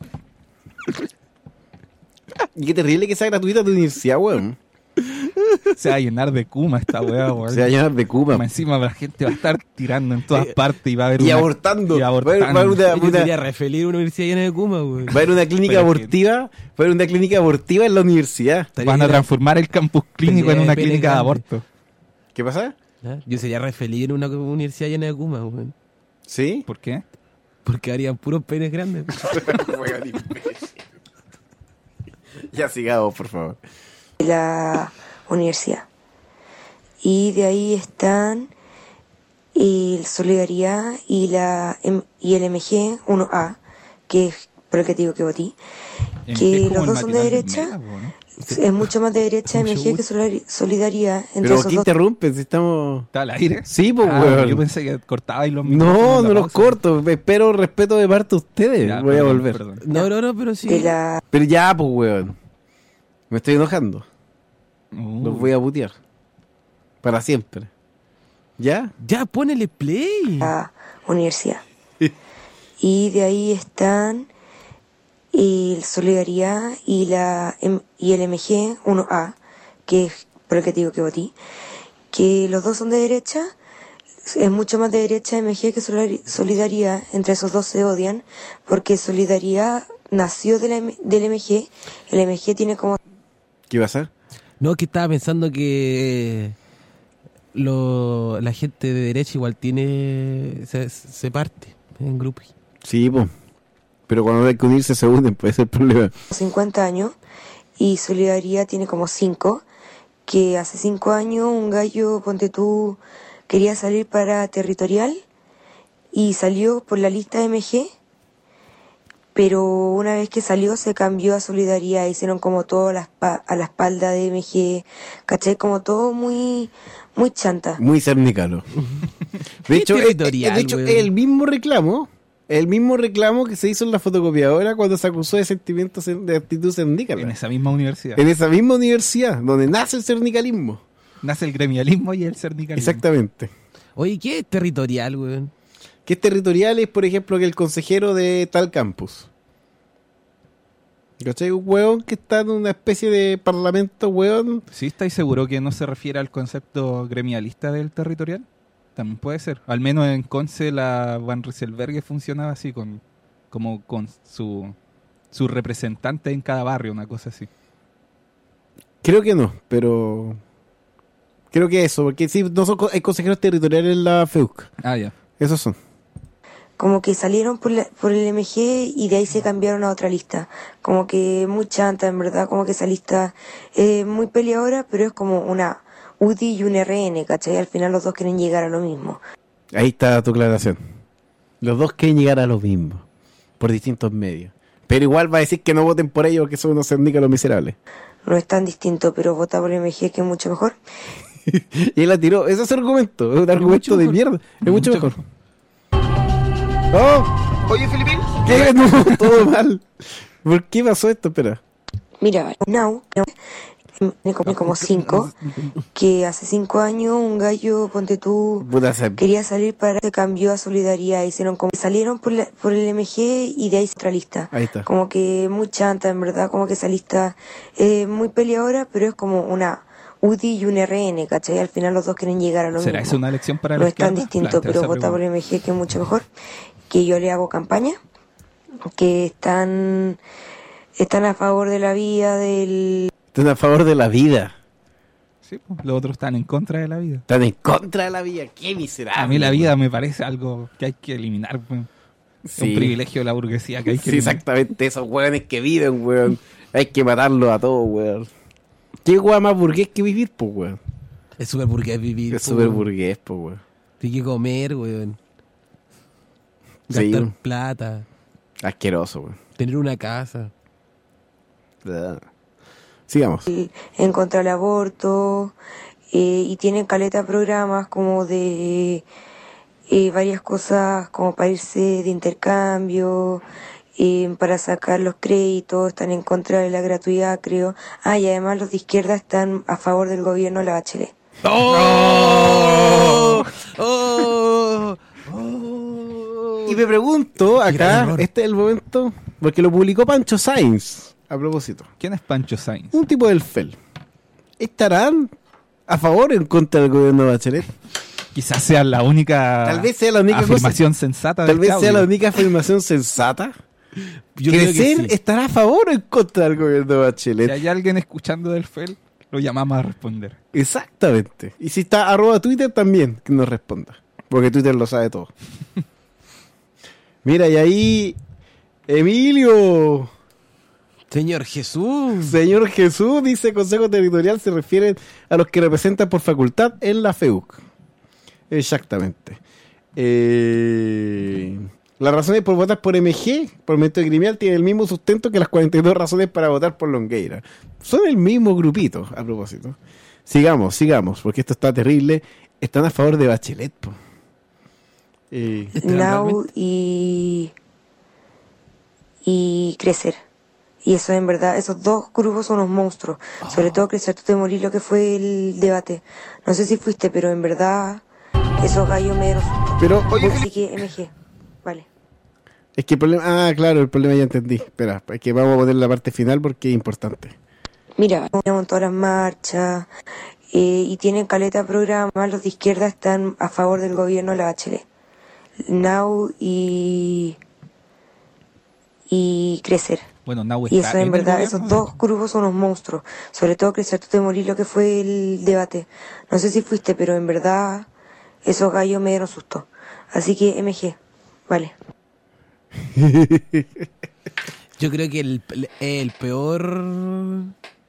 Y qué terrible que sea gratuita tu universidad, weón. Se va a llenar de kuma esta weá, weón. Se va a llenar de Cuba. Más encima la gente va a estar tirando en todas partes y va a haber Y una- abortando. y Va a haber- abortando. va a haber una- Yo una- sería re feliz en una universidad llena de Kuma, güey. Va a haber una clínica Pero es que- abortiva, va a haber una clínica abortiva en la universidad. Van a transformar el campus clínico en Tendría una pene clínica de grande. aborto. ¿Qué pasa? ¿Ah? Yo sería re feliz en una universidad llena de Kuma, güey. ¿Sí? ¿Por qué? Porque harían puros penes grandes. Ya sigamos, por favor. la universidad. Y de ahí están el Solidaridad y la M- y el M G uno A, que es por el que te digo que voté, Es que como los el dos son de matinal derecha. Mega, po, ¿no? Es mucho más de derecha Mucho M G que gusto. solari- Solidaridad entre Pero esos ¿qué dos. interrumpes? Si estamos... ¿Está al aire? Sí, pues, Ah, weón. Yo pensé que cortabais los micrófonos No, en la no los pausa. corto. Espero respeto de parte de ustedes. Ya, Voy a perdón, volver. perdón. No, no, no, pero sí. de la Pero ya, pues, weón. Me estoy enojando. Uh, Los voy a putear. Para siempre. ¿Ya? Ya, ponele play. la universidad. Y de ahí están el Solidaridad y la M- y el M G uno A, que es por el que te digo que voté, que los dos son de derecha. Es mucho más de derecha M G que Solari- Solidaridad. Entre esos dos se odian porque Solidaridad nació de la M- del M G. El M G tiene como ¿Qué pasa? No, que estaba pensando que lo, la gente de derecha igual tiene. Se, se parte en grupos. Sí, pues. Pero cuando hay que unirse se unen, puede ser el problema. cincuenta años y Solidaridad tiene como cinco, que hace cinco años un gallo, ponte tú, quería salir para territorial y salió por la lista M G, pero una vez que salió se cambió a Solidaridad, hicieron como todo a la, espa- a la espalda de M G, ¿cachai? Como todo muy, muy chanta. Muy cernicalo. De Qué hecho, es, territorial, de hecho weón. el mismo reclamo, el mismo reclamo que se hizo en la fotocopiadora cuando se acusó de sentimientos de actitud cernícala. en esa misma universidad. En esa misma universidad, donde nace el cernicalismo. Nace el gremialismo y el cernicalismo. Exactamente. Oye, ¿qué es territorial, weón? Que es territorial es, por ejemplo, que el consejero de tal campus. ¿Cachai? Un hueón que está en una especie de parlamento, hueón. ¿Sí estáis seguro que no se refiere al concepto gremialista del territorial? También puede ser. Al menos en Conce la Van Rieselberghe funcionaba así, con como con su, su representante en cada barrio, una cosa así. Creo que no, pero... Creo que eso, porque sí, no son, co- hay consejeros territoriales en la F E U C. Ah, ya. Esos son. Como que salieron por, la- por el M G y de ahí se cambiaron a otra lista. Como que muy chanta, en verdad, como que esa lista es muy peleadora, pero es como una U D I y un R N, ¿cachai? Al final los dos quieren llegar a lo mismo. Ahí está tu aclaración. Los dos quieren llegar a lo mismo, por distintos medios. Pero igual va a decir que no voten por ellos porque son unos cernícalos miserables. No es tan distinto, pero vota por el M G que es mucho mejor. Y él la tiró. Ese es su argumento. Es un argumento de mierda. Es mucho, Mucho mejor. ¡Oh! Oye, Filipín. ¿Qué? No, todo mal. ¿Por qué pasó esto? Espera. Mira, Now tiene como, como cinco, que hace cinco años un gallo, ponte tú, Puta, se- quería salir para, se cambió a Solidaridad, hicieron como, salieron por, la- por el M G y de ahí otra lista. Ahí está. Como que muy chanta, en verdad, como que esa lista es muy peleadora, pero es como una U D I y un R N, ¿cachai? Al final los dos quieren llegar a lo ¿Será mismo. eso una lección para No la es tan izquierda? distinto, Plantea pero esa vota por el pregunta. M G que es mucho mejor, que yo le hago campaña, que están, están a favor de la vida del... Están a favor de la vida. Sí, pues, los otros están en contra de la vida. Están en contra de la vida. ¡Qué miserable! A mí la vida me parece algo que hay que eliminar. Pues. Es Sí. un privilegio de la burguesía que hay que Sí, eliminar. exactamente. Esos hueones que viven, hueón. Hay que matarlo a todos, weón. ¿Qué weón más burgués que vivir, pues, weón? Es súper burgués vivir. Es po, súper weón. burgués, pues, weón. Tiene que comer, weón. Sí, Gastar weón. plata. Asqueroso, weón. Tener una casa. Ah. Sigamos. en contra del aborto, eh, y tienen caleta de programas como de eh, varias cosas como para irse de intercambio, eh, para sacar los créditos, están en contra de la gratuidad, creo. Ah, y además los de izquierda están a favor del gobierno de la Bachelet. ¡Oh! ¡Oh! ¡Oh! Y me pregunto, Gran acá, error. este es el momento, porque lo publicó Pancho Sainz, a propósito. ¿Quién es Pancho Sainz? Un tipo del F E L. ¿Estarán a favor o en contra del gobierno de Bachelet? Quizás sea la única Tal vez sea la única afirmación sensata de Tal vez este sea la audio. única afirmación sensata. Yo creo que ¿Crecer sí. estará a favor o en contra del gobierno de Bachelet? Si hay alguien escuchando del F E L, lo llamamos a responder. Exactamente. Y si está arroba Twitter también, que nos responda. Porque Twitter lo sabe todo. Mira, y ahí... Emilio... Señor Jesús. Señor Jesús dice Consejo Territorial se refiere a los que representan por facultad en la F E U C. Exactamente. Eh, las razones por votar por M G, por Movimiento Gremial, tienen el mismo sustento que las cuarenta y dos razones para votar por Longueira. Son el mismo grupito, a propósito. Sigamos, sigamos, porque esto está terrible. Están a favor de Bachelet, po. Eh, ¿Estarán Now realmente? y y Crecer. Y eso en verdad, esos dos grupos son unos monstruos. Sobre todo Crecer, tú te morís lo que fue el debate. No sé si fuiste, pero en verdad esos gallos me dieron susto. pero, oye, Así que M G, vale. es que el problema... Ah, claro, el problema ya entendí. Espera, es que vamos a poner la parte final porque es importante. Mira, tenemos todas las marchas, eh, y tienen caleta de programas. Los de izquierda están a favor del gobierno de la Bachelet. Now y y Crecer. Bueno, Nahue Y está eso en el verdad, gobierno. esos dos grupos son unos monstruos. Sobre todo Crecer, tú te morís lo que fue el debate. No sé si fuiste, pero en verdad esos gallos me dieron susto. Así que M G, vale. Yo creo que el, el peor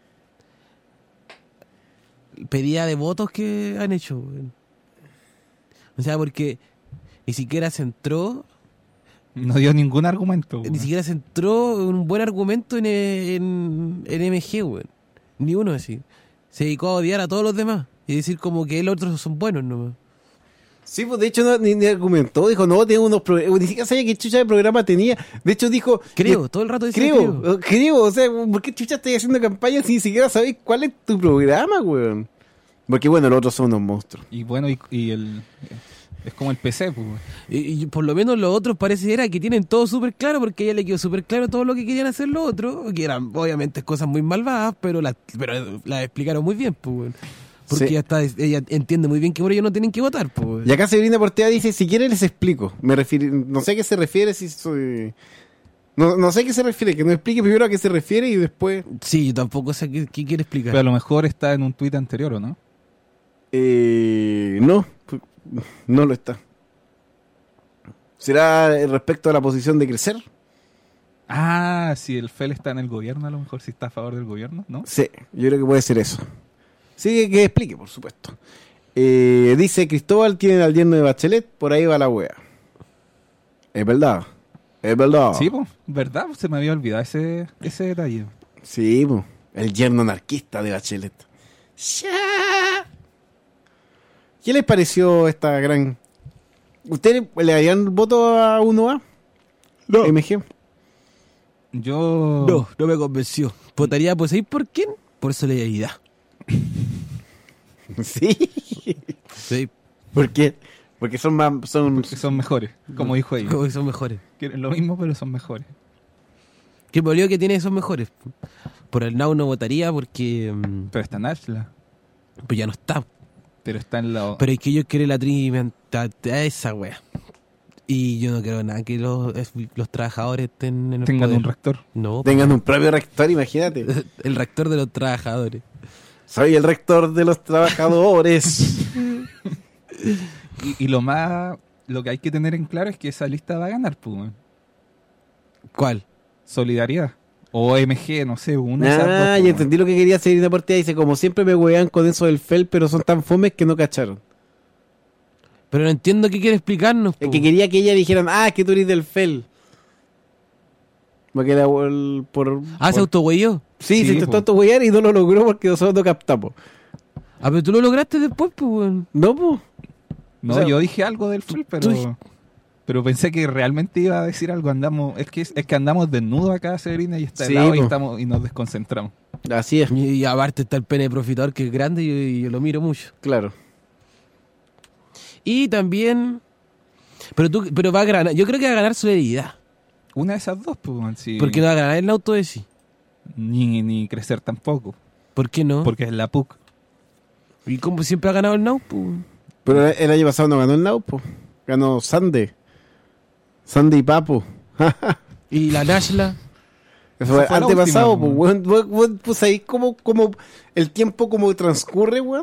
pedida de votos que han hecho. weón. O sea, porque ni siquiera se entró, No dio ningún argumento. ni weón. siquiera se entró un buen argumento en, en, en M G, weón. Ni uno así. Se dedicó a odiar a todos los demás y decir como que los otros son buenos nomás. Sí, pues de hecho no, ni, ni argumentó, dijo, no, tengo unos programas, ni siquiera sabía qué chucha de programa tenía. De hecho dijo... Creo, eh, todo el rato dice creo, creo. eh, creo, o sea, ¿por qué chucha estás haciendo campaña si ni siquiera sabéis cuál es tu programa, weón? Porque bueno, los otros son unos monstruos. Y bueno, y, y el es como el P C, pues. weón. Y, y por lo menos los otros pareciera que tienen todo súper claro, porque a ella le quedó súper claro todo lo que querían hacer los otros, que eran obviamente cosas muy malvadas, pero las pero las explicaron muy bien, pues, weón. Porque Sí. ella, está, ella entiende muy bien que por ello no tienen que votar, pues. weón. Y acá Severina Portea dice, si quieren les explico. Me refiero, no sé a qué se refiere, si soy... No, no sé a qué se refiere, que nos explique primero a qué se refiere y después... Sí, yo tampoco sé qué, qué quiere explicar. Pero a lo mejor está en un tuit anterior, ¿o no? Eh, no, no lo está. ¿Será respecto a la posición de Crecer? Ah, si el F E L está en el gobierno, a lo mejor si está a favor del gobierno, ¿no? Sí, yo creo que puede ser eso. Sí, que, que explique, por supuesto. Eh, dice Cristóbal, tienen al yerno de Bachelet, por ahí va la wea. Es verdad, es verdad. Sí, pues, ¿verdad? Pues se me había olvidado ese, ese detalle. Sí, po, el yerno anarquista de Bachelet. ¡Sha! ¿Qué les pareció esta gran... ¿Ustedes le darían voto a uno A? No. M G. Yo... No, no me convenció. Votaría, pues, ¿sabéis por quién? Por solidaridad. Sí. Sí, ¿Por qué? Porque son más... Son... Que son mejores, como dijo ella. como que son mejores. Quieren lo mismo, pero son mejores. ¿Qué político que tiene son mejores? Por el Now no votaría porque mm, Pero está Nashla. pues ya no está. Pero está en la... Pero es que ellos quieren la trinidad a esa wea. Y yo no creo nada que los, es- los trabajadores estén en el Tengan poder. un rector. No, Tengan un propio rector, imagínate. el rector de los trabajadores. Soy el rector de los trabajadores. Y, y lo más... Lo que hay que tener en claro es que esa lista va a ganar, pues. weón. ¿Cuál? Solidaridad. O M G, no sé, una de esas dos, Ah, po, ya entendí lo que quería hacer Irina Portilla. Dice, como siempre me huean con eso del F E L, pero son tan fomes que no cacharon. Pero no entiendo qué quiere explicarnos. Es po. que quería que ella dijeran, ah, que tú eres del F E L. Porque era el- por... Ah, se por- autohuelló. Sí, Sí, se intentó po. autohuellar y no lo logró porque nosotros no captamos. Ah, pero tú lo lograste después, pues, weón. No, pues. No, O sea, yo dije algo del F E L, pero... tú- Pero pensé que realmente iba a decir algo. Andamos, es que es que andamos desnudos acá, Severina, y está Sí, helado y po. estamos y nos desconcentramos. Así es, Y, y aparte está el pene profitador que es grande y, y yo lo miro mucho. claro. Y también... Pero tú, pero va a ganar, yo creo que va a ganar solidaridad. Una de esas dos, pues, sí. Porque no va a ganar el auto de sí. Ni, ni crecer tampoco. ¿Por qué no? Porque es la P U C. Y como siempre ha ganado el Now, pues. Pero el año pasado no ganó el Naupo. Ganó Sande. Sande y Papo. Y la Nashla. Eso fue fue la antepasado, última, pues, weón, weón, weón, pues ahí como, como el tiempo como transcurre, weón.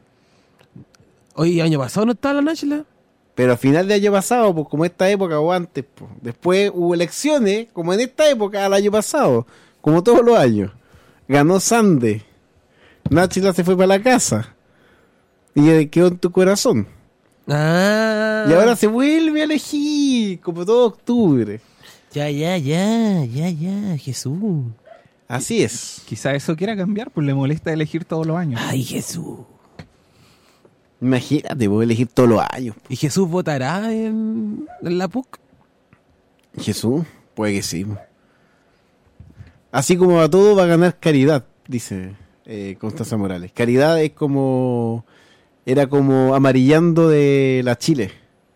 Oye, año pasado no estaba la Nashla. Pero a final de año pasado, pues como esta época o antes, pues. Después hubo elecciones, como en esta época, al año pasado, como todos los años. Ganó Sande. Nachila se fue para la casa. Y eh, quedó en tu corazón. Ah. Y ahora se vuelve a elegir, como todo octubre. Ya, ya, ya, ya, ya, Jesús. Así es. Quizá eso quiera cambiar, pues le molesta elegir todos los años. Ay, Jesús. Imagínate, voy a elegir todos los años. ¿Y Jesús votará en, en la P U C? Jesús, puede que sí. Así como a todo va a ganar Caridad, dice eh, Constanza Morales. Caridad es como... Era como amarillando de la Chile.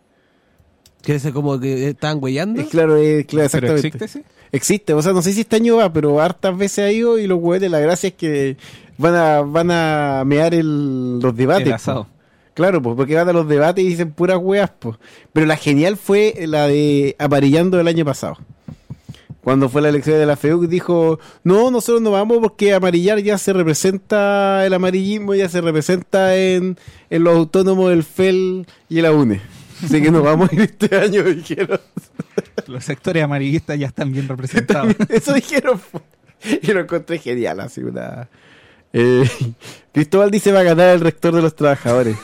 Que es como que estaban huellando. Es claro, es claro, ¿Pero exactamente. existe ese? Existe, o sea, no sé si este año va, pero hartas veces ha ido y los hueones, la gracia es que van a van a mear el, los debates. El po. asado. Claro, pues porque van a los debates y dicen puras hueas, pues. Pero la genial fue la de Amarillando del año pasado. Cuando fue la elección de la F E U, dijo, no, nosotros no vamos porque amarillar ya se representa, el amarillismo ya se representa en, en los autónomos del F E L y la U N E. Así que no vamos a ir este año, dijeron. Los sectores amarillistas ya están bien representados. Eso dijeron. Y lo encontré genial, así una... Eh, Cristóbal dice va a ganar el rector de los trabajadores.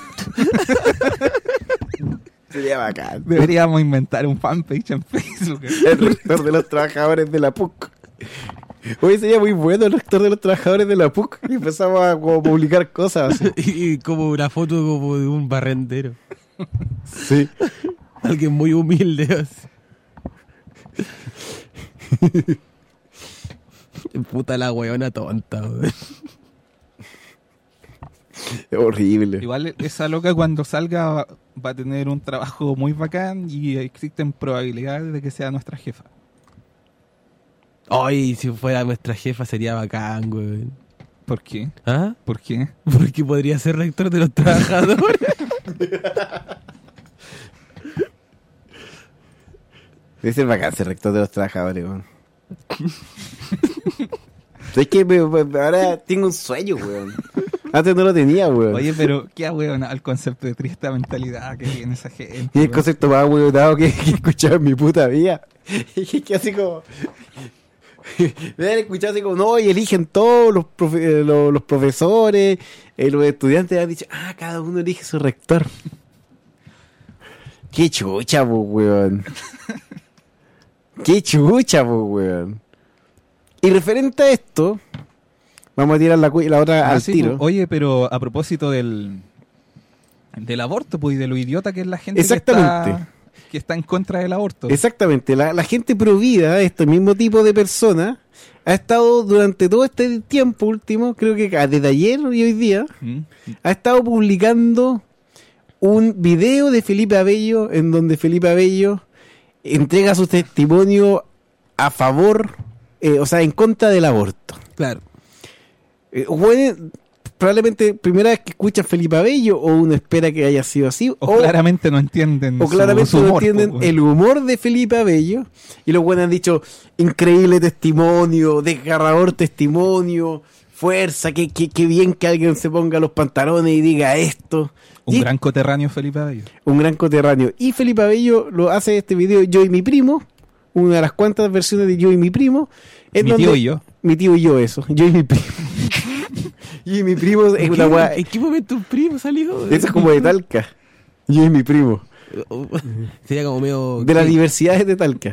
Sería bacán. Deberíamos inventar un fanpage en Facebook. El rector de los trabajadores de la P U C. Hoy sería muy bueno el rector de los trabajadores de la P U C. Y empezamos a como, publicar cosas así. Y como una foto como de un barrendero. Sí. Alguien muy humilde. Así. Puta la weona tonta, weón. Es horrible. Igual esa loca cuando salga va, va a tener un trabajo muy bacán y existen probabilidades de que sea nuestra jefa. Ay, si fuera nuestra jefa sería bacán, weón. ¿Por qué? ¿Ah? ¿Por qué? Porque podría ser rector de los trabajadores. Debe ser bacán ser rector de los trabajadores, weón. Es que me- me- ahora tengo un sueño, weón. Antes no lo tenía, weón. Oye, pero qué weón al concepto de triste mentalidad que tiene esa gente. Y el weón. concepto más weonado que, que he escuchado en mi puta vida. Y es que así como... Me han escuchado así como, no, y eligen todos los, profe- eh, los, los profesores, eh, los estudiantes han dicho, ah, cada uno elige su rector. Qué chucha, po, weón. Qué chucha, po, weón. Y referente a esto, vamos a tirar la, cu- la otra Ah, al sí, tiro. pues, oye, pero a propósito del del aborto, pues, y de lo idiota que es la gente que Exactamente. está, que está en contra del aborto. Exactamente, la, la gente provida, este mismo tipo de personas, ha estado durante todo este tiempo último, creo que desde ayer y hoy día, ¿Mm? ha estado publicando un video de Felipe Abello en donde Felipe Abello entrega su testimonio a favor, eh, o sea, en contra del aborto. Claro. Eh, bueno, probablemente primera vez que escuchan Felipe Abello o uno espera que haya sido así, O, o, claramente no entienden o su- claramente su no humor, entienden pues, weón. el humor de Felipe Abello y los buenos han dicho increíble testimonio, desgarrador testimonio, fuerza, que, que, que bien que alguien se ponga los pantalones y diga esto. Un Y- gran coterráneo Felipe Abello. un gran coterráneo. Y Felipe Abello lo hace este video, yo y mi primo, una de las cuantas versiones de Yo y mi primo. En Mi donde, tío y yo. Mi tío y yo, eso. Yo y mi primo. Y mi primo es ¿En una qué, weá. ¿En qué momento un primo salió? Eso es como de Talca. Yo y mi primo. Sería como medio... De las ¿qué? diversidades de Talca.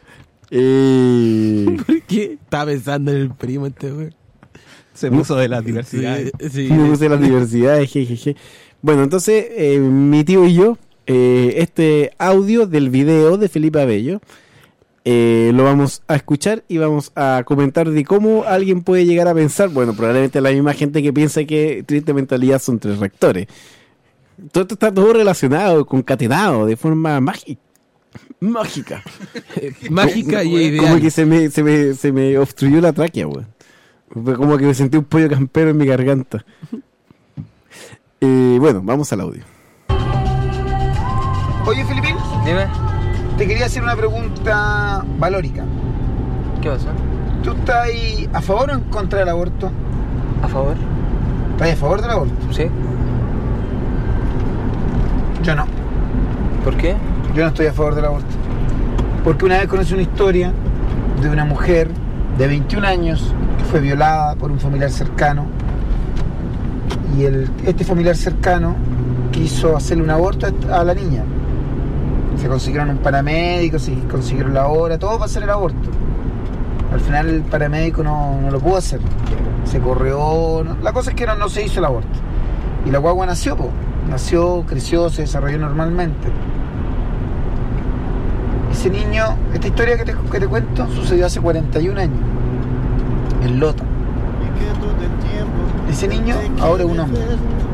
Eh, ¿Por qué? Estaba pensando en el primo este weón. Se puso de las diversidades. Sí, sí. me puse las diversidades, jejeje. Bueno, entonces, eh, mi tío y yo, eh, este audio del video de Felipe Abello, eh, lo vamos a escuchar y vamos a comentar de cómo alguien puede llegar a pensar, bueno, probablemente la misma gente que piensa que triste mentalidad son tres rectores. Todo esto está todo relacionado, concatenado, de forma mágica. Mágica. Mágica y Como ideal. que se me, se me, se me obstruyó la tráquea, weón. Fue como que me sentí un pollo campero en mi garganta. Eh, bueno, vamos al audio. Oye, Filipín, Dime, te quería hacer una pregunta valórica. ¿qué pasa? ¿Tú estás ahí a favor o en contra del aborto? ¿A favor? ¿Estás a favor del aborto? ¿Sí? Yo no. ¿Por qué? Yo no estoy a favor del aborto. Porque una vez conocí una historia de una mujer de veintiún años que fue violada por un familiar cercano. Y el, este familiar cercano quiso hacerle un aborto a la niña. Se consiguieron un paramédico, se consiguieron la hora, todo para hacer el aborto. Al final el paramédico no, no lo pudo hacer. Se corrió. No, la cosa es que no, no se hizo el aborto. Y la guagua nació, po. Nació, creció, se desarrolló normalmente. Ese niño, esta historia que te, que te cuento, sucedió hace cuarenta y un años. En Lota. Ese niño ahora es un hombre.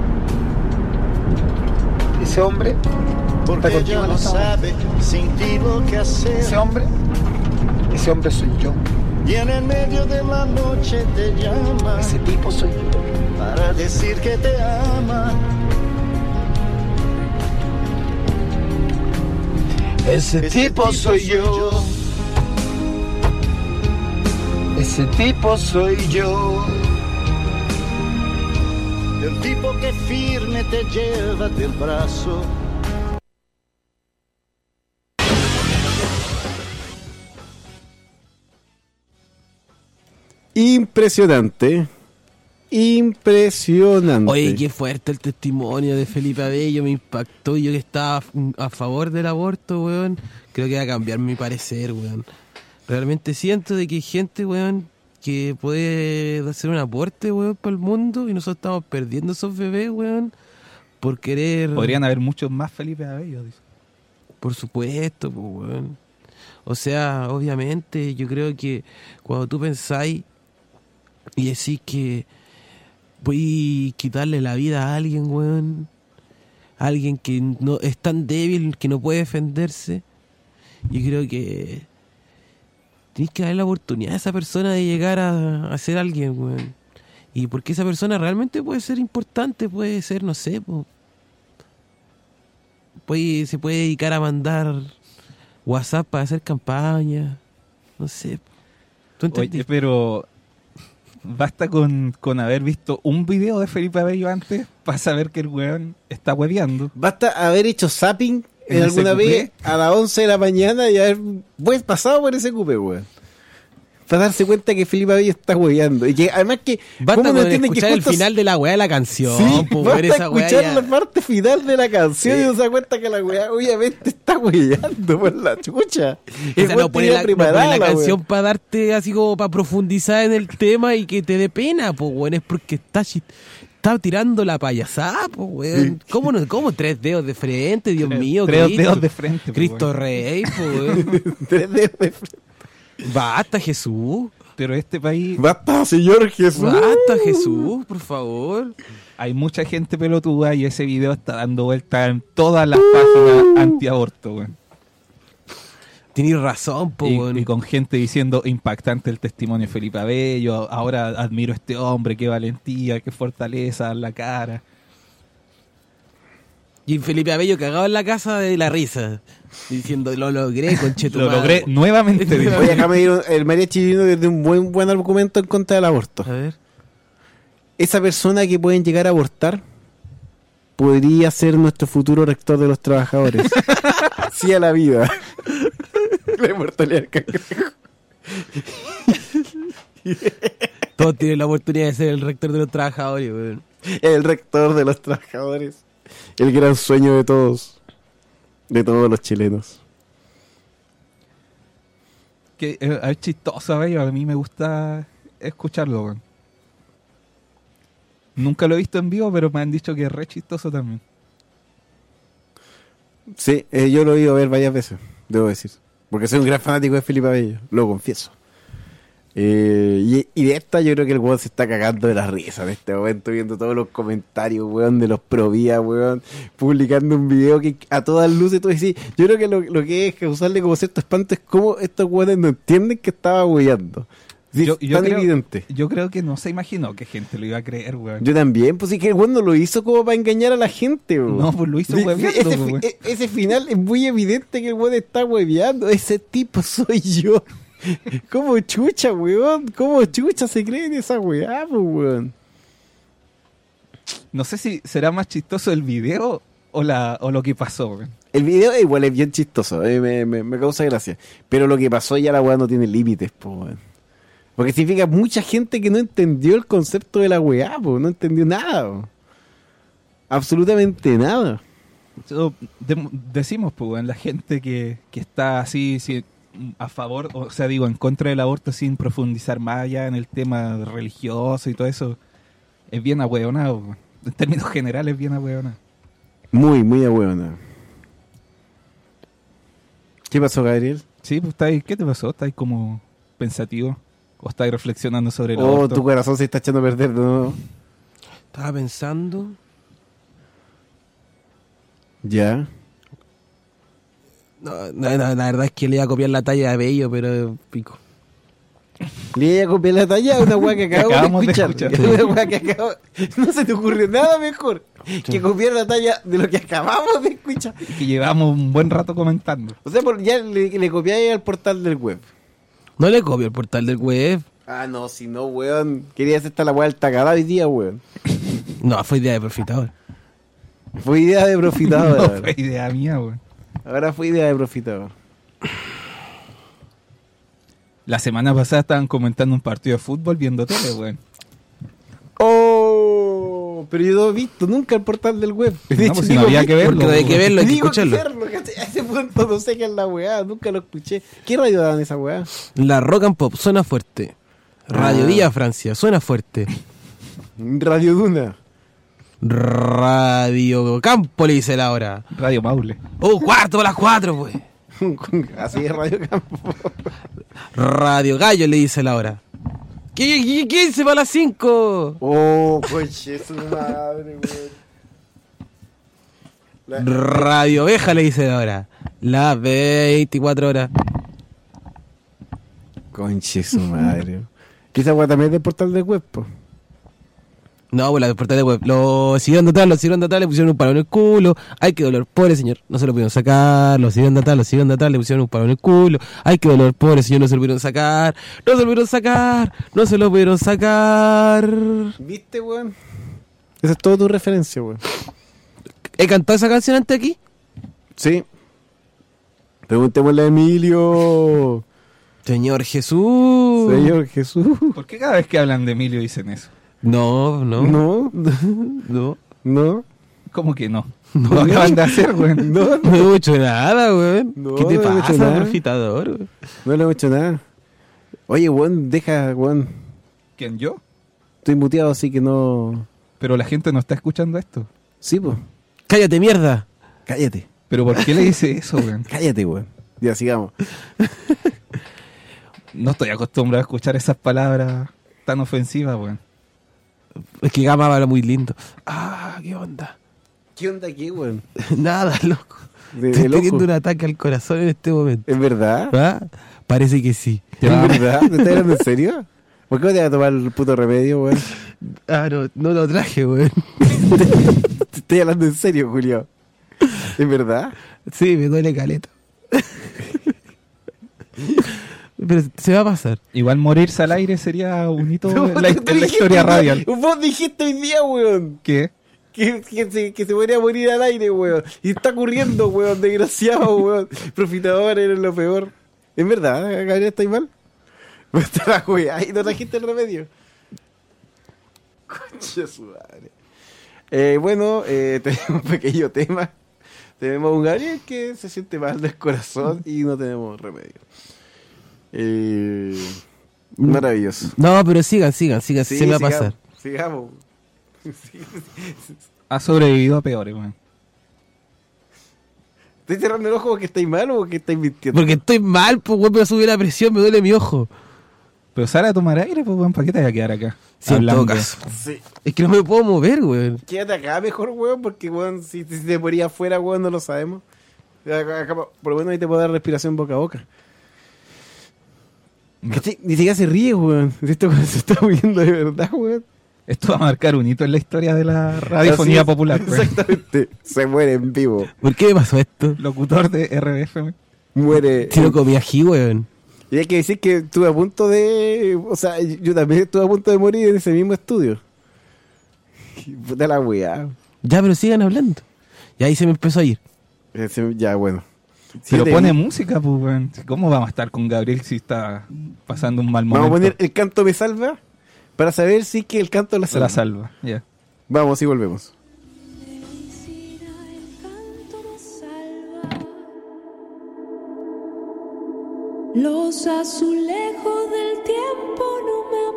Ese hombre está contigo en esta hora. Ese hombre, ese hombre soy yo. Y en el medio de la noche te llama Ese tipo soy yo. para decir que te ama. Ese tipo soy yo. Ese tipo soy yo. El tipo que firme te lleva del brazo. Impresionante. Impresionante. Oye, qué fuerte el testimonio de Felipe Abello, me impactó. Yo que estaba a favor del aborto, weón, creo que va a cambiar mi parecer, weón. Realmente siento de que hay gente, weón, que puede hacer un aporte, weón, para el mundo y nosotros estamos perdiendo esos bebés, weón, por querer... Podrían haber muchos más Felipe Abello, dice. Por supuesto, pues, weón. O sea, obviamente, yo creo que cuando tú pensáis y decís que voy a quitarle la vida a alguien, weón, a alguien que no es tan débil que no puede defenderse, yo creo que tienes que darle la oportunidad a esa persona de llegar a, a ser alguien, weón. Y porque esa persona realmente puede ser importante, puede ser, no sé, po, puede, se puede dedicar a mandar WhatsApp para hacer campaña, no sé. ¿Tú entendí? Oye, pero basta con, con haber visto un video de Felipe Abello antes para saber que el weón está hueveando. Basta haber hecho zapping en, ¿En alguna ese cupé? vez a las once de la mañana y haber pues, pasado por ese cupé, weón. Para darse cuenta que Felipe Abello está hueveando. Y que además que... Basta ¿cómo no con entienden que escuchar el justo- final de la weá de la canción, Sí, po, basta ver esa weá escuchar ya- la parte final de la canción Sí. y uno se da cuenta que la weá obviamente está hueveando por la chucha. O sea, no pone la, no pone la weá. canción para darte así como para profundizar en el tema y que te dé pena, pues, weón. Es porque está, chi- está tirando la payasada, pues, weón. ¿Cómo, no, ¿Cómo tres dedos de frente, Dios mío? Tres Cristo, dedos de frente, po, Cristo weón. Rey, pues, weón. Tres dedos de frente. Basta, Jesús. Pero este país Basta, Señor Jesús. Basta, Jesús, por favor. hay mucha gente pelotuda y ese video está dando vuelta en todas las páginas antiaborto, weón. Tienes razón, pues, Y, weón. y con gente diciendo impactante el testimonio de Felipe Abello, ahora admiro a este hombre, qué valentía, qué fortaleza, la cara. Y Felipe Abello cagado en la casa de la risa, diciendo, lo logré, conchetumare. Lo logré nuevamente. dijo. Oye, acá me dieron el mariachi vino desde un buen buen argumento en contra del aborto. A ver. Esa persona que pueden llegar a abortar podría ser nuestro futuro rector de los trabajadores. Sí a la vida. La inmortalidad del cangrejo. Todos tienen la oportunidad de ser el rector de los trabajadores, weón. El rector de los trabajadores. El gran sueño de todos. De todos los chilenos. Que eh, es chistoso, bello. A mí me gusta escucharlo, weón. Nunca lo he visto en vivo, pero me han dicho que es re chistoso también. Sí, eh, yo lo he ido a ver varias veces, debo decir. Porque soy un gran fanático de Felipe Abello, lo confieso. Eh, y, y de esta yo creo que el weón se está cagando de la risa en este momento, viendo todos los comentarios, weón, de los pro vía, weón, publicando un video que a todas luces tú decís, yo creo que lo, lo que es causarle como cierto espanto es cómo estos weones no entienden que estaba weyando. Sí, yo, yo tan creo, evidente. Yo creo que no se imaginó que gente lo iba a creer, weón. Yo también, pues sí que el weón no lo hizo como para engañar a la gente, weón. No, pues lo hizo Sí, hueveando, ese, pues, weón. fi- e- ese final es muy evidente que el weón está hueveando. Ese tipo soy yo. ¿Cómo chucha, weón? ¿Cómo chucha se cree en esa weá, pues, weón? No sé si será más chistoso el video o la o lo que pasó, weón. El video igual es bien chistoso, eh, me, me, me causa gracia. Pero lo que pasó ya la weá no tiene límites, pues, weón. Porque significa mucha gente que no entendió el concepto de la weá, pues, no entendió nada, po. Absolutamente nada. So, de- decimos, pues, weón, la gente que, que está así si- a favor, o sea, digo, en contra del aborto sin profundizar más allá en el tema religioso y todo eso, es bien ahueonado, weón. En términos generales, bien ahueonado. Muy, muy ahueonado. ¿Qué pasó, Gabriel? Sí, pues, estáis- ¿qué te pasó? ¿Estáis como pensativo? ¿O estáis reflexionando sobre el Oh, aborto? tu corazón se está echando a perder, ¿no? Estaba pensando. Ya. No, no, no, la verdad es que le iba a copiar la talla de Bello, pero pico. Le iba a copiar la talla a una weá que acabamos, acabamos de de escuchar. escuchar. Una weá que acabo- No se te ocurrió nada mejor que copiar la talla de lo que acabamos de escuchar. Que llevamos un buen rato comentando. O sea, por- ya le, le copiáis al portal del web. No le copio el portal del web. Ah, no, si no, weón. Querías estar la weá del Tacadá hoy día, weón. No, fue idea de profitador. Fue idea de profitador. No ahora. fue idea mía, weón. Ahora fue idea de profitador. La semana pasada estaban comentando un partido de fútbol viendo tele, weón. Oh, pero yo no he visto nunca el portal del web. De No, pues si no había que verlo, Porque no hay que verlo, hay que Digo escucharlo. verlo, ¿cachai? A ese punto no sé qué es la weá, nunca lo escuché. ¿Qué radio dan esa weá? La Rock and Pop suena fuerte. Radio Ah. Villa Francia suena fuerte. Radio Duna. Radio Campo le dice la hora. Radio Maule. Oh, cuarto a las cuatro, pues. Así es Radio Campo. Radio Gallo le dice la hora. ¿Qué, qué, quince para las cinco? Oh, coche, su madre, weón. Radio Oveja le dice la hora. Las veinticuatro horas. Conche su madre. ¿Qué esa weá también es del portal del web, po? No, pues la portal de web. Los siguieron de atrás, los siguieron de atrás, le pusieron un palo en el culo. Ay, qué dolor, pobre señor. No se lo pudieron sacar. Los siguieron de atrás, los siguieron de atrás, le pusieron un palo en el culo. Ay, qué dolor, pobre señor, no se lo pudieron sacar. No se lo pudieron sacar. No se lo pudieron sacar. ¿Viste, weón? Esa es toda tu referencia, weón. ¿He cantado esa canción antes aquí? Sí. Preguntémosle a Emilio. Señor Jesús. Señor Jesús. ¿Por qué cada vez que hablan de Emilio dicen eso? No, no. No, No. no. ¿Cómo que no? Lo acaban de hacer, weón. No, No he hecho nada, weón. No, ¿Qué te no he hecho pasa, nada. profitador, weón? no le he hecho nada. Oye, weón, deja, weón. ¿Quién, yo? Estoy muteado, así que no. Pero la gente no está escuchando esto. Sí, pues. Cállate, mierda. Cállate. ¿Pero por qué le dice eso, weón? Cállate, weón. Ya, sigamos. No estoy acostumbrado a escuchar esas palabras tan ofensivas, weón. Es que Gama habla muy lindo. Ah, qué onda. ¿Qué onda aquí, weón? Nada, loco. De, Estoy de loco. teniendo un ataque al corazón en este momento. ¿Es verdad? ¿Ah? Parece que sí. ¿Es verdad? ¿Te estás hablando en serio? ¿Por qué no te vas a tomar el puto remedio, weón? Ah, no, no lo traje, weón. Te estoy hablando en serio, Julio. ¿Es verdad? Sí, me duele caleta. Pero se va a pasar. Igual morirse al aire sería un hito No, en la, tú en la dijiste- historia radial. Vos dijiste hoy día, weón, ¿Qué? que, que, se, que se podría morir al aire, weón. Y está ocurriendo, weón, desgraciado, weón. Profitador, eres lo peor. ¿En verdad, Gabriel, estáis mal? Está la weá y no trajiste el remedio. Concha su madre. Eh, bueno, eh, tenemos un pequeño tema. Tenemos un Gabriel que se siente mal del corazón y no tenemos remedio. Eh, maravilloso. No, pero sigan, sigan, sigan, Sí, se me va a sigamos, pasar. Sigamos. Ha sobrevivido a peores, weón. ¿Estoy cerrando el ojo porque estáis mal o porque estáis mintiendo? Porque estoy mal, pues, weón, me subió la presión, me duele mi ojo. Pero sale a tomar aire, pues, weón, ¿para qué te vas a quedar acá? Sí, en Hablando. todo caso. Sí. Es que no me puedo mover, weón. Quédate acá mejor, weón, porque, weón, si, si te morías afuera, weón, no lo sabemos. Acá, acá, por lo menos ahí te puedo dar respiración boca a boca. ¿Cachai? Ni siquiera se ríe, weón. Esto se está muriendo de verdad, weón. Esto va a marcar un hito en la historia de la radiofonía Así es, popular, weón. Exactamente. Se muere en vivo. ¿Por qué me pasó esto? Locutor de R B F, weón. Muere. Si no comí ají, weón. Y hay que decir que estuve a punto de... O sea, yo también estuve a punto de morir en ese mismo estudio. Puta la weá. Ya, pero sigan hablando. Y ahí se me empezó a ir. Ese- Ya, bueno. Pero Siete pone mil- música, pues, weón. ¿Cómo vamos a estar con Gabriel si está pasando un mal momento? Vamos a poner el canto me salva para saber si es que el canto la salva. La salva, ya. Vamos y volvemos. Los azulejos del tiempo no me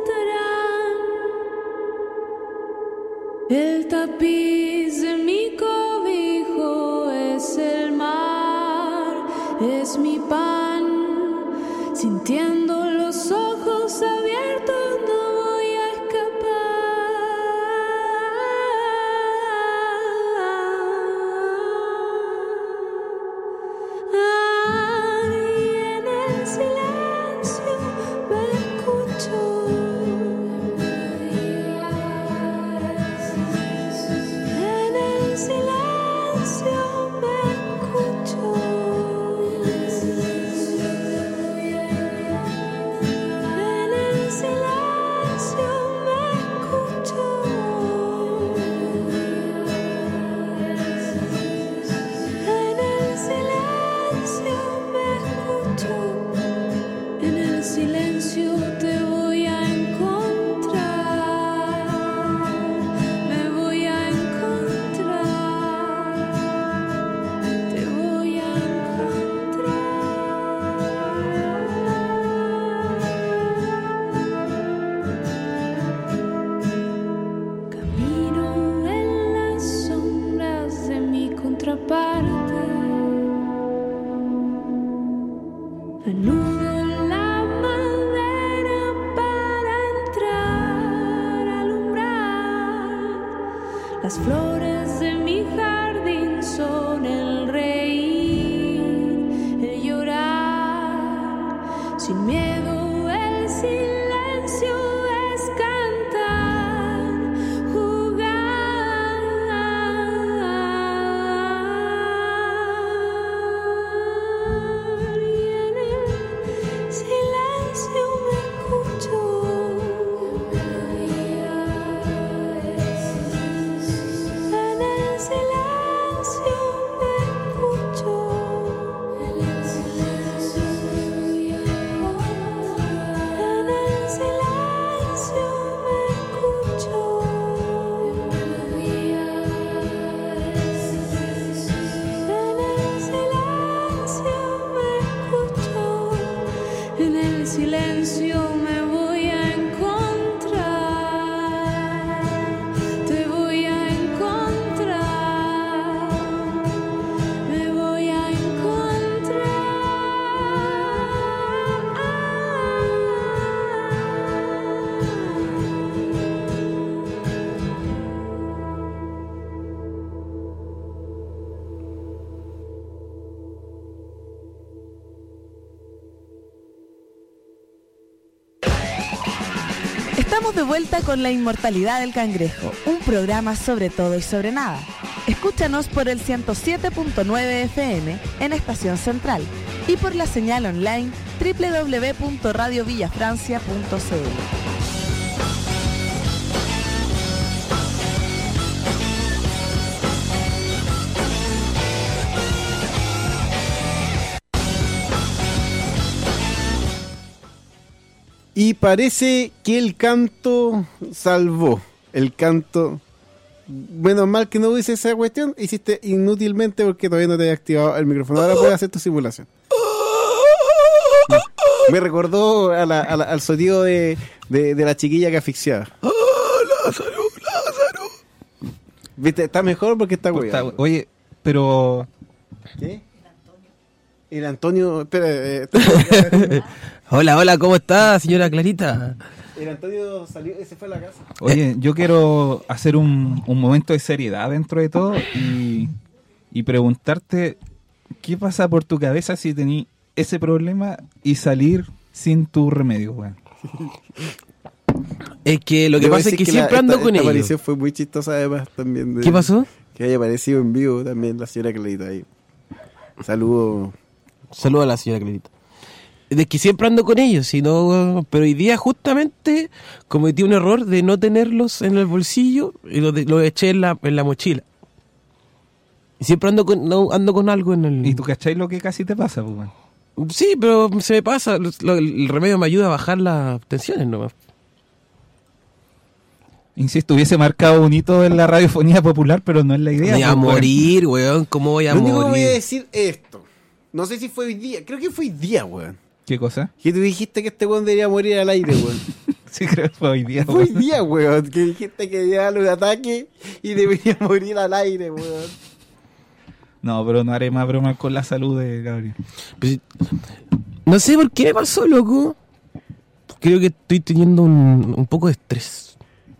aplastarán. El tapiz de mi cobijo es el mar, es mi pan. Sintiendo los ojos abiertos no voy a escapar. Y en el silencio me escucho. En el silencio me escucho. En el silencio me escucho. En el silencio me escucho. En el silencio te voy a encontrar. Me voy a encontrar. Te voy a encontrar. Camino en las sombras de mi contraparte. Anudo la madera para entrar a alumbrar. Las flores de mi jardín son el reír, el llorar. Sin miedo el silencio es cantar, jugar. Y en el silencio me escucho. En el silencio me escucho. En el silencio me escucho. En el silencio me escucho. En el silencio me escucho. En el silencio me voy a encontrar. Te voy a encontrar. Me voy a Estamos de vuelta con La Inmortalidad del Cangrejo, un programa sobre todo y sobre nada. Escúchanos por el ciento siete punto nueve F M en Estación Central y por la señal online doble u doble u doble u punto radio villa francia punto c l. Y parece que el canto salvó. El canto... Menos mal que no hice esa cuestión, hiciste inútilmente porque todavía no te había activado el micrófono. Ahora puedes hacer tu simulación. Me recordó a la, a la, al sonido de, de, de la chiquilla que asfixiaba. ¡Oh, Lázaro, Lázaro! ¿Viste? Está mejor porque está Pues huevo. está- Oye, pero... ¿Qué? El Antonio... Espera, eh, está- Hola, hola, ¿cómo está, señora Clarita? el Antonio salió, se fue a la casa. Oye, yo quiero hacer un, un momento de seriedad dentro de todo y, y preguntarte qué pasa por tu cabeza si tení ese problema y salir sin tu remedio, weón. Es que lo que Debo pasa es decir que, la- siempre ando esta, con esta ellos. aparición fue muy chistosa además también. de- ¿Qué pasó? Que haya aparecido en vivo también la señora Clarita ahí. Saludos. Saludos a la señora Clarita. Es que siempre ando con ellos, si no, pero hoy día justamente cometí un error de no tenerlos en el bolsillo y los, de- los eché en la, en la mochila. Y siempre ando con, no, ando con algo en el... ¿Y tú cachai lo que casi te pasa, pues, weón? Sí, pero se me pasa. Lo- lo- el remedio me ayuda a bajar las tensiones nomás. Insisto, hubiese marcado un hito en la radiofonía popular, pero no es la idea. Me voy a pues, weón. morir, weón. ¿Cómo voy a Lo único que voy a morir? decir es esto. No sé si fue hoy día. Creo que fue hoy día, weón. ¿Qué cosa? Que tú dijiste que este weón debería morir al aire, weón. Sí, creo que fue hoy día, Fue hoy weón. día, weón. Que dijiste que debería darle un ataque y debería morir al aire, weón. No, pero no haré más bromas con la salud de Gabriel. Pues, no sé por qué me pasó, loco. Creo que estoy teniendo un, un poco de estrés.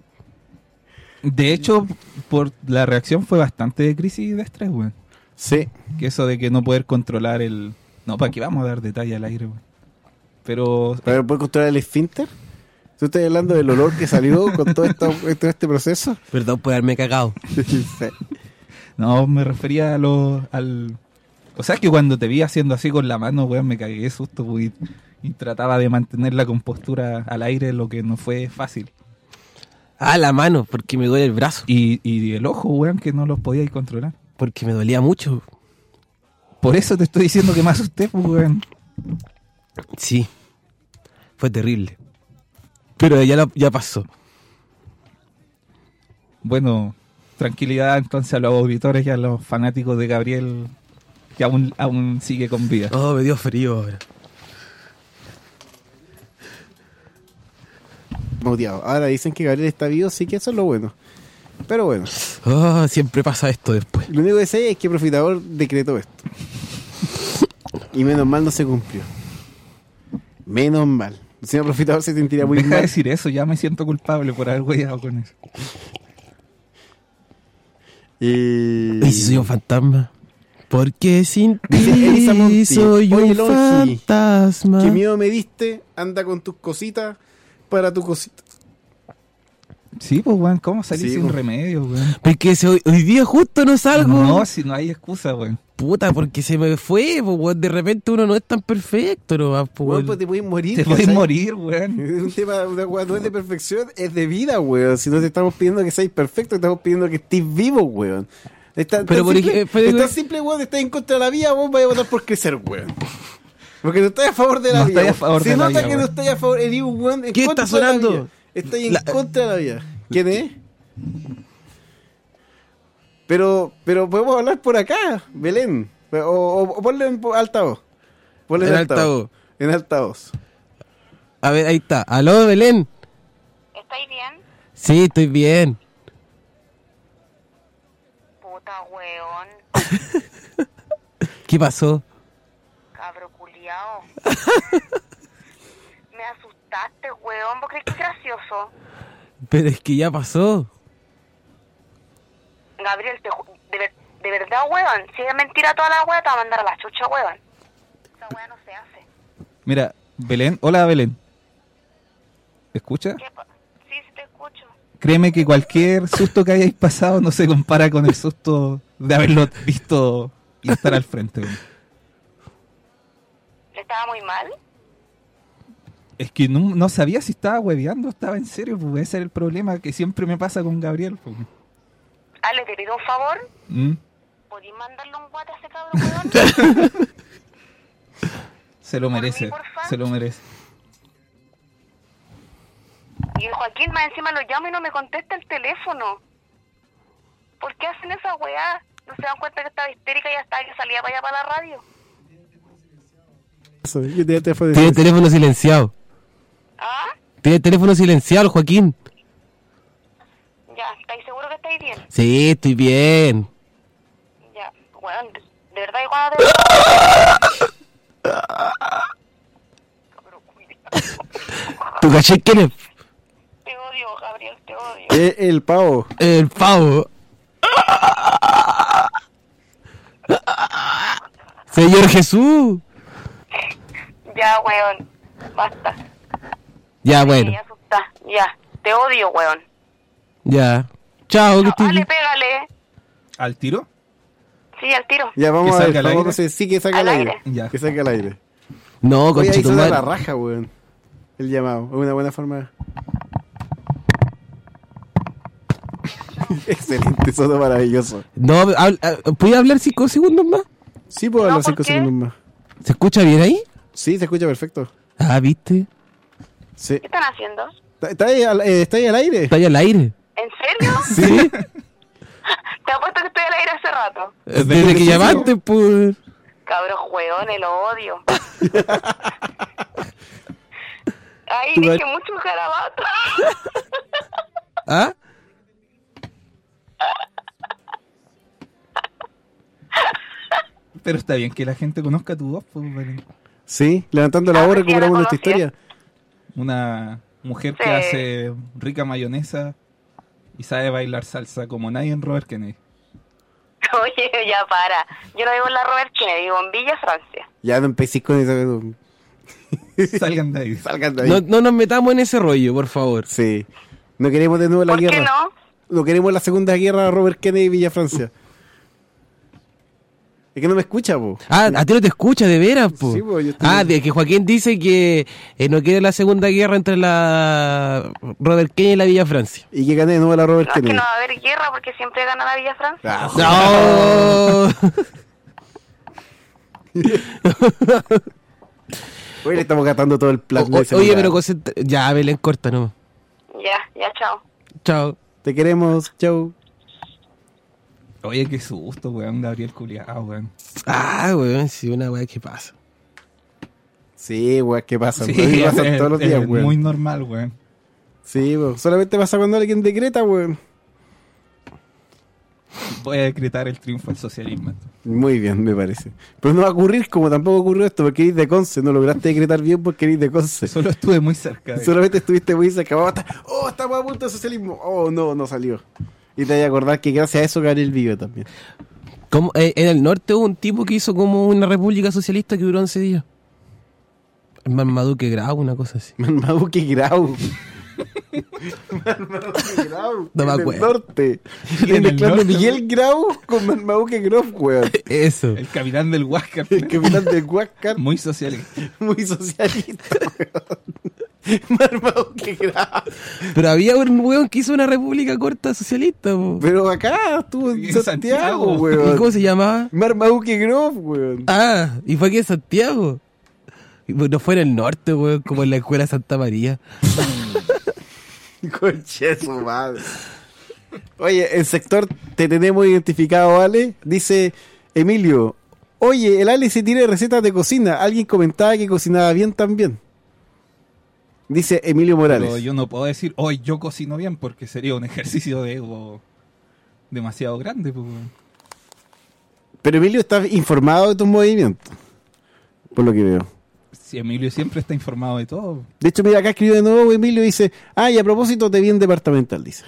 De hecho, por la reacción fue bastante de crisis de estrés, weón. Sí. Que eso de que no poder controlar el... No, ¿para qué vamos a dar detalle al aire, weón? Pero... ¿Para poder controlar el esfínter? ¿Tú estás hablando del olor que salió con todo, esto, todo este proceso? Perdón por haberme cagado. Sí. No, me refería a lo, al... O sea, que cuando te vi haciendo así con la mano, weón, me cagué de susto, pues, y, y trataba de mantener la compostura al aire, lo que no fue fácil. Ah, la mano, porque me duele el brazo. Y, y el ojo, weón, que no los podíais controlar. Porque me dolía mucho. Por eso te estoy diciendo que me asusté, pues, weón. Sí. Fue terrible. Pero ya, lo- ya pasó. Bueno, tranquilidad entonces a los auditores y a los fanáticos de Gabriel, que aún, aún sigue con vida. Oh, me dio frío ahora. Muteado. Ahora dicen que Gabriel está vivo, sí que eso es lo bueno. Pero bueno, Oh, siempre pasa esto después. lo único que sé es que Profitador decretó esto. Y menos mal no se cumplió. Menos mal. El señor Profitador se sentiría muy Deja de mal. decir eso, ya me siento culpable por haber hueado con eso. Y... ¿Y si soy un fantasma? Porque sin Dice Elisa ti Monti, soy "Oye, un Longi, fantasma". ¿Qué miedo me diste? Anda con tus cositas para tu cosita. Sí, pues, weón, ¿cómo salir Sí, sin pues. remedio, weón? Porque si hoy, hoy día justo no salgo. No, si no hay excusa, weón. Puta, porque se me fue, po, weón. De repente uno no es tan perfecto, no va, po, Weón, weón. pues te puedes morir. Te ¿cachai? puedes morir, weón. Es un tema, una weá no es de perfección, es de vida, weón. Si no te estamos pidiendo que seas perfecto, te estamos pidiendo que estés vivo, weón. Está, Pero tan por simple, ej- pero- es tan simple, weón, estás en contra de la vida, weón, vaya a votar por crecer, weón. Porque no estás a favor de la No vida. estás a favor Se de la nota vida, que no weón. estás a favor, eres un weón en ¿Qué contra está de la sonando? vida. Estás en La- contra de la vida. ¿Quién es? Pero, pero podemos hablar por acá, Belén. O, o, o ponle en po- altavoz. Ponle en, En altavoz. altavoz. En altavoz. A ver, ahí está. ¿Aló, Belén? ¿Estáis bien? Sí, estoy bien. Puta weón, ¿Qué pasó? cabro culiao. Me asustaste, weón. ¿Vos crees que es gracioso? Pero es que ya pasó. Gabriel, te ju- de, ver- de verdad, weón. Si es mentira toda la weá, te va a mandar a la chucha, weón. Esa weá no se hace. Mira, Belén, hola Belén. ¿Escucha? ¿Qué pa- sí, sí te escucho. Créeme que cualquier susto que hayáis pasado no se compara con el susto de haberlo visto y estar al frente, weón. ¿Estaba muy mal? Es que no, no sabía si estaba hueveando o estaba en serio, pues ese era el problema que siempre me pasa con Gabriel, pues. Ale, te pido un favor. ¿Mm? ¿Podís mandarle un guate a ese cabro, weón? Se lo Por mí, merece, porfa. se lo merece. Joaquín, más encima lo llamo y no me contesta el teléfono. ¿Por qué hacen esa weá? ¿No se dan cuenta que estaba histérica y hasta que salía para allá para la radio? Eso, yo tenía el teléfono Tiene el teléfono silenciado. ¿Ah? Tiene el teléfono silenciado, el Joaquín. Ya, ¿estáis seguros que estáis bien? Sí, estoy bien. Ya, weón, de, de verdad, ¿y cuándo te... ¿Tú caché quién es? Te odio, Gabriel, te odio. Eh, el pavo. El pavo. Señor Jesús. Ya, weón, basta. Ya, bueno. Ya, asusta. Ya, te odio, weón. Ya. Chao, que No, estés dale, bien. pégale. ¿Al tiro? Sí, al tiro. Ya, vamos ¿Que a ver. salga al Vamos aire? a hacer- sí, que saca Al al aire. aire. Ya. Que saca al aire. No, Oye, ahí suena conchetumare. la raja, weón. El llamado. Es una buena forma. Excelente, sonó maravilloso. No, habla- ¿puedes hablar cinco segundos más? Sí, puedo No, hablar ¿por cinco qué? segundos más. ¿Se escucha bien ahí? Sí, se escucha perfecto. Ah, ¿viste? Sí. ¿Qué están haciendo? ¿Está, está ahí, al, eh, está ahí al aire? Está ahí al aire. ¿En serio? Sí. Te apuesto que estoy al aire hace rato. Desde que llamaste, pues. Cabros hueones, lo odio. Ahí Tú dije vas- mucho garabato. ¿Ah? Pero está bien que la gente conozca tu voz, pues, Belén. Sí, levantando la Ah, voz pues sí, ya la recuperamos nuestra conocía. historia. Una mujer que Sí. hace rica mayonesa y sabe bailar salsa como nadie en Robert Kennedy. Oye, ya para. Yo no vivo en la Robert Kennedy, vivo en Villa Francia. Ya no empecé con eso. Salgan de ahí. Salgan de ahí. No, no nos metamos en ese rollo, por favor. Sí. No queremos de nuevo la ¿Por guerra. qué no? No queremos la segunda guerra Robert Kennedy y Villa Francia. Es que no me escucha, po. Ah, a ti no te escucha, de veras, po. Sí, po, yo estoy- Ah, de que Joaquín dice que eh, no quiere la segunda guerra entre la Robert Kennedy y la Villa Francia. Y que gane de nuevo la Robert No, es que Kennedy. no va a haber guerra porque siempre gana la Villa Francia. Ah, ¡No! Hoy le estamos gastando todo el plan. O- de o- seguridad. oye, pero concentra- ya, Belén, corta, no. Ya, ya, chao. Chao. Te queremos, chau. Oye, qué susto, weón, Gabriel culiao, weón. Ah, weón, sí, una weá que pasa. Sí, weón, ¿qué pasa? Sí, A mí me pasa es- todos los es días, weón. muy normal, weón. Sí, weón. Solamente pasa cuando alguien decreta, weón. Voy a decretar el triunfo del socialismo. Muy bien, me parece. Pero no va a ocurrir como tampoco ocurrió esto, porque eres de Conce. No lograste decretar bien porque eres de Conce. Solo estuve muy cerca de Solamente estuviste muy cerca. Oh, está- oh, estamos a punto de socialismo. Oh, no, no salió. Y te voy a acordar que gracias a eso Gabriel vive también. Como, eh, en el norte hubo un tipo que hizo como una república socialista que duró once días. El Marmaduke Grau, una cosa así. Marmaduke Grau. Marmaduke Grau. No me en el acuerdo. norte. En En el el clan de norte. Miguel Grau con Marmaduke Grau, weón. Eso. El capitán del Huáscar. El capitán de Huáscar. Muy socialista. Muy socialista, weón. Marmaduke Grau. Pero había un weón que hizo una república corta socialista, po. Pero acá estuvo en En Santiago, Santiago. ¿Y weón. cómo se llamaba? Marmaduke Grau, weón. Ah, y fue aquí en Santiago. Y pues no fue en el norte, weón, como en la escuela Santa María. Conche su madre. Oye, el sector te tenemos identificado, ¿vale? Dice Emilio. Oye, el Ale se tiene recetas de cocina. Alguien comentaba que cocinaba bien también. Dice Emilio Morales. Pero yo no puedo decir, hoy yo cocino bien, porque sería un ejercicio de ego demasiado grande, pues, weón. Pero Emilio está informado de tus movimientos. Por lo que veo. Si Emilio siempre está informado de todo. De hecho, mira, acá escribió de nuevo Emilio y dice, ah, y a propósito te vi en departamental, dice.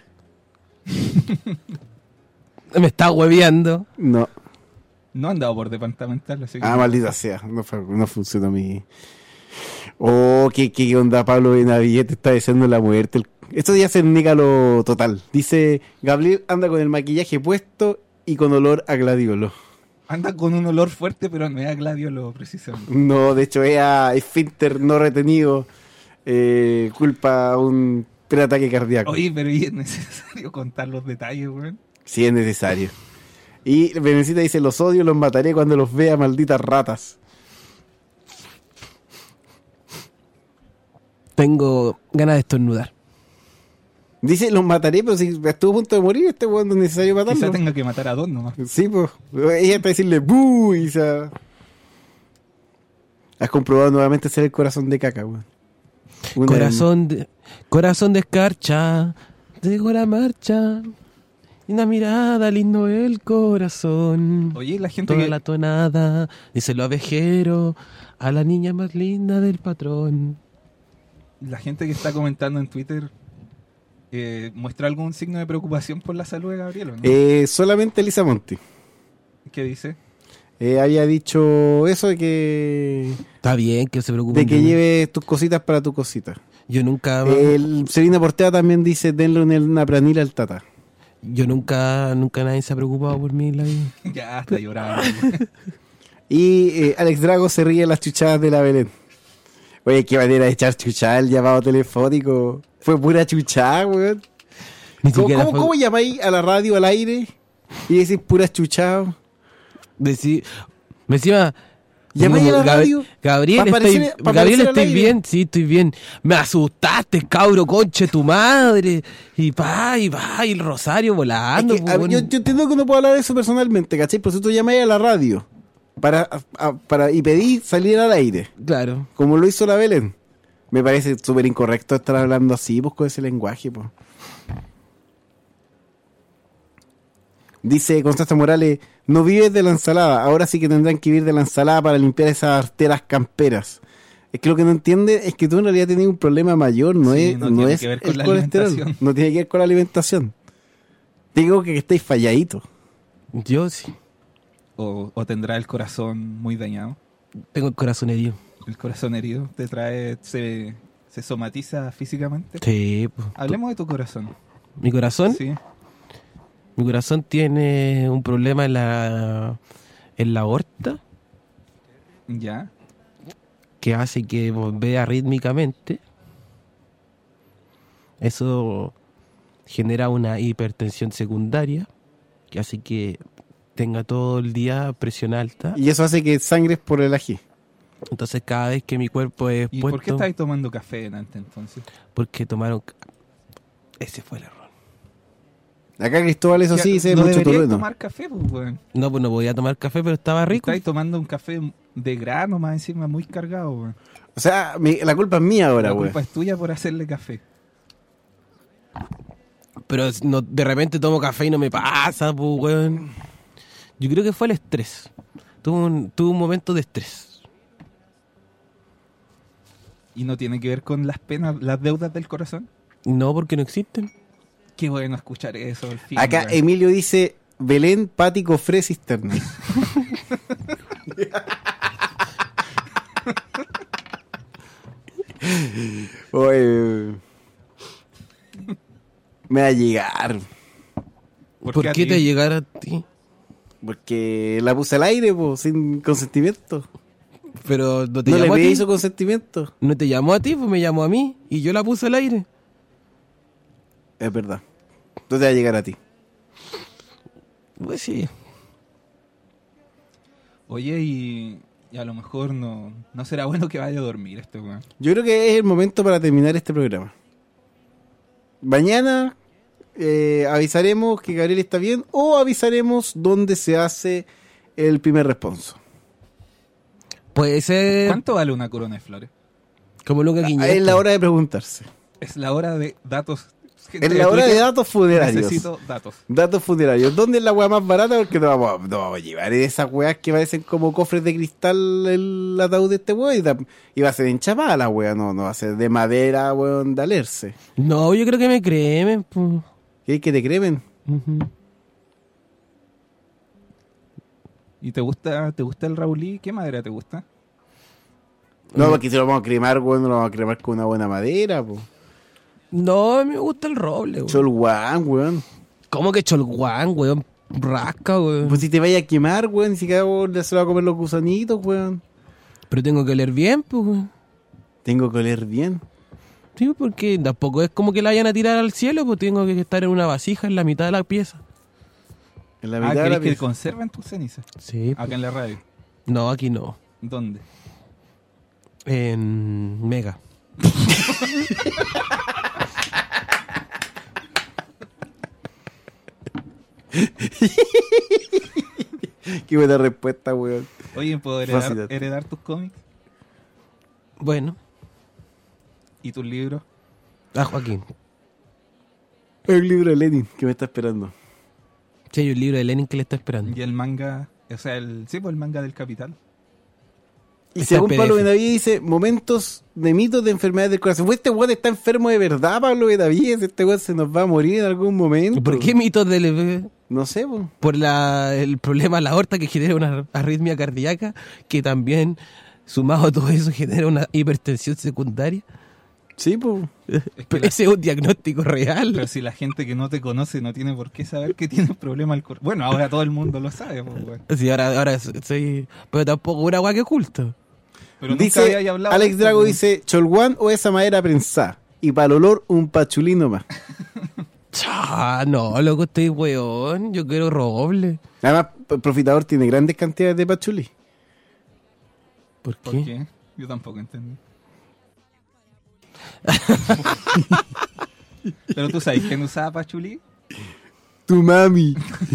Me está hueveando. No. No han dado por departamental, así que... Ah, maldita sea. No, fue- no funciona mi... Oh, qué, qué onda Pablo Benavides, está deseando la muerte. El- Esto ya se niega lo total. Dice, Gabriel anda con el maquillaje puesto y con olor a gladiolo. Anda con un olor fuerte, pero no es a gladiolo, precisamente. No, de hecho es a esfínter no retenido, eh, culpa a un preataque cardíaco. Oye, pero ¿y es necesario contar los detalles, weón? Si es necesario. Y Benecita dice, los odio, los mataré cuando los vea, malditas ratas. Tengo ganas de estornudar. Dice, los mataré, pero si estuvo a punto de morir, este weón no es necesario matarlo. Quizá tenga que matar a dos nomás. Sí, pues. Ella está a decirle ¡buh! Y se... Has comprobado nuevamente ser el corazón de caca, weón. Una Corazón de, corazón de escarcha, llegó la marcha. Y una mirada, lindo el corazón. Oye, la gente Toda que... la tonada, dice lo abejero, a la niña más linda del patrón. La gente que está comentando en Twitter eh, muestra algún signo de preocupación por la salud de Gabriel, ¿o no? Eh, solamente Elisa Monti. ¿Qué dice? Eh, había dicho eso de que... Está bien que se preocupe. De que lleves tus cositas para tu cosita. Yo nunca... El Selina Portea también dice, denle una, una pranila al tata. Yo nunca, nunca nadie se ha preocupado por mí en la vida. Ya, está llorando. Y eh, Alex Drago se ríe de las chuchadas de la Belén. Oye, qué manera de echar chuchada el llamado telefónico. Fue pura chuchada, weón. Ni ¿Cómo, siquiera cómo, fue- cómo llamáis a la radio al aire y decís pura chuchada? Decí, me encima... Llamáis a la Gab- radio Gabriel, pa' estoy, aparecer- pa' Gabriel aparecer al estoy aire. bien, sí, estoy bien. Me asustaste, cabro, conche tu madre. Y pa, y pa, y el rosario volando. Es que, pues, a- bueno. yo, yo entiendo que uno puede hablar de eso personalmente, ¿cachai? Pero si tú llamáis a la radio para, a- a- para y pedís salir al aire, Claro. como lo hizo la Belén, me parece súper incorrecto estar hablando así, pues, con ese lenguaje, pues. Dice Constanza Morales, no vives de la ensalada, ahora sí que tendrán que vivir de la ensalada para limpiar esas arteras camperas. Es que lo que no entiende es que tú en realidad tienes un problema mayor, no Sí, es, no no tiene es que ver con el la colesterol, alimentación. no tiene que ver con la alimentación. Digo que estáis falladitos. Yo sí. O, o tendrá el corazón muy dañado. Tengo el corazón herido. El corazón herido te trae, se, se somatiza físicamente. Sí, pues. Hablemos de tu corazón. ¿Mi corazón? Sí. Mi corazón tiene un problema en la, en la aorta Ya. que hace que bombea rítmicamente. Eso genera una hipertensión secundaria que hace que tenga todo el día presión alta. Y eso hace que sangres por el ají. Entonces cada vez que mi cuerpo es ¿Y puesto... por qué estáis tomando café en antes entonces? Porque tomaron... Ese fue el error. Acá Cristóbal, eso Ya, sí, dice no mucho deberíais trueno. tomar café, pues, weón. No, pues no podía tomar café, pero estaba rico. Estáis tomando un café de grano más encima, muy cargado, weón. O sea, mi- la culpa es mía ahora, La güey. culpa es tuya por hacerle café. Pero no, de repente tomo café y no me pasa, pues, weón. Yo creo que fue el estrés. Tuve un, tuve un momento de estrés. ¿Y no tiene que ver con las penas, las deudas del corazón? No, porque no existen. Qué bueno escuchar eso, al fin. Acá weón. Emilio dice Belén, Pati, Cofré, Cisterna. Oye, me va a llegar. ¿Por, ¿Por qué a qué ti? te llegara a ti? Porque la puse al aire, po, sin consentimiento. Pero no te No le llamó a ti. pedí su consentimiento. No te llamó a ti, pues me llamó a mí. Y yo la puse al aire. Es verdad. No te va a llegar a ti. Pues sí. Oye, y, y a lo mejor no, no será bueno que vaya a dormir este weón. Yo creo que es el momento para terminar este programa. Mañana eh, avisaremos que Gabriel está bien o avisaremos dónde se hace el primer responso. Puede ser ¿Cuánto vale una corona de flores? como Luca Quiñones. Es la hora de preguntarse. Es la hora de datos. Gente Es la hora de Twitter, datos funerarios. Necesito datos. Datos funerarios. ¿Dónde es la weá más barata? Porque no vamos, a, no vamos a llevar esas weas que parecen como cofres de cristal el ataúd de este weón. Y, da- y va a ser enchapada la wea, no, no va a ser de madera, weón, de alerce. No, yo creo que me cremen, pues. ¿Qué que te cremen? Ujú. ¿Y te gusta, te gusta el Raulí? ¿Qué madera te gusta? No, porque si lo vamos a cremar, weón, no lo vamos a cremar con una buena madera, po. No, a mí me gusta el roble, weón. Cholguán, weón. ¿Cómo que cholguán, weón? Rasca, weón. Pues si te vaya a quemar, weón, ni siquiera weón, se lo va a comer los gusanitos, weón. Pero tengo que oler bien, pues, weón. Tengo que oler bien. Sí, porque tampoco es como que la vayan a tirar al cielo, pues tengo que estar en una vasija en la mitad de la pieza. En la Ah, mitad de la ¿querés que pieza. conserven tus cenizas? Sí. Acá en la radio. No, aquí no. ¿Dónde? En Mega. Qué buena respuesta, weón. Oye, ¿puedo heredar, Fascinante. heredar tus cómics? Bueno. ¿Y tus libros? Ah, Joaquín. El libro de Lenin que me está esperando. Sí, hay un libro de Lenin que le está esperando. Y el manga, o sea, el sí, pues el manga del Capital. Y Está según en Pablo P D F. Benavides dice, momentos de mitos de enfermedades del corazón. Pues este weón está enfermo de verdad, Pablo Benavides. Este weón se nos va a morir en algún momento. ¿Por qué mitos del... No sé, po. Por la, el problema de la aorta que genera una arritmia cardíaca, que también, sumado a todo eso, genera una hipertensión secundaria. Sí, pues. Pero ese es un diagnóstico real. Pero si la gente que no te conoce no tiene por qué saber que tiene un problema al corazón. Bueno, ahora todo el mundo lo sabe, pues, güey. Sí, ahora, ahora soy... Pero tampoco una agua que oculto. Pero nunca Dice, había hablado Alex de esto, Drago pues. dice, cholguán o esa madera prensada. Y para el olor, un pachulín nomás. Ah, no, loco, estoy weón. Yo quiero roble. Además, el Profitador tiene grandes cantidades de pachulí. ¿Por qué? ¿Por qué? Yo tampoco entendí. Pero tú sabes quién usaba pachulí. Tu mami.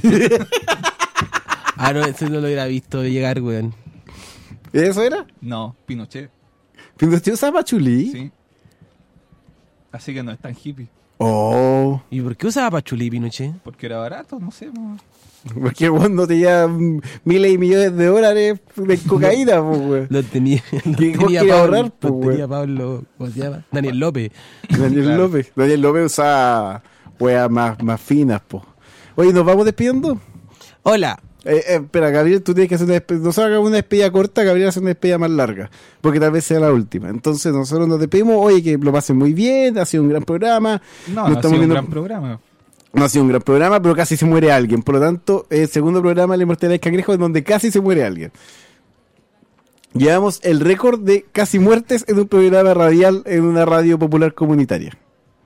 Ah, no, eso no lo hubiera visto llegar, weón. ¿Eso era? No, Pinochet. ¿Pinochet usaba pachulí? Sí. Así que no es tan hippie. Oh. ¿Y por qué usaba pachulí, Pinochet? Porque era barato, no sé. No. Porque vos no tenías mm, miles y millones de dólares de cocaína, pues, güey. Lo tenía, lo ¿Qué vos tenía querías Pablo, ahorrar, pues, lo tenía güey? Pablo, ¿cómo se llama? Daniel López. Daniel Claro. López. Daniel López usaba weas más, más finas, po. Oye, ¿nos vamos despidiendo? Hola. Eh, eh, espera, Gabriel, tú tienes que hacer una despedida. Nosotros hagamos una despedida corta, Gabriel hace una despedida más larga, porque tal vez sea la última. Entonces nosotros nos despedimos, oye, que lo pasen muy bien, ha sido un gran programa. No, Nos no ha estamos sido un viendo- gran programa. No ha sido un gran programa, pero casi se muere alguien. Por lo tanto, el segundo programa de La Inmortalidad del Cangrejo en donde casi se muere alguien. Llevamos el récord de casi muertes en un programa radial en una radio popular comunitaria.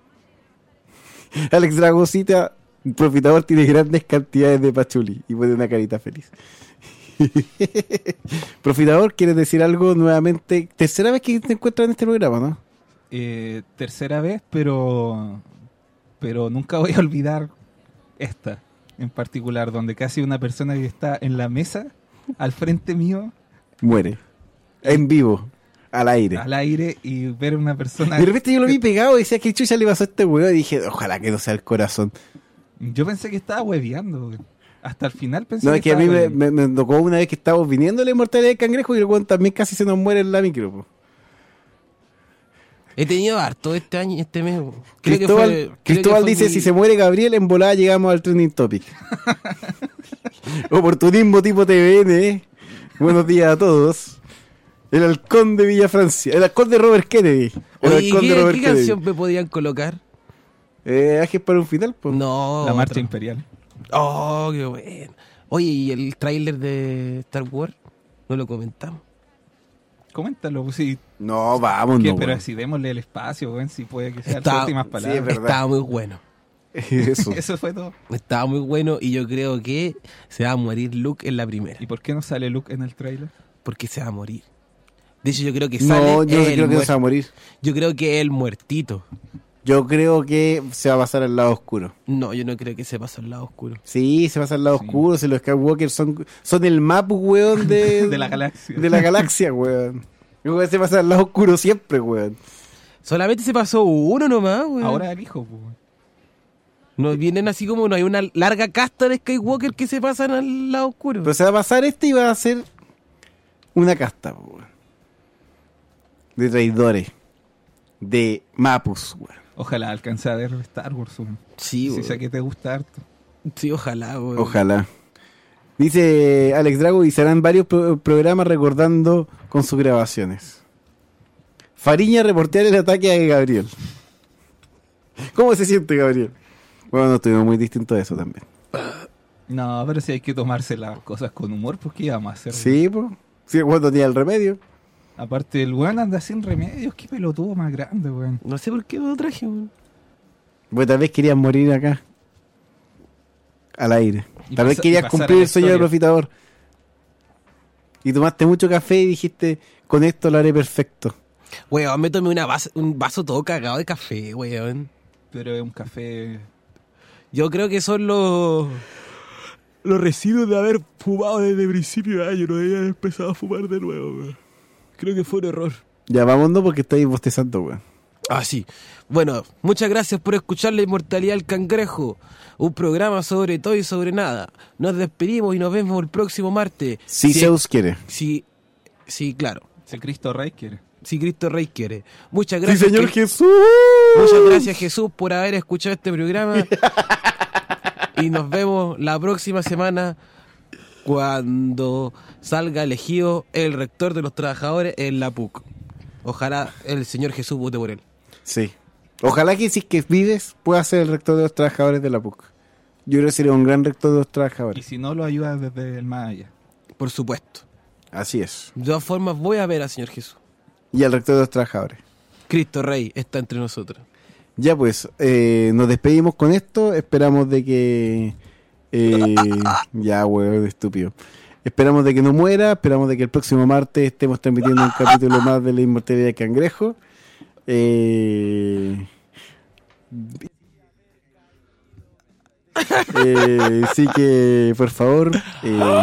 Alex Dragosita, Profitador, tiene grandes cantidades de pachuli y pone una carita feliz. Profitador, ¿quieres decir algo nuevamente? Tercera vez que te encuentras en este programa, ¿no? Eh, tercera vez, pero pero nunca voy a olvidar esta en particular, donde casi una persona que está en la mesa al frente mío Muere. En vivo. Al aire. al aire y ver una persona. De repente yo lo vi pegado y decía que chucha le pasó a este weón y dije, ojalá que no sea el corazón. Yo pensé que estaba hueveando, güey. Hasta el final pensé No, que es que a estaba mí me, hueveando. me- me tocó una vez que estábamos viniendo la inmortalidad del cangrejo y el weón también casi se nos muere en la micro. Po. He tenido harto este año, este mes. Creo que Cristóbal, fue- creo Cristóbal que fue dice, mi- si se muere Gabriel, en volada llegamos al trending topic. Oportunismo tipo T V N, ¿eh? Buenos días a todos. El halcón de Villa Francia. El halcón de Robert Kennedy. El Oye, halcón de ¿qué, Robert qué Kennedy. canción me podían colocar? Eh, ¿Ajes para un final? Po? No. La marcha otra. imperial. Oh, qué bueno. Oye, ¿y el tráiler de Star Wars? No lo comentamos. Coméntalo, pues, si, No, vamos, ¿qué? no. Pero weón. si démosle el espacio, güey, si puede que sean sus Está- últimas sí, palabras. es verdad. Estaba muy bueno. Eso. Eso fue todo. Estaba muy bueno y yo creo que se va a morir Luke en la primera. ¿Y por qué no sale Luke en el tráiler? Porque se va a morir. De hecho, yo creo que sale. No, yo el creo que no muer- se va a morir. Yo creo que el muertito. Yo creo que se va a pasar al lado oscuro. No, yo no creo que se pase al lado oscuro. Sí, se pasa al lado Sí. oscuro. Si los Skywalker son, son el map, weón, de, De la galaxia. De la galaxia, weón. El weón se pasa al lado oscuro siempre, weón. Solamente se pasó uno nomás, güey. Ahora el hijo, pues. No vienen así como no hay una larga casta de Skywalker que se pasan al lado oscuro. Pero se va a pasar este y va a ser una casta, weón. De traidores. De mapus, weón. Ojalá alcance a ver Star Wars, güey. sí, Si güey. sé que te gusta harto. Sí, ojalá, güey. Ojalá. Dice Alex Drago y serán varios pro- programas recordando con sus grabaciones. Fariña reportear el ataque a Gabriel. ¿Cómo se siente, Gabriel? Bueno, no estuvimos muy distintos de eso también. No, pero si hay que tomarse las cosas con humor, pues ¿qué íbamos a hacer? Sí, pues. Sí, cuando tenía el remedio. Aparte, el weón anda sin remedios. Qué pelotudo más grande, weón. No sé por qué lo traje, güey. Pues tal vez querías morir acá. Al aire. Y Tal vez pasa- y querías pasar a cumplir la el sueño del historia. profitador. Y tomaste mucho café y dijiste, con esto lo haré perfecto. Weón, me tomé una vas- un vaso todo cagado de café, weón. Pero es un café. Yo creo que son los... los residuos de haber fumado desde principio de año. No debía haber empezado a fumar de nuevo, weón. Creo que fue un error. Ya, vámonos porque estáis bostezando, weón. Ah, sí. Bueno, muchas gracias por escuchar La Inmortalidad del Cangrejo, un programa sobre todo y sobre nada. Nos despedimos y nos vemos el próximo martes. Si sí, Zeus quiere. Sí, sí, claro. Si Cristo Rey quiere. Si Cristo Rey quiere. Muchas gracias. Sí, Señor que... Jesús. Muchas gracias, Jesús, por haber escuchado este programa. Y nos vemos la próxima semana cuando salga elegido el rector de los trabajadores en la P U C. Ojalá el Señor Jesús vote por él. Sí. Ojalá que si es que vives pueda ser el rector de los trabajadores de la P U C. Yo creo que sería un gran rector de los trabajadores. Y si no, lo ayuda desde el más allá. Por supuesto. Así es. De todas formas, voy a ver al Señor Jesús. Y al rector de los trabajadores. Cristo Rey está entre nosotros. Ya pues, eh, nos despedimos con esto. Esperamos de que... Eh, ya, weón, estúpido. Esperamos de que no muera. Esperamos de que el próximo martes estemos transmitiendo un capítulo más de La Inmortalidad del Cangrejo. Eh... Eh, sí que, por favor... Eh...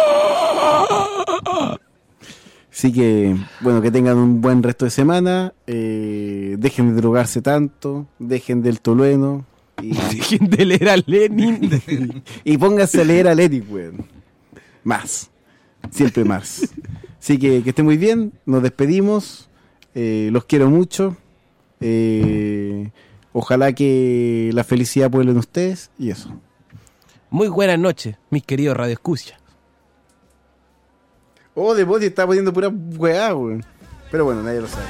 Así que, bueno, que tengan un buen resto de semana. Eh, dejen de drogarse tanto. Dejen del tolueno. Y... dejen de leer a Lenin. Y pónganse a leer a Lenin, weón. Más. Siempre más. Así que, que estén muy bien. Nos despedimos. Eh, los quiero mucho. Eh, ojalá que la felicidad pueblen ustedes. Y eso. Muy buenas noches, mis queridos radioescuchas. Oh, de Body está poniendo pura weá, weón. Pero bueno, nadie lo sabe.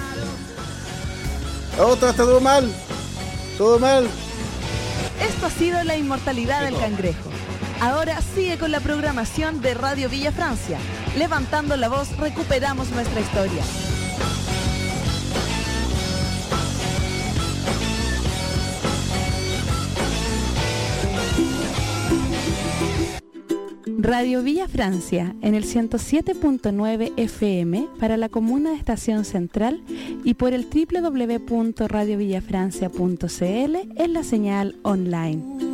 Oh, todo está todo mal. Todo mal. Esto ha sido La Inmortalidad del Cangrejo. Ahora sigue con la programación de Radio Villa Francia. Levantando la voz, recuperamos nuestra historia. Radio Villa Francia en el ciento siete punto nueve F M para la comuna de Estación Central y por el doble u doble u doble u punto radio villa francia punto c l en la señal online.